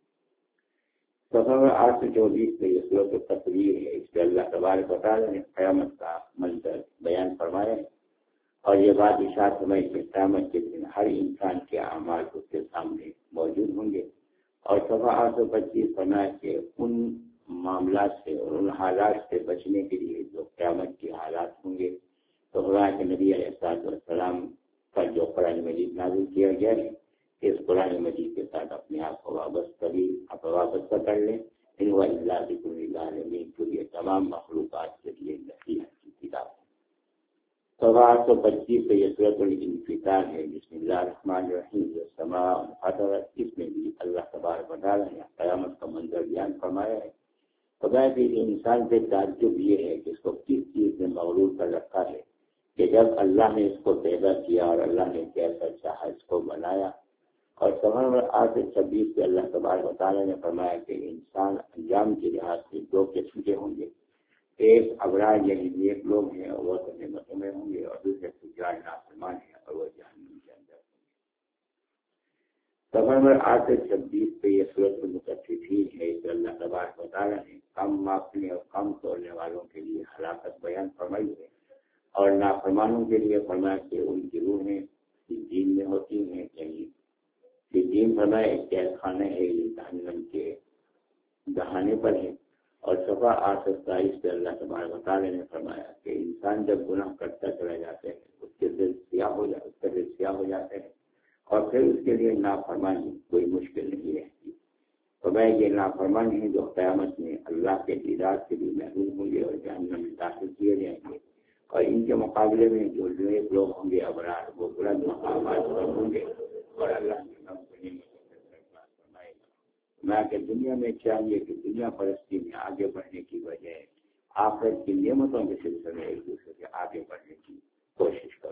سفر آٹھ سو چوبیس میں یہ صورت تصویر ہے. اس پہ اللہ تبارک و تعالیٰ نے قیامت کا منظر بیان فرمایا ہے اور یہ بات ارشاد فرمائی کہ قیامت کے دن ہر انسان کے اعمال اس کے سامنے موجود ہوں گے. اور سفر آٹھ سو پچیس فرمایا کہ ان معاملات سے اور ان حالات سے بچنے کے لیے جو قیامت کے حالات ہوں گے تو فرمایا کہ نبی علیہ السلام پر جو قرآن مجید نازل کیا گیا ہے اس قرآن مجید کے ساتھ اپنے آپ کو وابستہ بھی آپ وابستہ کر لیں. ان و اللہ ذکر العالمین کے لیے تمام مخلوقات کے لیے نصیحت کی کتاب ہے. سوا آٹھ سو پچیس سے یہ سورۃ الانفطار ہے. بسم اللہ الرحمن الرحیم. جو سماء انفطرت, اس میں بھی اللہ تبارک و تعالیٰ نے قیامت کا منظر بیان فرمایا ہے. خدا کہ انسان سے تعجب یہ ہے کہ اس کو کس چیز نے مغرور کر رکھا ہے کہ جب اللہ نے اس کو پیدا کیا اور اللہ نے کیسا چاہا اس کو بنایا. اور سفر نمبر آٹھ سے چھبیس سے اللہ تبارک و تعالیٰ نے فرمایا کہ انسان انجام کے لحاظ سے دو قسم کے ہوں گے. ایک ابرار یعنی نیک لوگ ہیں اور وہ تو نعمتوں میں ہوں گے, اور دوسرے تجار نافرمان ہیں اور وہ جہنم کے اندر ہوں گے. سفر نمبر آٹھ سے چھبیس پہ یہ سورۃ المطففین ہے. اس اللہ تبارک و تعالیٰ نے کم ماپنے اور کم تولنے والوں کے لیے ہلاکت بیان فرمائی ہے اور نافرمانوں کے لیے فرمایا کہ ان کی روحیں دین میں ہوتی ہیں. یعنی دین فرمایا ایک قید خانہ ہے, یہ جہنم کے دہانے پر ہے. اور صفحہ آٹھ سو ستائیس پہ اللہ تبارک و تعالیٰ نے فرمایا کہ انسان جب گناہ کرتا چلا جاتے ہیں اس کے دل سیاہ ہو جاتے اس کا دل سیاہ ہو جاتے ہیں اور پھر اس کے لیے نافرمانی کوئی مشکل نہیں رہتی. تو میں یہ نافرمان ہیں جو قیامت میں اللہ کے دیدار سے بھی محروم ہوں گے اور جہنم میں داخل کیے جائیں گے. اور ان کے مقابلے میں جو نیک لوگ ہوں گے ابرار وہ بلند مقامات پر ہوں گے اور اللہ میں کہ دنیا میں چاہیے کہ دنیا پرستی میں آگے بڑھنے کی وجہ آخرت کی نعمتوں کے سلسلے میں ایک دوسرے سے آگے بڑھنے کی کوشش کرو۔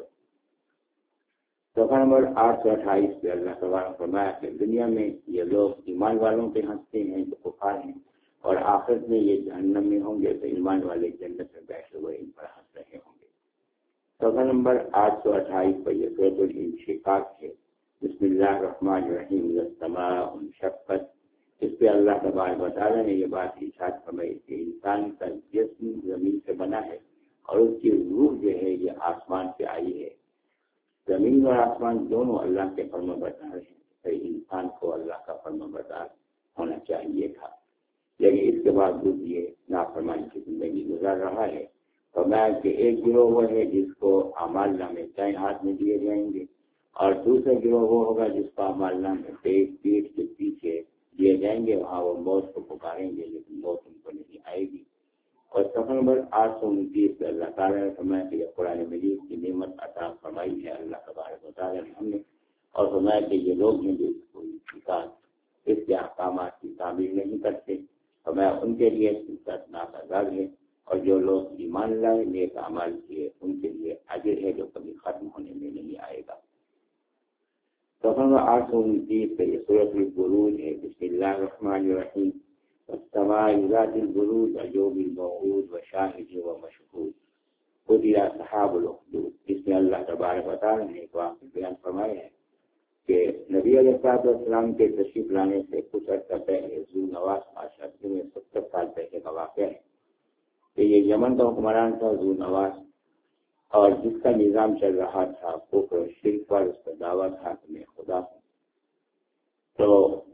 صفحہ نمبر آٹھ سو اٹھائیس پہ اللہ تعالیٰ نے فرمایا کہ دنیا میں یہ لوگ ایمان والوں پہ ہنستے ہیں جو کفار ہیں، اور آخرت میں یہ جہنم میں ہوں گے تو ایمان والے جنت میں بیٹھے ہوئے ان پر ہنس رہے ہوں گے۔ صفحہ نمبر آٹھ سو اٹھائیس پر یہ سورۃ الانشقاق ہے۔ بسم اللہ الرحمن الرحیم، السماء انشقت، اس پہ اللہ تبارک و تعالیٰ نے یہ بات ارشاد فرمائی کہ انسان کا جسم زمین سے بنا ہے اور اس کی روح جو ہے یہ آسمان سے آئی ہے۔ زمین اور آسمان دونوں اللہ کے فرما بردار ہیں، تو انسان کو اللہ کا فرما بردار ہونا چاہیے تھا، لیکن اس کے باوجود یہ نافرمانی کی زندگی گزار رہا ہے۔ فرمایا کہ ایک گروہ وہ ہے جس کو اعمال نامے دائیں ہاتھ میں دیے جائیں گے، اور دوسرا گروہ وہ ہوگا جس کو اعمال نامے پیٹ پیٹ کے پیچھے دیے جائیں گے، وہاں وہ موت کو پکاریں گے لیکن موت ان کو نہیں آئے گی۔ اور صفحہ نمبر آٹھ سو انتیس میں اللہ تعالیٰ نے فرمایا کہ یہ قرآن مجید کی نعمت عطا فرمائی ہے اللہ تبارک و تعالیٰ نے ہم نے، اور فرمایا کہ یہ لوگ ہیں جو اس کو اس کے احکامات کی تعمیل نہیں کرتے، فرمایا ان کے لیے دردناک عذاب ہے، اور جو لوگ ایمان لائے نیک اعمال کیے ان کے لیے اجر ہے جو کبھی ختم ہونے میں نہیں آئے گا۔ صفحہ نمبر آٹھ سو انتیس پہ یہ سورۃ البروج ہے۔ بسم اللہ الرحمن الرحیم، والسماء ذات البروج واليوم الموعود وشاہد ومشہود قتل اصحاب الاخدود۔ اس میں اللہ تبارک و تعالیٰ نے ایک واقعہ بیان فرمایا ہے کہ نبی علیہ الصلوۃ والسلام کے تشریف لانے سے کچھ عرصہ پہلے ذو نواس بادشاہ میں ستر سال پہلے کا واقعہ ہے کہ یہ یمن کا حکمران تھا ذو نواس، اور جس کا نظام چل رہا تھا کفر و شرک پر، اس کا دعویٰ تھا کہ میں خدا ہوں۔ تو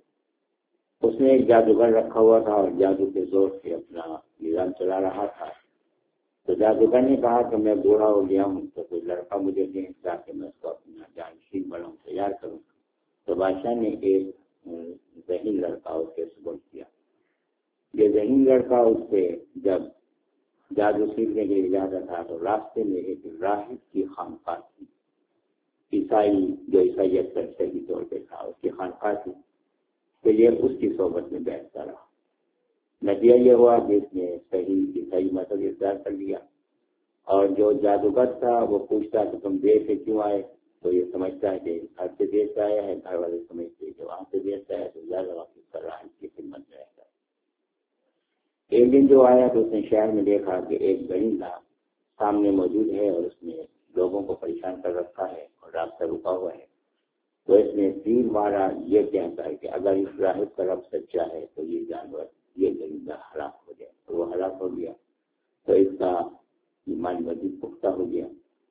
اس نے ایک جادوگر رکھا ہوا تھا اور جادو کے زور سے اپنا نظام چلا رہا تھا۔ تو جادوگر نے کہا کہ میں بوڑھا ہو گیا ہوں تو کوئی لڑکا مجھے دیں تاکہ میں اس کو اپنا جانشین بناؤں، تیار کروں۔ تو بادشاہ نے ایک ذہین لڑکا اس کے سپرد کیا۔ یہ ذہین لڑکا اس سے جب جادو سیکھنے کے لیے جاتا تھا تو راستے میں ایک راہب کی خانقاہ تھی، عیسائی جو عیسائیت پر صحیح طور پہ تھا، اس کی خانقاہ تھی، تو یہ اس کی صحبت میں بیٹھتا رہا۔ نتیجہ یہ ہوا کہ اس نے صحیح عیسائی مذہب اختیار کر لیا، اور جو جادوگر تھا وہ پوچھتا کہ تم دیر سے کیوں آئے، تو یہ سمجھتا ہے کہ گھر سے دیر سے آیا ہے، گھر والے سمجھتے ہیں کہ وہاں سے دیر سے آیا تو زیادہ وقت کر رہا ہے، اس کی خدمت میں رہتا ہے۔ ایک دن جو آیا تو اس نے شہر میں دیکھا کہ ایک درندہ سامنے موجود ہے اور اس نے لوگوں کو پریشان کر رکھا ہے اور راستہ رکا ہوا ہے۔ تو اس نے تیر مارا، یہ کہتا ہے کہ اگر اس راہب کا رب سچا ہے تو یہ جانور، یہ درندہ ہلاک ہو جائے، تو وہ ہلاک ہو گیا، تو اس کا ایمان مزید پختہ ہو گیا۔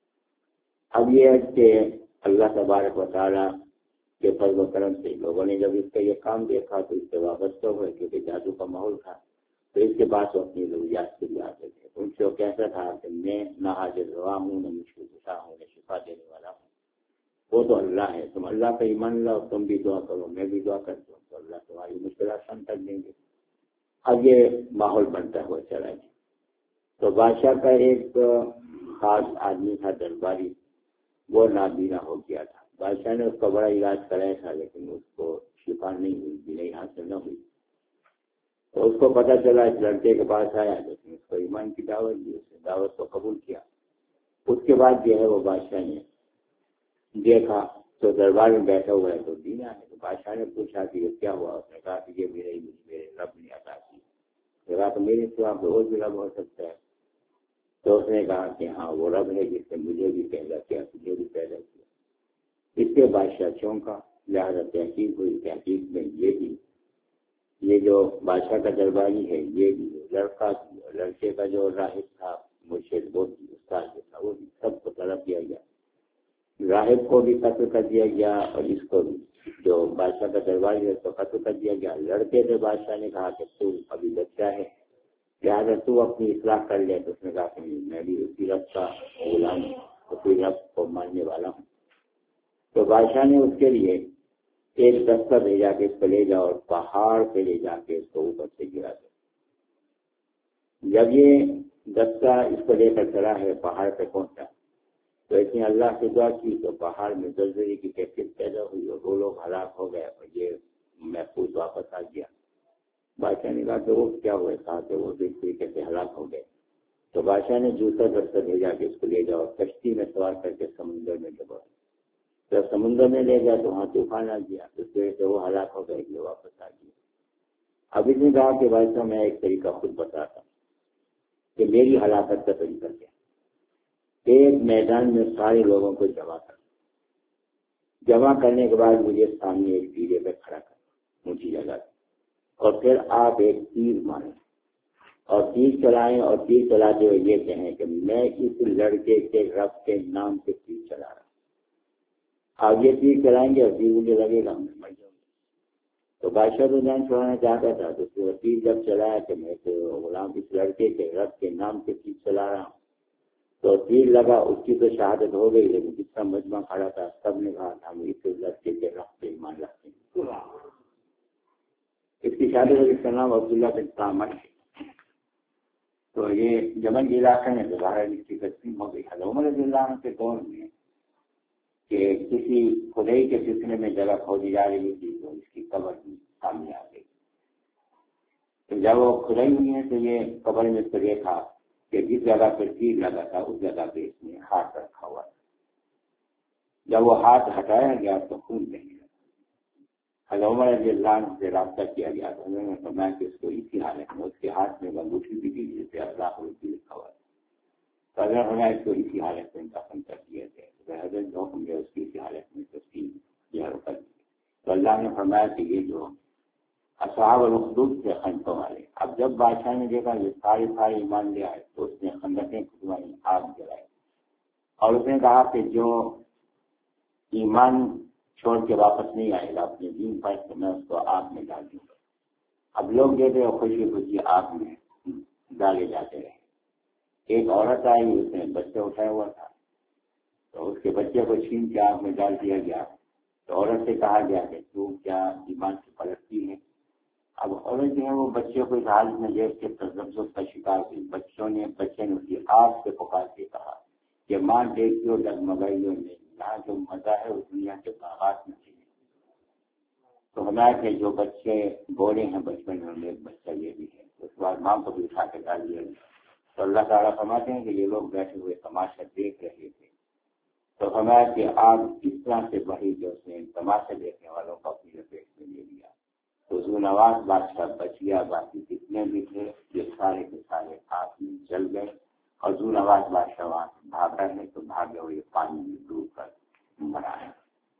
اب یہ ہے کہ اللہ تبارک و تعالیٰ کے فضل و کرم سے لوگوں نے جب اس کا یہ کام دیکھا تو اس سے وابستہ ہوئے، کیونکہ جادو کا ماحول تھا، تو اس کے بعد وہ اپنی ضروریات کے لیے آتے تھے۔ ان سے وہ کہتا تھا کہ میں نہ حاضر روا ہوں، نہ مشکل کشا ہوں، نہ شفا دینے والا ہوں، وہ تو اللہ ہے، تم اللہ کا ایمان لاؤ، تم بھی دعا کرو، میں بھی دعا کرتا ہوں، تو اللہ تمہاری مشکل آسان کر دیں گے۔ اب یہ ماحول بنتا ہوا چلا گیا۔ تو بادشاہ کا ایک خاص آدمی تھا درباری، وہ نابینا ہو گیا تھا۔ بادشاہ نے اس کا بڑا علاج کرایا تھا لیکن اس کو شفا نہیں ہوئی، بینائی حاصل نہ ہوئی۔ تو اس کو پتہ چلا، اس لڑکے کے پاس آیا، لیکن اس کو ایمان کی دعوت دی، اس نے دعوت کو قبول کیا۔ اس کے بعد جو ہے وہ بادشاہ نے دیکھا تو دربار میں بیٹھا ہوا ہے تو بینا ہے۔ تو بادشاہ نے پوچھا کہ یہ کیا ہوا؟ اس نے کہا کہ یہ میرے میرے رب نے عطا کی۔ کہا تو میرے سوا کوئی اور بھی رب ہو سکتا ہے؟ تو اس نے کہا کہ ہاں وہ رب ہے جس نے مجھے بھی پیدا کیا، تجھے بھی پیدا کیا۔ اس کے بادشاہ چونکا، لہٰذا تحقیق ہوئی، تحقیق میں یہ بھی یہ جو بادشاہ کا درباری ہے یہ بھی لڑکا بھی، اور لڑکے کا جو راہب تھا مرشد وہ بھی، استاد جو تھا وہ بھی، سب کو طلب کیا گیا۔ راہب کو بھی قتل کر دیا گیا اور اس کو بھی، جو بادشاہ کا درباری ہے اس کو قتل کر دیا گیا۔ لڑکے سے بادشاہ نے کہا کہ تو ابھی بچہ ہے لہٰذا تو اپنی اصلاح کر لے، تو اس نے کہا کہ میں بھی اسی رب کا غلام ہوں، اسی رب کو ماننے والا ہوں۔ تو بادشاہ نے اس کے لیے ایک دستہ بھیجا کہ اس کو لے جاؤ اور پہاڑ پہ لے جا کے اس کو اوپر سے گرا دو۔ جب یہ دستہ اس کو لے کر چلا ہے، پہاڑ پہ پہنچا تو اس نے اللہ سے دعا کی تو پہاڑ میں زلزلے کی کیفیت پیدا ہوئی اور وہ لوگ ہلاک ہو گئے اور یہ محفوظ واپس آ گیا۔ بادشاہ نے کہا کہ وہ کیا ہوئے، کہا کہ وہ اس طریقے سے ہلاک ہو گئے. تو بادشاہ نے دوسرا دستہ بھیجا کہ اس کو لے جاؤ، کشتی میں سوار کر کے سمندر میں ڈبو. جب سمندر میں لے گیا تو وہاں طوفان آ گیا، اس وجہ سے وہ ہلاک ہو گئے، یہ واپس آ گیا. اب اس نے کہا کہ بادشاہ میں ایک طریقہ خود بتاتا ہوں کہ میری ہلاکت کا طریقہ کیا. ایک میدان میں سارے لوگوں کو جمع کر جمع کرنے کے بعد مجھے سامنے ایک ٹیلے پہ کھڑا کر اونچی جگہ، اور پھر آپ ایک تیر ماریں اور تیر چلائیں، اور تیر چلاتے ہوئے یہ کہیں کہ میں اس لڑکے کے رب کے نام سے تیر چلا رہا ہوں. آپ یہ تیر چلائیں گے اور تیر مجھے لگے گا میں مر جاؤں گا. تو بادشاہ تو جان چھوڑانا چاہتا تھا، تو تیر جب چلایا کہ میں تو غلام اس لڑکے کے رب کے نام سے تیر چلا رہا ہوں، تو تیر لگا، اس کی تو شہادت ہو گئی، لیکن جتنا مجمع کھڑا تھا سب نے کہا ہم اس لڑکے کے رب پہ ایمان رکھتے ہیں. اس کی شہادت ہوئی، اس کا نام عبداللہ بن سامر ہے. تو یہ یمن کے علاقے میں دوبارہ اس کی تقسیم ہو گئی. حضرت عمر رضی اللہ عنہ کے دور میں کہ کسی کھدائی کے سلسلے میں جگہ کھودی جا رہی تھی تو اس کی قبر بھی سامنے آ گئی. تو جب وہ کھدائی ہوئی ہے تو یہ قبر میں تو دیکھا کہ جس جگہ پر تیر لگا تھا اس جگہ پہ اس نے ہاتھ رکھا ہوا تھا. جب وہ ہاتھ ہٹایا گیا تو خون نہیں لگا. حضرت عمر رضی اللہ عنہ سے رابطہ کیا گیا تو انہوں نے فرمایا کہ اس کو اسی حالت میں اس کے ہاتھ میں انگوٹھی بھی دی جس پہ اللہ روپی لکھا ہوا تھا. تو حضرت فرمایا اس کو اسی حالت میں دفن کر دیے تھے. حضرت جو حکم دیا اس کی اسی حالت میں تسلیم کر دی. تو اللہ نے فرمایا کہ یہ جو اصحاب الخدود سے خندقوں والے، اب جب بادشاہ نے دیکھا یہ سارے سارے ایمان لے آئے تو اس نے خندقیں کھدوائی، آگ جلائی، اور اس نے کہا کہ جو ایمان چھوڑ کے واپس نہیں آئے گا اپنے دین پر تو میں اس کو آگ میں ڈال دوں گا. اب لوگ دیتے ہیں خوشی خوشی آگ میں ڈالے جاتے رہے. ایک عورت آئی، اس نے بچہ اٹھایا ہوا تھا تو اس کے بچے کو چھین کے آگ میں ڈال دیا گیا. تو عورت سے کہا گیا کہ تو کیا ایمان سے پلٹتی ہے؟ اب عورت جو ہے وہ بچے کو اس حالت میں دیکھ کے تذبذب کا شکار ہوئی. بچوں نے بچے نے اسی آگ سے پکار کے کہا کہ ماں دیکھتی ہو ڈگمگائیوں میں، یہاں جو مزہ ہے اس دنیا کے باغات میں نہیں. تو ہمارے کہ جو بچے بولے ہیں بچپن میں ان میں ایک بچہ یہ بھی ہے. اس کے بعد ماں کو بھی اٹھا کے ڈال دیا گیا. تو اللہ تعالیٰ فرماتے ہیں کہ یہ لوگ بیٹھے ہوئے تماشا دیکھ رہے تھے. تو ہمارے کہ آگ اس طرح سے بڑھی جو اس نے تماشا دیکھنے والوں کو اپنی لپیٹ میں لے لیا. تو ذو نواز بادشاہ بچ گیا، باقی جتنے بھی تھے یہ سارے کے سارے آگ میں جل گئے. اور ذو نواز بادشاہ وہاں سے بھاگا ہے تو بھاگے ہوئے پانی میں ڈوب کر مرا ہے.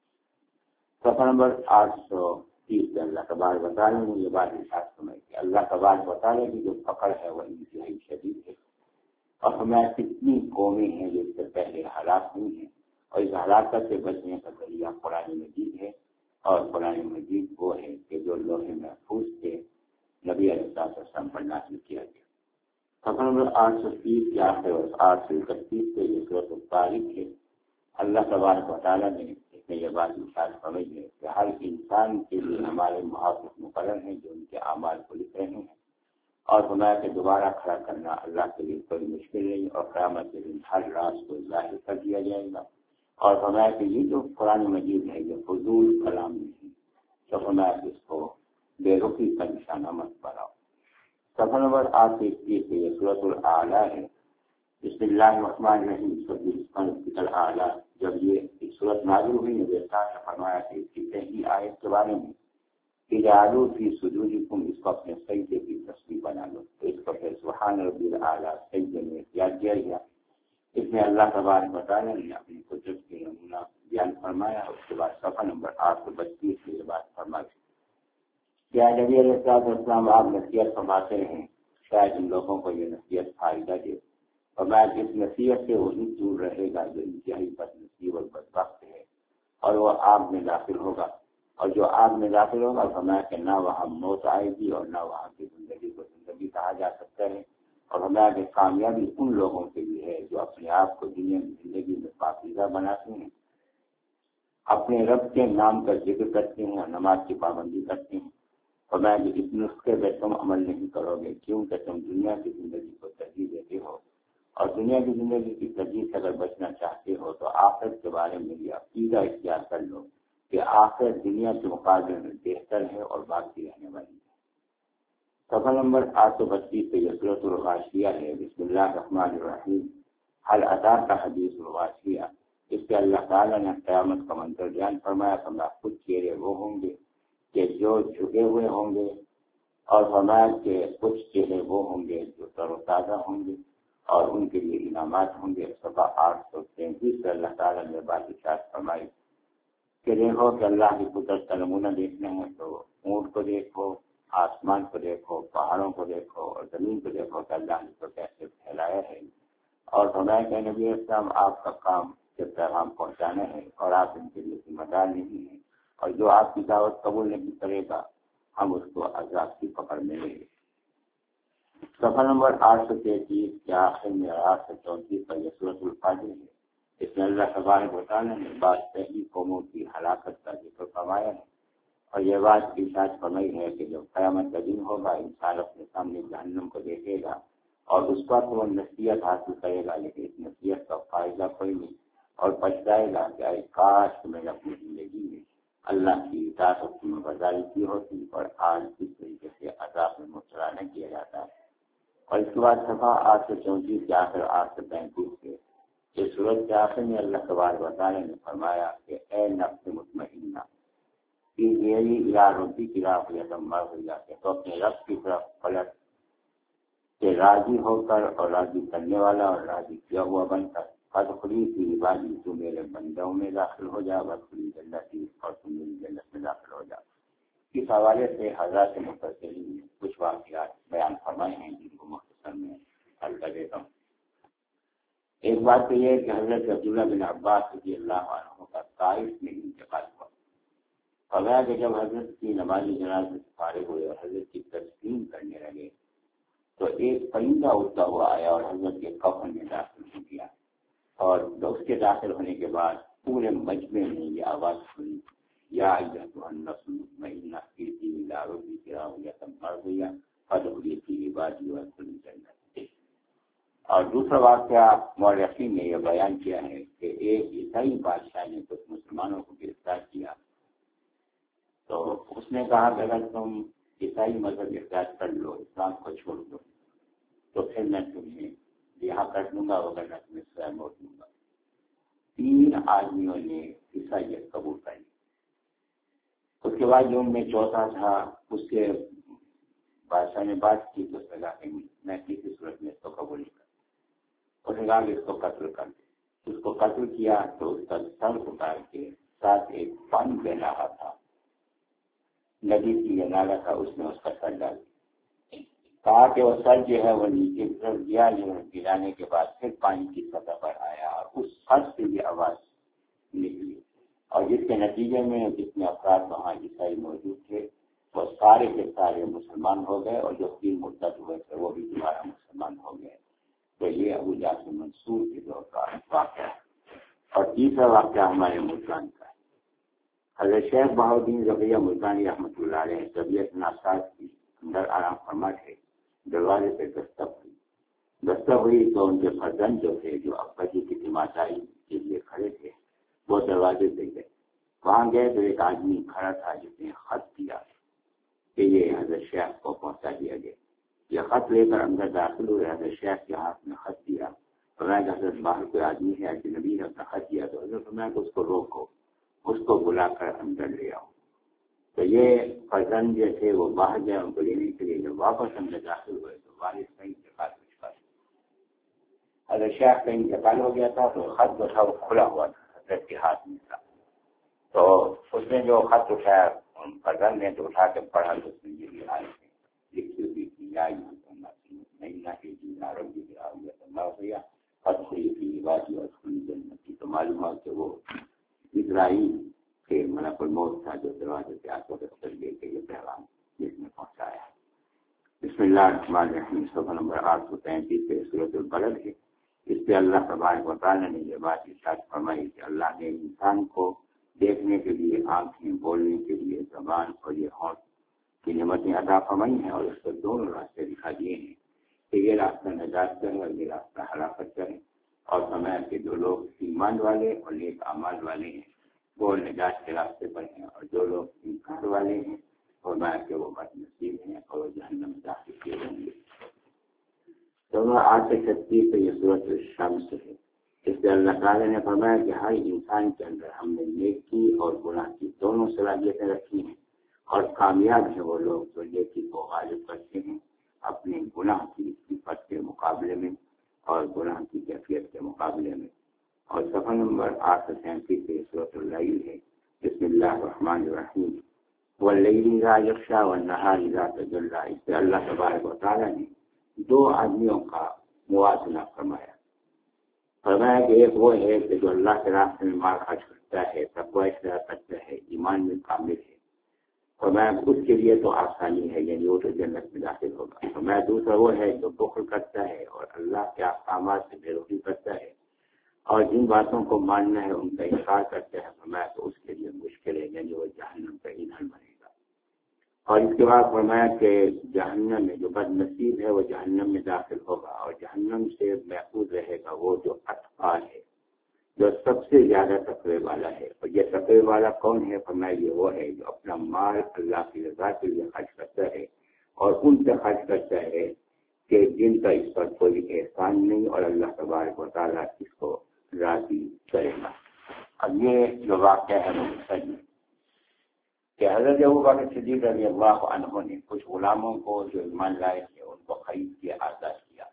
صفحہ نمبر آٹھ سو تیس اللہ کا بار بتا رہے ہیں. یہ بات ارشاد سمجھ کہ اللہ کا بار بتا رہے کہ جو پکڑ ہے وہ انتہائی شدید ہے. اور ہمیں کتنی قومیں ہیں جو اس سے پہلے ہلاک ہوئی ہیں، اور اس ہلاکت سے بچنے کا ذریعہ قرآن مجید ہے. اور قرآن مجید وہ ہے کہ جو لوح محفوظ سے نبی علیہ السلام پر نازل کیا گیا. صفحہ نمبر آٹھ سو تیس کے آخر اور آٹھ سو اکتیس سے یہ سورۃ الطارق ہے. اللہ تبارک و تعالیٰ نے اس میں یہ بات ارشاد فرمائی ہے کہ ہر انسان کے لیے ہمارے محافظ مقرر ہیں جو ان کے اعمال کو لکھ رہے ہیں. اور فرمایا کہ دوبارہ کھڑا کرنا اللہ کے لیے کوئی مشکل نہیں، اور قیامت کے دن ہر راز کو ظاہر کر دیا جائے گا. اور فرمایا کہ یہ جو قرآن مجید ہے یہ فضول کلام نہیں، تو فرمایا کہ اس کو بے رخی کا نشانہ مت بناؤ. صفحہ نمبر آٹھ سو اکیس سے یہ سورۃ الاعلیٰ ہے. بسم اللہ الرحمن الرحیم. الاعلیٰ جب یہ سورت نازل ہوئی نبی نے فرمایا کہ اس کی پہلی آیت کے بارے میں کہ جعلوا فی صدورکم، اس کو اپنے سجدے کی تصویر بنا لو. تو اس کو پھر سبحان ربی الاعلیٰ سجدے میں یاد کیا گیا. اس میں اللہ تبارک و تعالیٰ نے اپنی قدرت کے نمونہ بیان فرمایا. اس کے بعد صفحہ نمبر آٹھ سو بتیس میں یہ بات فرمائی کیا نبی علیہ السلام آپ نصیحت فرماتے ہیں، شاید ان لوگوں کو یہ نصیحت فائدہ دے. اور میں اس نصیحت سے وہی دور رہے گا جو انتہائی بد نصیب اور بدبخت ہے، اور وہ آگ میں داخل ہوگا. اور جو آگ میں داخل ہوگا فرمایا کہ نہ وہاں موت آئے گی اور نہ وہاں کی زندگی کو زندگی کہا جا سکتا ہے. اور ہمیں کہ کامیابی ان لوگوں کے لیے ہے جو اپنے آپ کو دنیا کی زندگی میں پاکیزہ بناتے ہیں، اپنے رب کے نام کا ذکر کرتے ہیں اور نماز کی پابندی کرتے ہیں. اور میں اس نسخے پہ تم عمل نہیں کرو گے کیونکہ تم دنیا کی زندگی کو ترجیح دیتے ہو، اور دنیا کی زندگی کی ترجیح سے اگر بچنا چاہتے ہو تو آخرت کے بارے میں یہ عقیدہ اختیار کر لو کہ آخرت دنیا کے مقابلے میں بہتر ہے اور باقی رہنے والی ہے. صفحہ نمبر آٹھ سو بتیس پہ یہ سورۃ الغاشیہ ہے. بسم اللہ الرحمن الرحیم. حل اتاک حدیث الغاشیہ. اس پہ اللہ تعالیٰ نے قیامت کا منظر بیان فرمایا. فرمایا کچھ چہرے وہ ہوں گے کہ جو جھکے ہوئے ہوں گے، اور فرمایا کہ کچھ چہرے وہ ہوں گے جو تر و تازہ ہوں گے اور ان کے لیے انعامات ہوں گے. صفحہ آٹھ سو تینتیس پہ اللہ تعالیٰ نے بات ارشاد فرمائی کہ دیکھو کہ اللہ کی قدرت کا نمونہ دیکھنے ہیں تو اونٹ کو دیکھو، آسمان کو دیکھو، پہاڑوں کو دیکھو اور زمین کو دیکھو کہ اللہ نے تو کیسے پھیلایا ہے. اور فرمایا کہ نبی اسلام آپ کا کام صرف پیغام پہنچانا ہے اور آپ ان کے لیے ذمہ دار نہیں ہیں، اور جو آپ کی دعوت قبول نہیں کرے گا ہم اس کو عذاب کی پکڑ میں لیں گے. صفحہ نمبر آٹھ سو تینتیس کے آخر میں آٹھ سو چونتیس پر یہ سورۃ الفجر ہے. اس میں اللہ تبارک و تعالیٰ نے بعض پہلی قوموں کی ہلاکت کا ذکر فرمایا ہے، اور یہ بات ارشاد فرمائی ہے کہ جب قیامت کا دن ہوگا انسان اپنے سامنے جہنم کو دیکھے گا اور اس پر وہ نصیحت حاصل کرے گا، لیکن اس نصیحت کا فائدہ کوئی نہیں، اور پچھتائے گا کہ اے کاش میں نے اپنی زندگی میں اللہ کی اطاعت اور فرمانبرداری کی ہوتی اور آج اس طریقے سے عذاب میں مبتلا نہ کیا جاتا. اور اس کے بعد صفحہ آٹھ سو چونتیس کے آخر آٹھ سو پینتیس کے اس سورت کے آخر میں اللہ تبارک و تعالیٰ نے فرمایا کہ اے نفس مطمئنہ کی میری الہ ربی کی راہ مرضیہ کے تو اپنے رب کی طرف پلٹ کہ راضی ہو کر اور راضی کرنے والا اور راضی کیا ہوا بن کر فدخلی فی عبادی تو میرے بندوں میں داخل ہو جا، بدخلی جنتی اور تم میری جنت میں داخل ہو جا. اس حوالے سے حضرات مفسرین نے کچھ واقعات بیان فرمائے ہیں جن کو مختصر میں حل کر دیتا ہوں. ایک بات تو یہ ہے کہ حضرت عبداللہ بن عباس رضی اللہ عنہ کا طائف میں انتقال ہوا. فرمایا کہ جب حضرت کی نمازی جنازے سے فارغ ہوئے اور حضرت کی تسلیم کرنے لگے تو ایک پرندہ اڑتا ہوا آیا اور حضرت کے کفن میں داخل ہو گیا، اور اس کے داخل ہونے کے بعد پورے مجمع میں یہ آواز سنی، یا ایھا النفس المطمئنہ ارجعی الی ربک راضیۃ مرضیہ فادخلی فی عبادی وادخلی جنتی. اور دوسرا واقعہ مورخین نے یہ بیان کیا ہے کہ ایک عیسائی بادشاہ نے کچھ مسلمانوں کو گرفتار کیا تو اس نے کہا کہ اگر تم عیسائی مذہب اختیار کر لو، اسلام کو چھوڑ دو، تو پھر میں تمہیں یہاں کر دوں گا وغیرہ تمہیں سوائے موت دوں گا. تین آدمیوں نے عیسائیت قبول کر لی. اس کے بعد جو ان میں چوتھا تھا اس کے بادشاہ نے بات کی تو اس نے کہا کہ میں کسی صورت میں اس کو قبول نہیں کرتا. اس نے کہا کہ اس کو قتل کر دے. اس کو قتل کیا تو اس کا سر اتار کے ساتھ ایک پانی بہ رہا تھا، ندی کی یہ نالا تھا، اس نے اس کا سر ڈال دیا. کہا کہ وہ سر جو ہے وہ نیچے کی طرف گیا، جو گرانے کے بعد پھر پانی کی سطح پر آیا اور اس سر سے یہ آواز نکلی، اور جس کے نتیجے میں جتنے افراد وہاں عیسائی موجود تھے وہ سارے کے سارے مسلمان ہو گئے، اور جو تین مرتد ہوئے تھے وہ بھی دوبارہ مسلمان ہو گئے. تو یہ ابو جعفر منصور کے دور کا واقعہ ہے. اور تیسرا واقعہ ہمارے ملتان کا ہے. حضرت شیخ بہاؤالدین رضویہ ملتانی رحمۃ اللہ علیہ طبیعت ناساز کی اندر آرام فرما تھے. دروازے پہ دستک ہوئی دستک ہوئی تو ان کے فرزند جو تھے جو ابا جی کی تیماشائی کے لیے کھڑے تھے وہ دروازے پہ گئے. وہاں گئے تو ایک آدمی کھڑا تھا جس نے خط دیا کہ یہ حضرت شیخ کو پہنچا دیا گیا. یہ خط لے کر اندر داخل ہوئے. حضرت شیخ کے ہاتھ میں خط دیا. فرمایا کہ حضرت باہر کوئی آدمی ہے کہ نبی نے اپنا خط دیا تو حضرت فرمایا کہ اس کو روکو، اس کو بلا کر اندر لے آؤ. تو یہ فرزند جو تھے وہ باہر گئے ان کو لینے کے لیے. جب واپس اندر داخل ہوئے تو والد کا انتقال ہو چکا تھا. حضرت شیخ کا انتقال ہو گیا تھا تو خط جو تھا وہ کھلا ہوا تھا، حضرت کے ہاتھ میں تھا. تو اس نے جو خط اٹھایا فرزند نے تو اٹھا کے پڑھا تو اس میں یہ بھی حال ہے لکھی ہوئی تھی، یا تو معلوم ہوا کہ وہ اسرائیل کے ملک الموت تھا جو دروازے سے آ کر لے کے یہ پیغام جس میں پہنچایا. بسم اللہ الرحمن الرحیم. صفحہ نمبر آٹھ سو تینتیس پہ سورۃ البلد ہے. اس پہ اللہ تبارک و تعالیٰ نے یہ بات ارشاد فرمائی کہ اللہ نے انسان کو دیکھنے کے لیے آنکھیں، بولنے کے لیے زبان اور یہ ہونٹ کی نعمتیں عطا فرمائی ہیں، اور اس کو دونوں راستے دکھا دیے ہیں کہ یہ راستہ نجات کریں اور یہ راستہ ہلاکت کریں. اور فرمایا کہ جو لوگ ایمان والے اور نیک اعمال والے ہیں وہ نجات کے راستے پر ہیں، اور جو لوگ انکار والے ہیں فرمایا کہ وہ بد نصیب ہیں اور وہ جہنم میں داخل کیے جائیں گے۔ تو آج سے چھتیس یہ سورۃ الشمس ہے۔ اس سے اللہ تعالیٰ نے فرمایا کہ ہر انسان کے اندر ہم نے نیکی اور گناہ کی دونوں صلاحیتیں رکھی ہیں، اور کامیاب ہیں وہ لوگ جو نیکی کو غالب کرتے ہیں اپنے گناہ کی صفت کے مقابلے میں اور گناہ کی کیفیت کے مقابلے میں۔ اور صفحہ نمبر آٹھ سو سینتیس سے سورۃ اللیل ہے۔ بسم اللہ الرحمن الرحیم واللیل اذا یغشی والنہار اذا تجلی۔ اس سے اللہ تبارک و تعالیٰ نے دو آدمیوں کا موازنہ فرمایا۔ فرمایا کہ ایک وہ ہے کہ جو اللہ کے راستے میں مال خرچ کرتا ہے، تقوی اختیار کرتا ہے، ایمان میں کامل ہے، فرمایا اس کے لیے تو آسانی ہے، یعنی وہ تو جنت میں داخل ہوگا۔ فرمایا دوسرا وہ ہے جو بخل کرتا ہے اور اللہ کے احکامات سے بے رخی کرتا ہے اور جن باتوں کو ماننا ہے ان کا انکار کرتا ہے، فرمایا تو اس کے لیے مشکل ہے، یعنی وہ جہنم کا ایندھن بنے گا۔ اور اس کے بعد فرمایا کہ جہنم میں جو بد نصیب ہے وہ جہنم میں داخل ہوگا، اور جہنم سے محفوظ رہے گا وہ جو اتقا ہے، جو سب سے زیادہ تقوی والا ہے۔ اور یہ تقوی والا کون ہے؟ فرمایا یہ وہ ہے جو اپنا مال اللہ کی رضا کے لیے خرچ کرتا ہے اور ان سے خرچ کرتا ہے کہ جن کا اس پر کوئی احسان نہیں، اور اللہ تبارک و تعالیٰ اس کو راضی کرے گا۔ اب یہ جو واقعہ ہے وہ سچ ہے کہ حضرت ابوبکر صدیق رضی اللہ عنہ نے کچھ غلاموں کو جو ایمان لائے تھے ان کو خرید کے آزاد کیا۔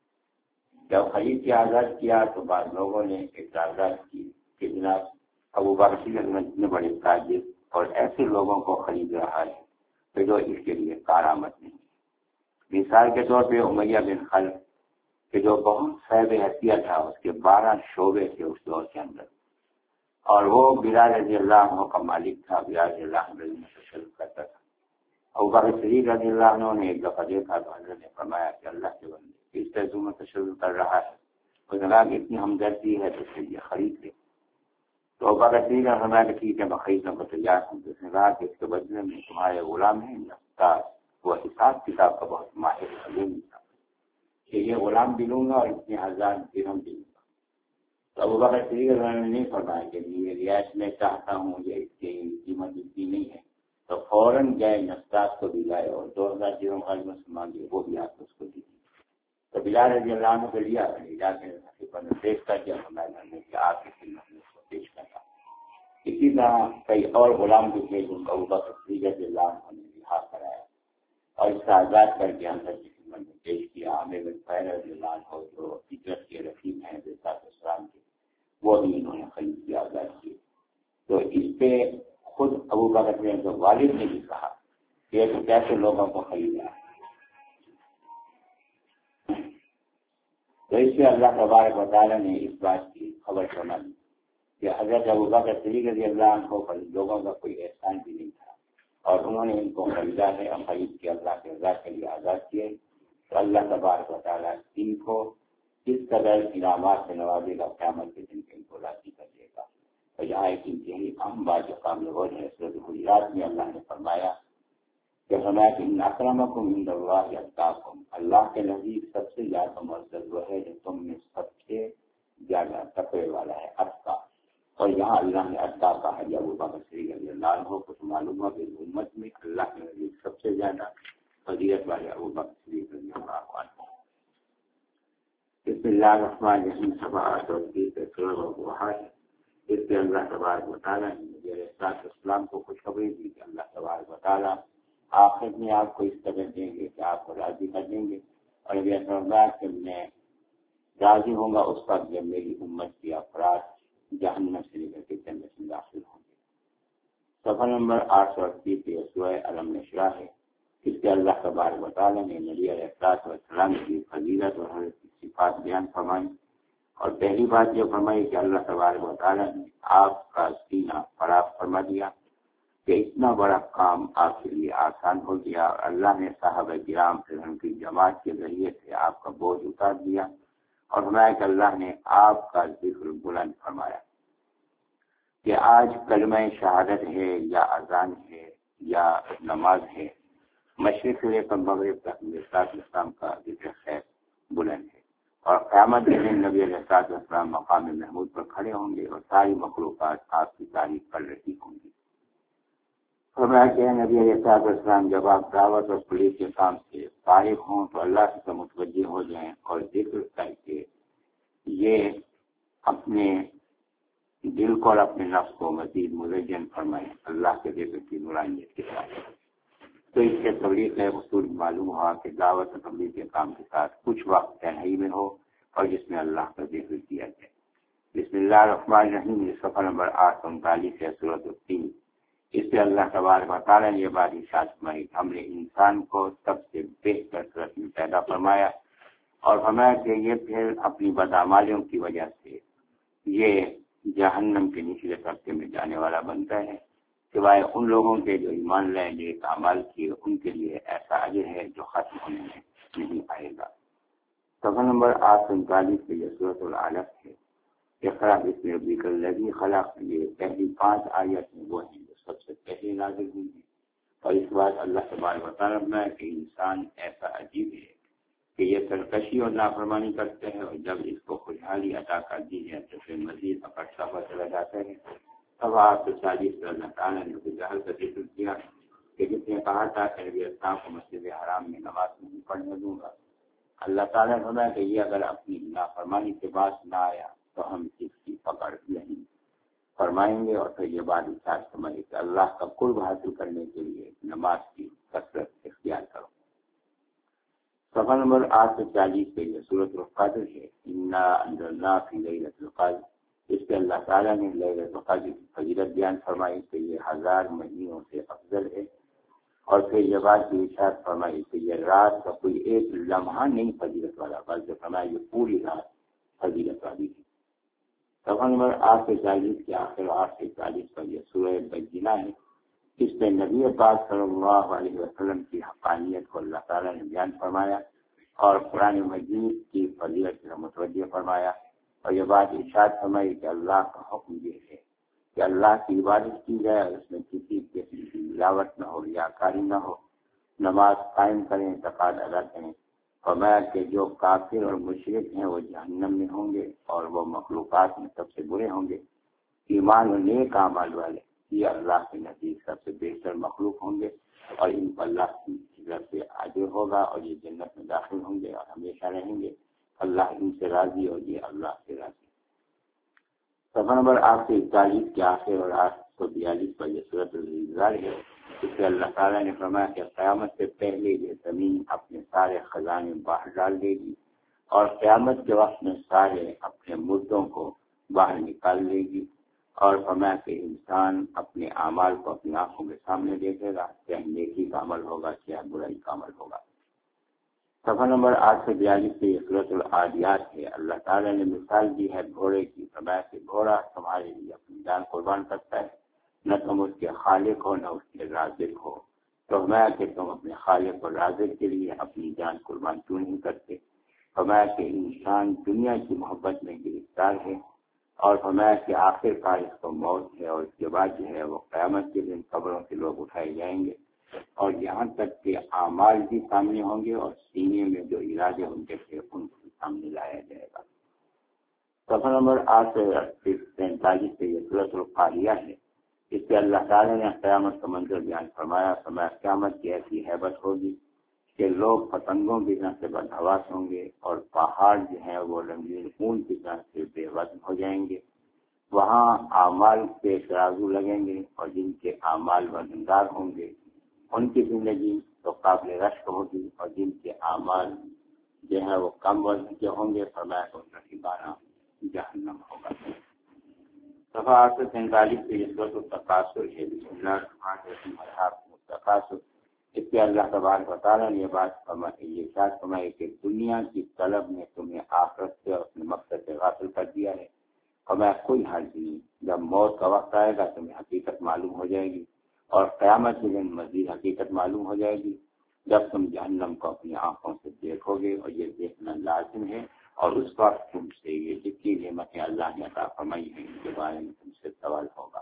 جب خرید کے آزاد کیا تو بعض لوگوں نے اعتراضات کی کہ جناب ابوبکر صدیق اتنے بڑے تاجر اور ایسے لوگوں کو خرید رہا ہے تو جو اس کے لیے کارآمد نہیں۔ مثال کے طور پہ امیہ بن خلف کہ جو بہت صاحب حیثیت تھا، اس کے بارہ شعبے تھے اس دور کے اندر، اور وہ بلال رضی اللہ عنہ کا مالک تھا۔ بلال رضی اللہ عنہ میں تشدد کرتا تھا۔ ابوبکر صدیق رضی اللہ عنہ نے ایک دفعہ دیکھا تو حضرت نے فرمایا کہ اللہ کے بندے اس طرح میں تشدد کر رہا ہے، اس نے کہا کہ اتنی ہمدردی ہے تو اس کے لیے خرید لے۔ تو ابوبکر صدیق نے فرمایا کہ ٹھیک ہے میں خریدنے کو تیار ہوں۔ تو اس نے کہا کہ اس کے بدلے میں تمہارے غلام ہیں نقاش، وہ حساب کتاب کا بہت ماہر علم تھا، کہ یہ غلام بھی لوں گا اور اتنے ہزار درہم بھی لوں گا۔ تو ابوبکر صدیق نے نہیں فرمایا کہ یہ رعایت میں چاہتا ہوں، یہ اس کی قیمت اتنی نہیں ہے، تو فوراً گئے نقاش کو بھی لائے اور دو ہزار درہم غالب سے مانگے، وہ بھی آپ اس کو دی۔ تو بلال رضی اللہ عنہ کو لیا جا کے پیش کر دیا، فرمایا کہ آپ کی خدمت میں اس کو پیش کرتا۔ اسی طرح کئی اور غلام بھی تھے جن کو ابوبکر صدیق رضی اللہ عنہ نے رہا کرایا اور اس کا آزاد کر کے اندر کی خدمت میں پیش کیا۔ عامر بن فہر رضی اللہ عنہ جو ہجرت کے رفیق ہیں السلام کے، وہ بھی انہوں نے خرید کے آزاد کیے۔ تو اس پہ خود ابوبکر نے جو والد نے بھی کہا کہ تو کیسے لوگوں کو خریدا۔ تو اس سے اللہ تبارک و تعالیٰ نے اس بات کی خبر سنا دی کہ حضرت ابوبکر صدیق رضی اللہ عنہ پر لوگوں کا کوئی احسان بھی نہیں تھا، اور انہوں نے ان کو خریدا ہے اور خرید کے اللہ کے رضا کے لیے آزاد کیے۔ تو اللہ تبارک و تعالیٰ ان کو اس قدر انعامات سے نوازے گا، قیامت کے دن ان کو راضی کر دے گا۔ اور یہاں ایک انتہائی اہم بات جو قابل غور ہے، سورۃ الحجرات میں اللہ نے فرمایا کہ فرمایا کہ ان اکرمکم عند اللہ اتقاکم، اللہ کے نزدیک سب سے زیادہ معزز وہ ہے جو تم میں سب سے زیادہ تقوی والا ہے، اتقا۔ اور یہاں اللہ نے اتقا کہا ہے ابوبکر صدیق رضی اللہ عنہ کو، تو معلوم ہوا کہ امت میں اللہ کے نزدیک سب سے زیادہ فضیلت والے ابوبکر صدیق رضی اللہ عنہ۔ بسم اللہ الرحمن الرحیم، صفحات اور بیس ہے۔ اس کے اللہ تبارک و تعالیٰ نے نبی علیہ الصلوۃ والسلام کو خوشخبری دی کہ اللہ تبارک و تعالیٰ آخر میں آپ کو اس طرح دیں گے کہ آپ کو راضی کر دیں گے، اور یہ فرمایا کہ میں راضی ہوں گا اس وقت جب میری امت کے افراد جہنم سے لے کر کے جنت میں داخل ہوں گے۔ صفحہ نمبر آٹھ سو اڑتیس پہ سورہ الم نشرح ہے۔ اس کے اللہ تبارک و تعالیٰ نے نبی علیہ الصلوۃ والسلام کی فضیلت اور حضرت کی صفات بیان فرمائی، اور پہلی بات یہ فرمائی کہ اللہ تبارک و تعالیٰ نے آپ کا سینہ فراخ فرما دیا کہ اتنا بڑا کام آپ کے لیے آسان ہو گیا، اور اللہ نے صحابہ کرام پھر ان کی جماعت کے ذریعے سے آپ کا بوجھ اتار دیا، اور فرمایا کہ اللہ نے آپ کا ذکر بلند فرمایا کہ آج کلمہ شہادت ہے یا اذان ہے یا نماز ہے، مشرق سے لے کر مغرب تک اسلام کا ذکر خیر بلند ہے، اور قیامت کے دن نبی علیہ الصلوۃ والسلام مقام محمود پر کھڑے ہوں گے اور ساری مخلوقات آپ کی تعریف کر رہی ہوں گی۔ فرمایا کہ نبی علیہ السلام جب آپ دعوت اور پولیس کے کام سے فارغ ہوں تو اللہ سے متوجہ ہو جائیں اور ذکر کر کے یہ اپنے دل کو اور اپنے نفس کو مزید مزین فرمائیں اللہ کے ذکر کی نورانیت کے ساتھ. تو اس کے تبلیغ کا اصول معلوم ہوا کہ دعوت اور تبلیغ کے کام کے ساتھ کچھ وقت تنہائی میں ہو اور جس میں اللہ کا ذکر کیا جائے. بسم اللہ الرحمن الرحیم صفحہ نمبر آٹھ سو انتالیس ہے سورۃ التین. اس سے اللہ تبارک و تعالیٰ نے یہ بات ارشاد فرمائی کہ ہم نے انسان کو سب سے بہتر صورت میں پیدا فرمایا اور فرمایا کہ یہ پھر اپنی بدعمالیوں کی وجہ سے یہ جہنم کے نچلے طبقے میں جانے والا بنتا ہے، سوائے ان لوگوں کے جو ایمان لائے نیک اعمال کیے ان کے لیے ایسا اجر ہے جو ختم ہونے میں نہیں آئے گا. صفحہ نمبر آٹھ سو انتالیس پہ یہ سورۃ العلق ہے. اقرأ باسم ربک الذی خلق، یہ پہلی پانچ آیت ہیں وہ ہیں جو سب سے پہلے نازل ہوئی ہیں. اور اس بات اللہ تبارک و تعالیٰ میں کہ انسان ایسا عجیب ہے کہ یہ سرکشی اور نافرمانی کرتے ہیں اور جب اس کو خوشحالی عطا کر دی جائے تو پھر مزید اکٹھا ہوا چلا جاتا ہے. اب آپ سو چالیس پر اللہ تعالیٰ نے ظاہر کا ذکر کیا کہ جس نے کہا تھا کہ نبی اسلام کو مسجد حرام میں نماز نہیں پڑھنے دوں گا، اللہ تعالیٰ نے فرمایا کہ یہ اگر اپنی نافرمانی کے بعد نہ آیا تو ہم اس کی پکڑ نہیں فرمائیں گے. اور پھر یہ بات ارشاد فرمائی کہ اللہ کا قرب حاصل کرنے کے لیے نماز کی کثرت اختیار کرو. صفحہ نمبر آٹھ سو چالیس پہ یہ سورۃ القدر ہے. انا انزلنا فی لیلۃ القدر، اس پہ اللہ تعالیٰ نے لیلۃ القدر کی فضیلت بیان فرمائی کہ یہ ہزار مہینوں سے افضل ہے. اور پھر یہ بات کی ارشاد فرمائی کہ یہ رات کا کوئی ایک لمحہ نہیں فضیلت والا بلکہ فرمایا یہ پوری رات فضیلت والی ہے. صفحہ نمبر آٹھ سو چالیس کے آخر آٹھ سو چالیس پر یہ سورہ بینہ ہے. اس پہ نبی پاک صلی اللہ علیہ وسلم کی حقانیت کو اللہ تعالیٰ نے بیان فرمایا اور قرآن مجید کی فضیلت سے متوجہ فرمایا. اور یہ بات ارشاد فرمائی کہ اللہ کا حکم یہ ہے کہ اللہ کی عبادت کی جائے اور اس میں کسی قسم کی ملاوٹ نہ ہو، ریاکاری نہ ہو، نماز قائم کریں، زکوٰۃ ادا کریں. فرمایا کہ جو کافر اور مشرک ہیں وہ جہنم میں ہوں گے اور وہ مخلوقات میں سب سے برے ہوں گے. ایمان و نیک اعمال والے یہ اللہ کے نزدیک سب سے بہتر مخلوق ہوں گے اور ان کو اللہ کی طرف سے اجر ہوگا اور یہ جنت میں داخل ہوں گے اور ہمیشہ رہیں گے. اللہ ان سے راضی اور یہ اللہ سے راضی. صفحہ نمبر آٹھ سو اکتالیس کے آخر اور آٹھ سو بیالیس پر یہ سورۃ الزلزال ہے. اس سے اللہ تعالیٰ نے فرمایا کہ قیامت سے پہلے یہ زمین اپنے سارے خزانے باہر ڈال دے گی اور قیامت کے وقت میں سارے اپنے مردوں کو باہر نکال دے گی. اور فرمایا کہ انسان اپنے اعمال کو اپنی آنکھوں کے سامنے دیکھے گا، چاہے نیکی کا عمل ہوگا چاہے برائی کا عمل ہوگا. صفحہ نمبر آٹھ سو بیالیس سے یہ سورۃ العادیات ہے. اللہ تعالیٰ نے مثال دی ہے گھوڑے کی. فرمایا کہ گھوڑا تمہارے لیے اپنی جان قربان کرتا ہے، نہ تم اس کے خالق ہو نہ اس کے رازق ہو. تو فرمایا کہ تم اپنے خالق اور رازق کے لیے اپنی جان قربان کیوں نہیں کرتے. فرمایا کہ انسان دنیا کی محبت میں گرفتار ہے اور فرمایا کہ آخر کار اس کو موت ہے اور اس کے بعد جو ہے وہ قیامت کے دن قبروں سے لوگ اٹھائے جائیں گے اور یہاں تک کہ اعمال بھی سامنے ہوں گے اور سینے میں جو ارادے ان کے تھے ان کو سامنے لایا جائے گا. صفحہ نمبر آٹھ سو سینتالیس سے یہ سورۃ القاریہ ہے. اس سے اللہ تعالیٰ نے قیامت کا منظر بیان فرمایا. فرمایا قیامت کی ایسی ہیبت ہوگی کہ لوگ پتنگوں کی طرح سے بدحواس ہوں گے اور پہاڑ جو ہیں وہ رنگین خون کی طرح سے بے وزن ہو جائیں گے. وہاں اعمال کے ترازو لگیں گے اور جن کے اعمال وزندار ہوں گے ان کی زندگی تو قابل رشک ہوگی اور جن کے اعمال جو ہے وہ کم وزن کے ہوں گے فرمایا تو ان کا ٹھکانہ جہنم ہوگا. صفحہ آٹھ سو سینتالیس سے یہ سورۃ التکاثر ہے. بسم اللہ الرحمن الرحیم الحاقۃ التکاثر. اس کے اللہ تبارک و تعالیٰ نے یہ بات فرمائی، یہ ارشاد فرمائی کہ دنیا کی طلب نے تمہیں آخرت سے اور اپنے مقصد سے غافل کر دیا ہے. اور میں کوئی حرج نہیں، جب موت کا وقت آئے گا تمہیں حقیقت معلوم ہو جائے گی اور قیامت کے دن مزید حقیقت معلوم ہو جائے گی جب تم جہنم کو اپنی آنکھوں سے دیکھو گے اور یہ دیکھنا لازم ہے اور اس وقت تم سے یہ جتنی نعمتیں اللہ نے عطا فرمائی ہیں ان کے بارے میں تم سے سوال ہوگا.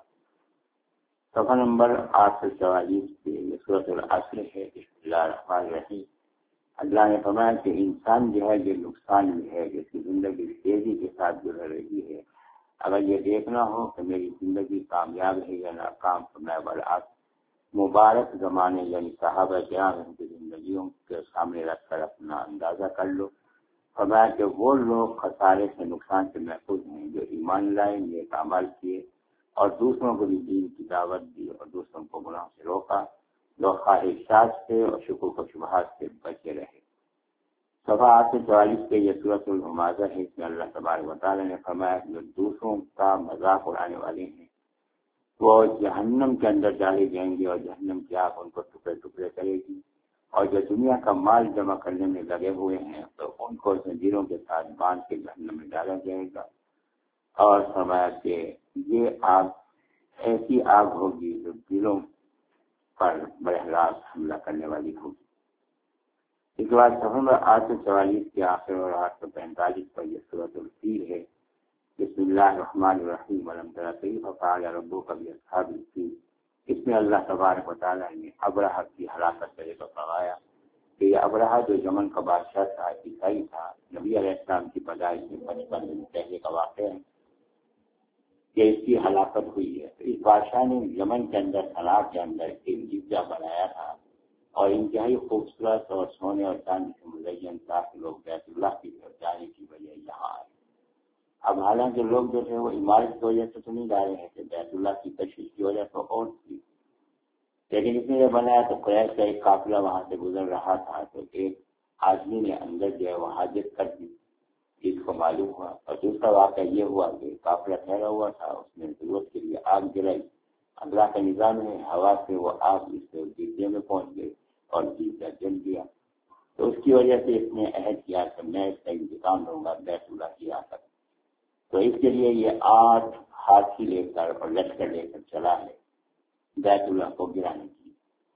صفحہ نمبر آٹھ سو چوالیس پہ یہ سورۃ العصر ہے. بسم اللہ الرحمن الرحیم. اللہ نے فرمایا کہ انسان جو ہے یہ نقصان بھی ہے جس کی زندگی تیزی کے ساتھ گزر رہی ہے. اگر یہ دیکھنا ہو کہ میری زندگی کامیاب ہے یا ناکام تو میں بالعکس مبارک زمانے یعنی صحابہ کرام کی زندگیوں کے سامنے رکھ کر اپنا اندازہ کر لو۔ فرمایا کہ وہ لوگ خسارے سے، نقصان سے محفوظ ہیں جو ایمان لائے، نیک اعمال کیے اور دوسروں کو بھی دین کی دعوت دی اور دوسروں کو گناہ سے روکا، لوگ خواہشات سے اور شکوک و شبہات سے بچے رہے۔ صفحہ آٹھ سو چوالیس کے یہ سورۃ الہمزہ ہے، اس میں اللہ تبارک و تعالیٰ نے فرمایا کہ جو دوسروں کا مذاق اڑانے والے ہیں وہ جہنم کے اندر ڈالے جائیں گے اور جہنم کی آگ ان کو ٹکڑے ٹکڑے کرے گی، اور جو دنیا کا مال جمع کرنے میں لگے ہوئے ہیں تو ان کو زنجیروں کے ساتھ باندھ کے جہنم میں ڈالا جائے گا۔ اور فرمایا کہ یہ آگ ایسی آگ ہوگی جو دلوں پر براہ راست حملہ کرنے والی ہوگی۔ اس کے بعد صفحہ آٹھ سو چوالیس کے آخر اور آٹھ سو پینتالیس پر یہ سورۃ الفیل ہے۔ بسم اللہ الرحمن الرحیم الم تر کیف فعل ربک باصحاب الفیل۔ اس میں اللہ تبارک و تعالیٰ نے ابرہہ کی ہلاکت کا ذکر فرمایا کہ یہ ابرہہ جو یمن کا بادشاہ تھا، عیسائی تھا، نبی علیہ السلام کی پیدائش سے پچپن دن پہلے کا واقعہ ہے کہ اس کی ہلاکت ہوئی ہے۔ تو اس بادشاہ نے یمن کے اندر صنعاء کے اندر ایک گرجا بنایا تھا اور انتہائی خوبصورت اور سونے اور چاندی سے مزین تھا کہ لوگ بیت اللہ کی طرف جانے کی وجہ یہاں آئے۔ اب حالانکہ لوگ جو تھے وہ عمارت کی وجہ سے تو نہیں جا رہے تھے، بیت اللہ کی تشریف کی وجہ سے اور تھی، لیکن اس نے یہ بنایا تو قریش کا ایک قافلہ وہاں سے گزر رہا تھا تو ایک آدمی نے اندر جو ہے وہ حاجت کر دی، اس کو معلوم ہوا۔ اور دوسرا واقعہ یہ ہوا کہ قافلہ ٹھہرا ہوا تھا، اس نے ضرورت کے لیے آگ جلائی، اللہ کا نظام ہے، ہوا سے وہ آگ اس سے گرجے میں پہنچ گئی اور گرجا جل گیا۔ تو اس کی وجہ سے اس نے عہد کیا کہ میں اس کا انتقام لوں گا بیت اللہ کی آ کر۔ تو اس کے لیے یہ آٹھ ہاتھی لے کر اور لشکر لے کر چلا ہے بیت اللہ کو گرانے کی۔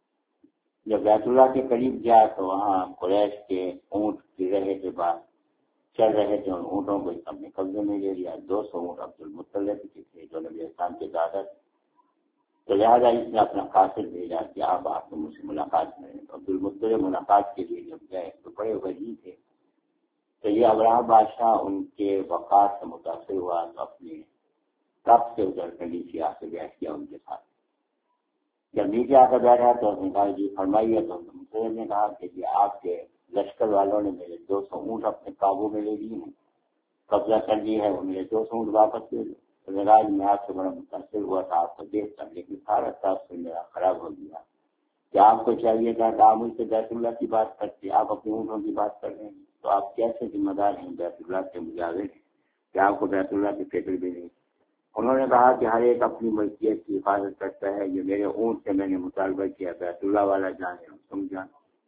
جب بیت اللہ کے قریب گیا تو وہاں قریش کے اونٹ گر رہے تھے، بعد چل رہے تھے، ان اونٹوں کو اپنے قبضے میں لے لیا۔ دو سو اونٹ عبد المطلب کے تھے جو نبی اسلام کے دادا تھے، تو لہٰذا اس نے اپنا قاصد بھیجا کہ آپ آپ مجھ سے ملاقات کریں۔ عبد المطلب ملاقات کے لیے جب گئے تو بڑے ولی تھے، تو یہ ابرہہ بادشاہ ان کے وقار سے متاثر ہوا تو اپنے تخت سے اتر کر نیچے آ کے بیٹھ گیا ان کے ساتھ۔ جب نیچے آ کر بیٹھا تو اس نے کہا جی فرمائیے، تو مسلم نے کہا کہ جی آپ کے لشکر والوں نے میرے دو سو اونٹ اپنے قابو میں لے لیے ہیں، قبضہ کر لی ہے، وہ میرے دو سو اونٹ واپس لے لو۔ تو نے کہا میں آپ سے بڑا متاثر ہوا تھا آپ کو دیکھ کر، لیکن سارا تاثر میرا خراب ہو گیا کہ آپ کو چاہیے تھا کہ آپ مجھ سے بیت اللہ کی بات کرتے، آپ اپنے اونٹوں کی بات کر رہے ہیں، تو آپ کیسے ذمہ دار ہیں بیت اللہ کے مجاور ہیں کہ آپ کو بیت اللہ کی فکر بھی نہیں۔ انہوں نے کہا کہ ہر ایک اپنی ملکیت کی حفاظت کرتا ہے، یہ میرے اونٹ سے میں نے مطالبہ کیا، بیت اللہ والا جانے تم جان۔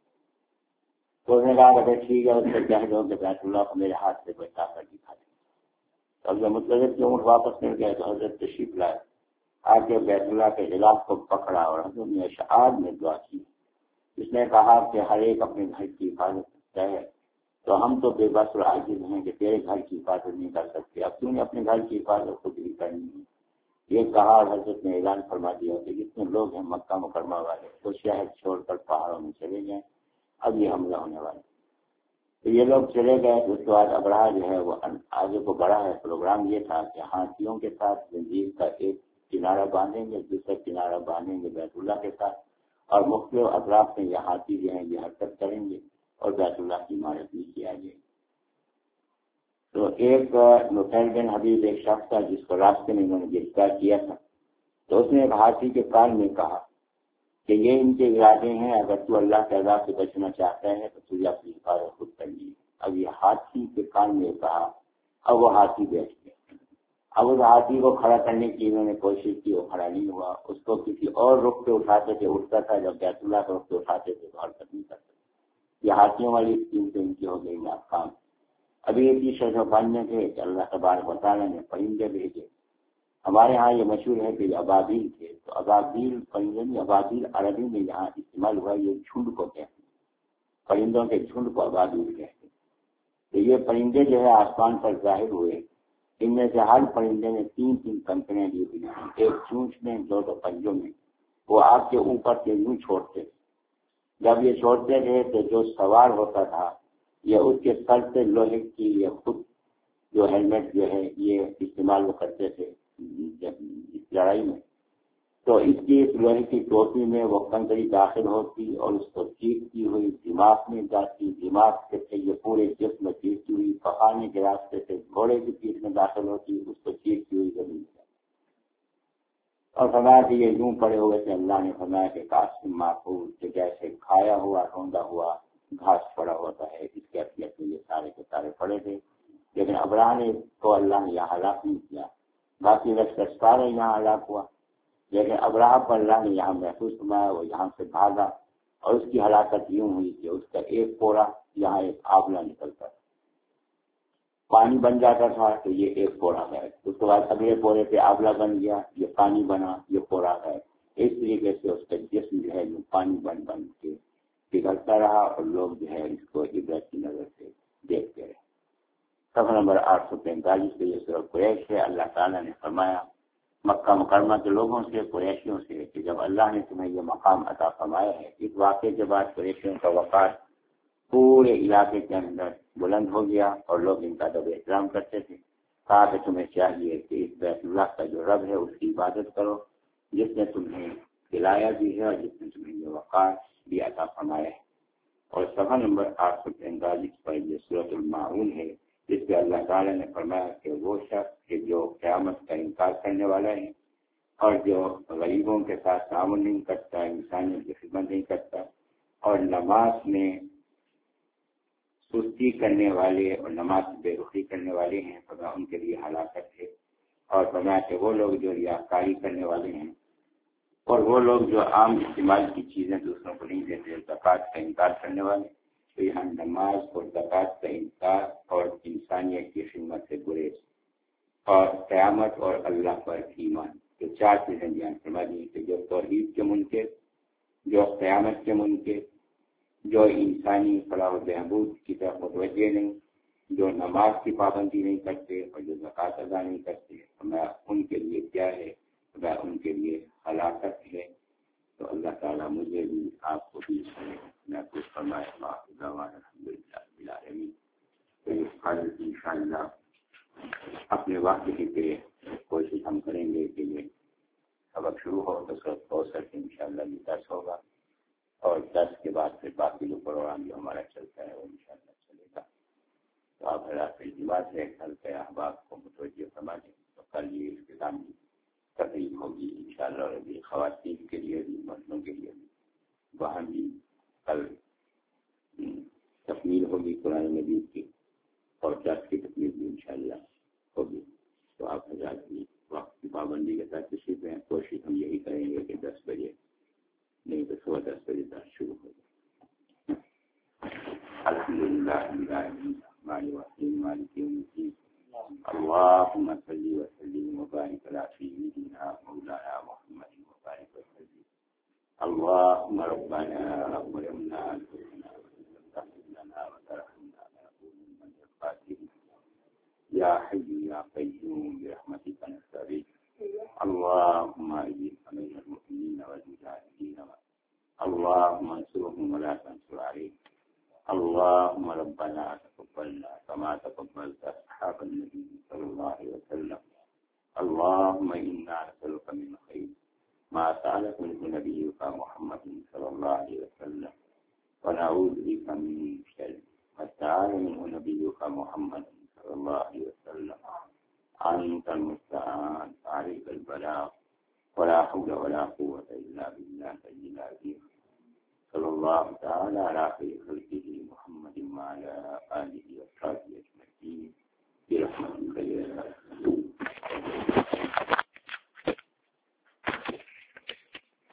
تو انہوں نے کہا کہ ٹھیک ہے، اس سے کہہ دو کہ بیت اللہ کو میرے ہاتھ سے بچا کر دکھا دیں۔ اب جب مطلب کے اونٹ واپس مل گئے تو حضرت تشریف لائے، آ کے بیت اللہ کے غلاف کو پکڑا اور حضرت نے اشعار میں دعا کی۔ اس نے کہا کہ ہر ایک اپنے گھر کی حفاظت کرتا ہے، تو ہم تو بے بس اور عاجز ہیں کہ تیرے گھر کی حفاظت نہیں کر سکتے، اب تم نے اپنے گھر کی حفاظت خود بھی کرنی ہے۔ یہ کہا اور حضرت نے اعلان فرما دیا کہ جتنے لوگ ہیں مکہ مکرمہ والے وہ شہر چھوڑ کر پہاڑوں میں چلے جائیں، اب یہ حملہ ہونے والا۔ تو یہ لوگ چلے گئے تو اس کے بعد ابرہہ جو ہے وہ آگے کو بڑھا ہے۔ پروگرام یہ تھا کہ ہاتھیوں کے ساتھ زنجیر کا ایک کنارہ باندھیں گے، دوسرا کنارہ باندھیں گے بیت اللہ کے ساتھ، اور مختلف اطراف میں یہ ہاتھی جو ہیں یہ حرکت کریں گے اور بیت اللہ کی عمارت نیچے آ جائے گی۔ تو ایک نفیل بن حبیب ایک شخص تھا جس کو راستے میں انہوں نے گرفتار کیا تھا، تو اس نے ایک ہاتھی کے کان میں کہا کہ یہ ان کے ارادے ہیں، اگر تو اللہ کے عذاب سے بچنا چاہتا ہے تو تجھے اپنی حفاظت خود کرنی ہے۔ اب یہ ہاتھی کے کان میں کہا، اب وہ ہاتھی بیٹھ گیا۔ اب اس ہاتھی کو کھڑا کرنے کی انہوں نے کوشش کی، وہ کھڑا نہیں ہوا، اس کو کسی اور رخ پہ اٹھاتے تھے اٹھتا تھا، جب بیت اللہ کے رخ پہ اٹھاتے تھے تو حرکت نہیں کرتے۔ یہ ہاتھیوں والی اسکیم سے ان کی ہو گئی ناکام۔ ابھی ایک ہی شرط پانے تھے کہ اللہ تبارک و تعالیٰ نے پرندے بھیجے۔ ہمارے ہاں یہ مشہور ہے کہ ابابیل تھے، تو ابابیل پرندے، ابابیل عربی میں یہاں استعمال ہوا، یہ جھنڈ کو کہتے ہیں، پرندوں کے جھنڈ کو ابابیل کہتے ہیں۔ تو یہ پرندے جو ہے آسمان پر ظاہر ہوئے، ان میں سے ہر پرندے نے تین تین کنکڑیاں دی ہوئی ہیں، ایک چونچ میں، دو تو پنجوں میں، وہ آپ کے اوپر سے یوں چھوڑتے۔ جب یہ چھوڑتے تھے تو جو سوار ہوتا تھا یہ اس کے سر سے لوہے کی یہ خود جو ہیلمٹ جو ہے یہ استعمال وہ کرتے تھے لڑائی میں، تو اس کی اس لوہے کی ٹوپی میں وہ کنکری داخل ہوتی اور اس کو چیرتی ہوئی دماغ میں جاتی، دماغ سے یہ پورے جسم میں چیرتی ہوئی پکانے کے راستے سے گھوڑے کی پیٹھ میں داخل ہوتی، اس کو چیرتی ہوئی زمین میں۔ اور فرمایا کہ یہ یوں پڑے ہوئے تھے، اللہ نے فرمایا کہ قاسم محفوظ کہ جیسے کھایا ہوا روندا ہوا گھاس پڑا ہوتا ہے، اس کے اپیت میں یہ سارے کے سارے پڑے تھے۔ لیکن ابراہ نے تو اللہ نے یہاں ہلاک نہیں کیا، باقی لشکر سارے یہاں ہلاک ہوا، لیکن ابراہ پر اللہ نے یہاں محفوظ فرمایا، وہ یہاں سے بھاگا اور اس کی ہلاکت یوں ہوئی کہ اس کا ایک پورا یہاں ایک آبلہ نکلتا تھا، پانی بن جاتا تھا تو یہ ایک پورا ہے، اس کے بعد اگلے پورے پہ آبلہ بن گیا، یہ پانی بنا، یہ پورا ہے۔ اس طریقے سے اس کا جسم جو ہے یہ پانی بن بن کے پگھلتا رہا اور لوگ جو ہے اس کو عبرت کی نظر سے دیکھتے رہے۔ صفحہ نمبر آٹھ سو پینتالیس پہ یہ سورۃ قریش ہے۔ اللہ تعالیٰ نے فرمایا مکہ مکرمہ کے لوگوں سے، قریشیوں سے، کہ جب اللہ نے تمہیں یہ مقام عطا فرمایا ہے، اس واقعے کے بعد قریشیوں کا وقار پورے علاقے کے اندر بلند ہو گیا اور لوگ ان کا ادب احترام کرتے تھے۔ کہا کہ تمہیں چاہیے کہ اس بیت اللہ کا جو رب ہے اس کی عبادت کرو، جس نے تمہیں کھلایا بھی ہے اور جس نے تمہیں یہ وقار بھی عطا فرمایا ہے۔ اور صفحہ نمبر آٹھ سو پینتالیس پر یہ سورۃ الماعون ہے، جس پہ اللہ تعالیٰ نے فرمایا کہ وہ شخص کہ جو قیامت کا انکار کرنے والا ہے اور جو غریبوں کے ساتھ تعاون نہیں کرتا، انسانیت کی خدمت نہیں کرتا اور نماز میں سستی کرنے والے اور نماز بے رخی کرنے والے ہیں، فرمایا ان کے لیے ہلاکت ہے۔ اور فرمایا کہ وہ لوگ جو ریاکاری کرنے والے ہیں اور وہ لوگ جو عام استعمال کی چیزیں دوسروں کو نہیں دیتے، زکوٰۃ کا انکار کرنے والے، تو یہاں نماز اور زکوٰۃ کا انکار اور انسانیت کی خدمت سے گریز اور قیامت اور اللہ پر ایمان، تو چار چیزیں بیان فرما دی کہ جو توحید کے منکر، جو قیامت کے منکر، جو انسانی فلاح و بہبود کی طرف متوجہ نہیں، جو نماز کی پابندی نہیں کرتے اور جو زکوٰۃ ادا نہیں کرتے، میں ان کے لیے کیا ہے، میں ان کے لیے ہلاکت ہے۔ تو اللہ تعالیٰ مجھے بھی آپ کو بھی محفوظ فرمائے۔ الحمد للہ رب العالمین۔ تو اس حال ان شاء اللہ اپنے وقت کی پہ کوشش ہم کریں گے کہ یہ سبق شروع ہو تو سب ہو سکے ان شاء اللہ یہ درس ہوگا، اور درس کے بعد پھر باقی جو پروگرام جو ہمارا چلتا ہے وہ ان شاء اللہ چلے گا۔ تو آپ حضرات کی بات ہے کل کے احباب کو متوجہ فرما دیں، تو کل یہ اختتام تقریب ہوگی ان شاء اللہ، اور خواتین کے لیے بھی مردوں کے لیے بھی وہاں بھی کل تکمیل ہوگی قرآن مجید کی، اور درس کی تکمیل بھی ان شاء اللہ ہوگی۔ تو آپ حضرات کی وقت کی پابندی کے ساتھ تشریف ہیں، کوشش ہم یہی کریں گے کہ دس بجے نہیں تو سوا دس بجے تک شروع ہو جائے۔ الحمد للہ مالک یوم الدین، اللهم صل وسلم وبارك على سيدنا مولانا محمد وبارك وسلم۔ اللهم ربنا ظلمنا انفسنا وان لم تغفر لنا وترحمنا لنكونن من الخاسرين يا حي يا قيوم برحمتك نستغيث۔ اللهم اجعل من المؤمنين والمجاهدين، اللهم انصرهم ولا تنصر عليهم، اللهم ربنا تقبلنا كما تقبلت أصحاب النبي صلى الله عليه وسلم، اللهم إنا نسألك من خير ما سألك منه نبيك محمد صلى الله عليه وسلم، ونعوذ بك من شر ما استعاذ منه نبيك محمد صلى الله عليه وسلم، أنت المستعان عليك البلاغ ولا حول ولا قوة إلا بالله العلي العظيم، صلى الله تعالى على خير خلقه محمد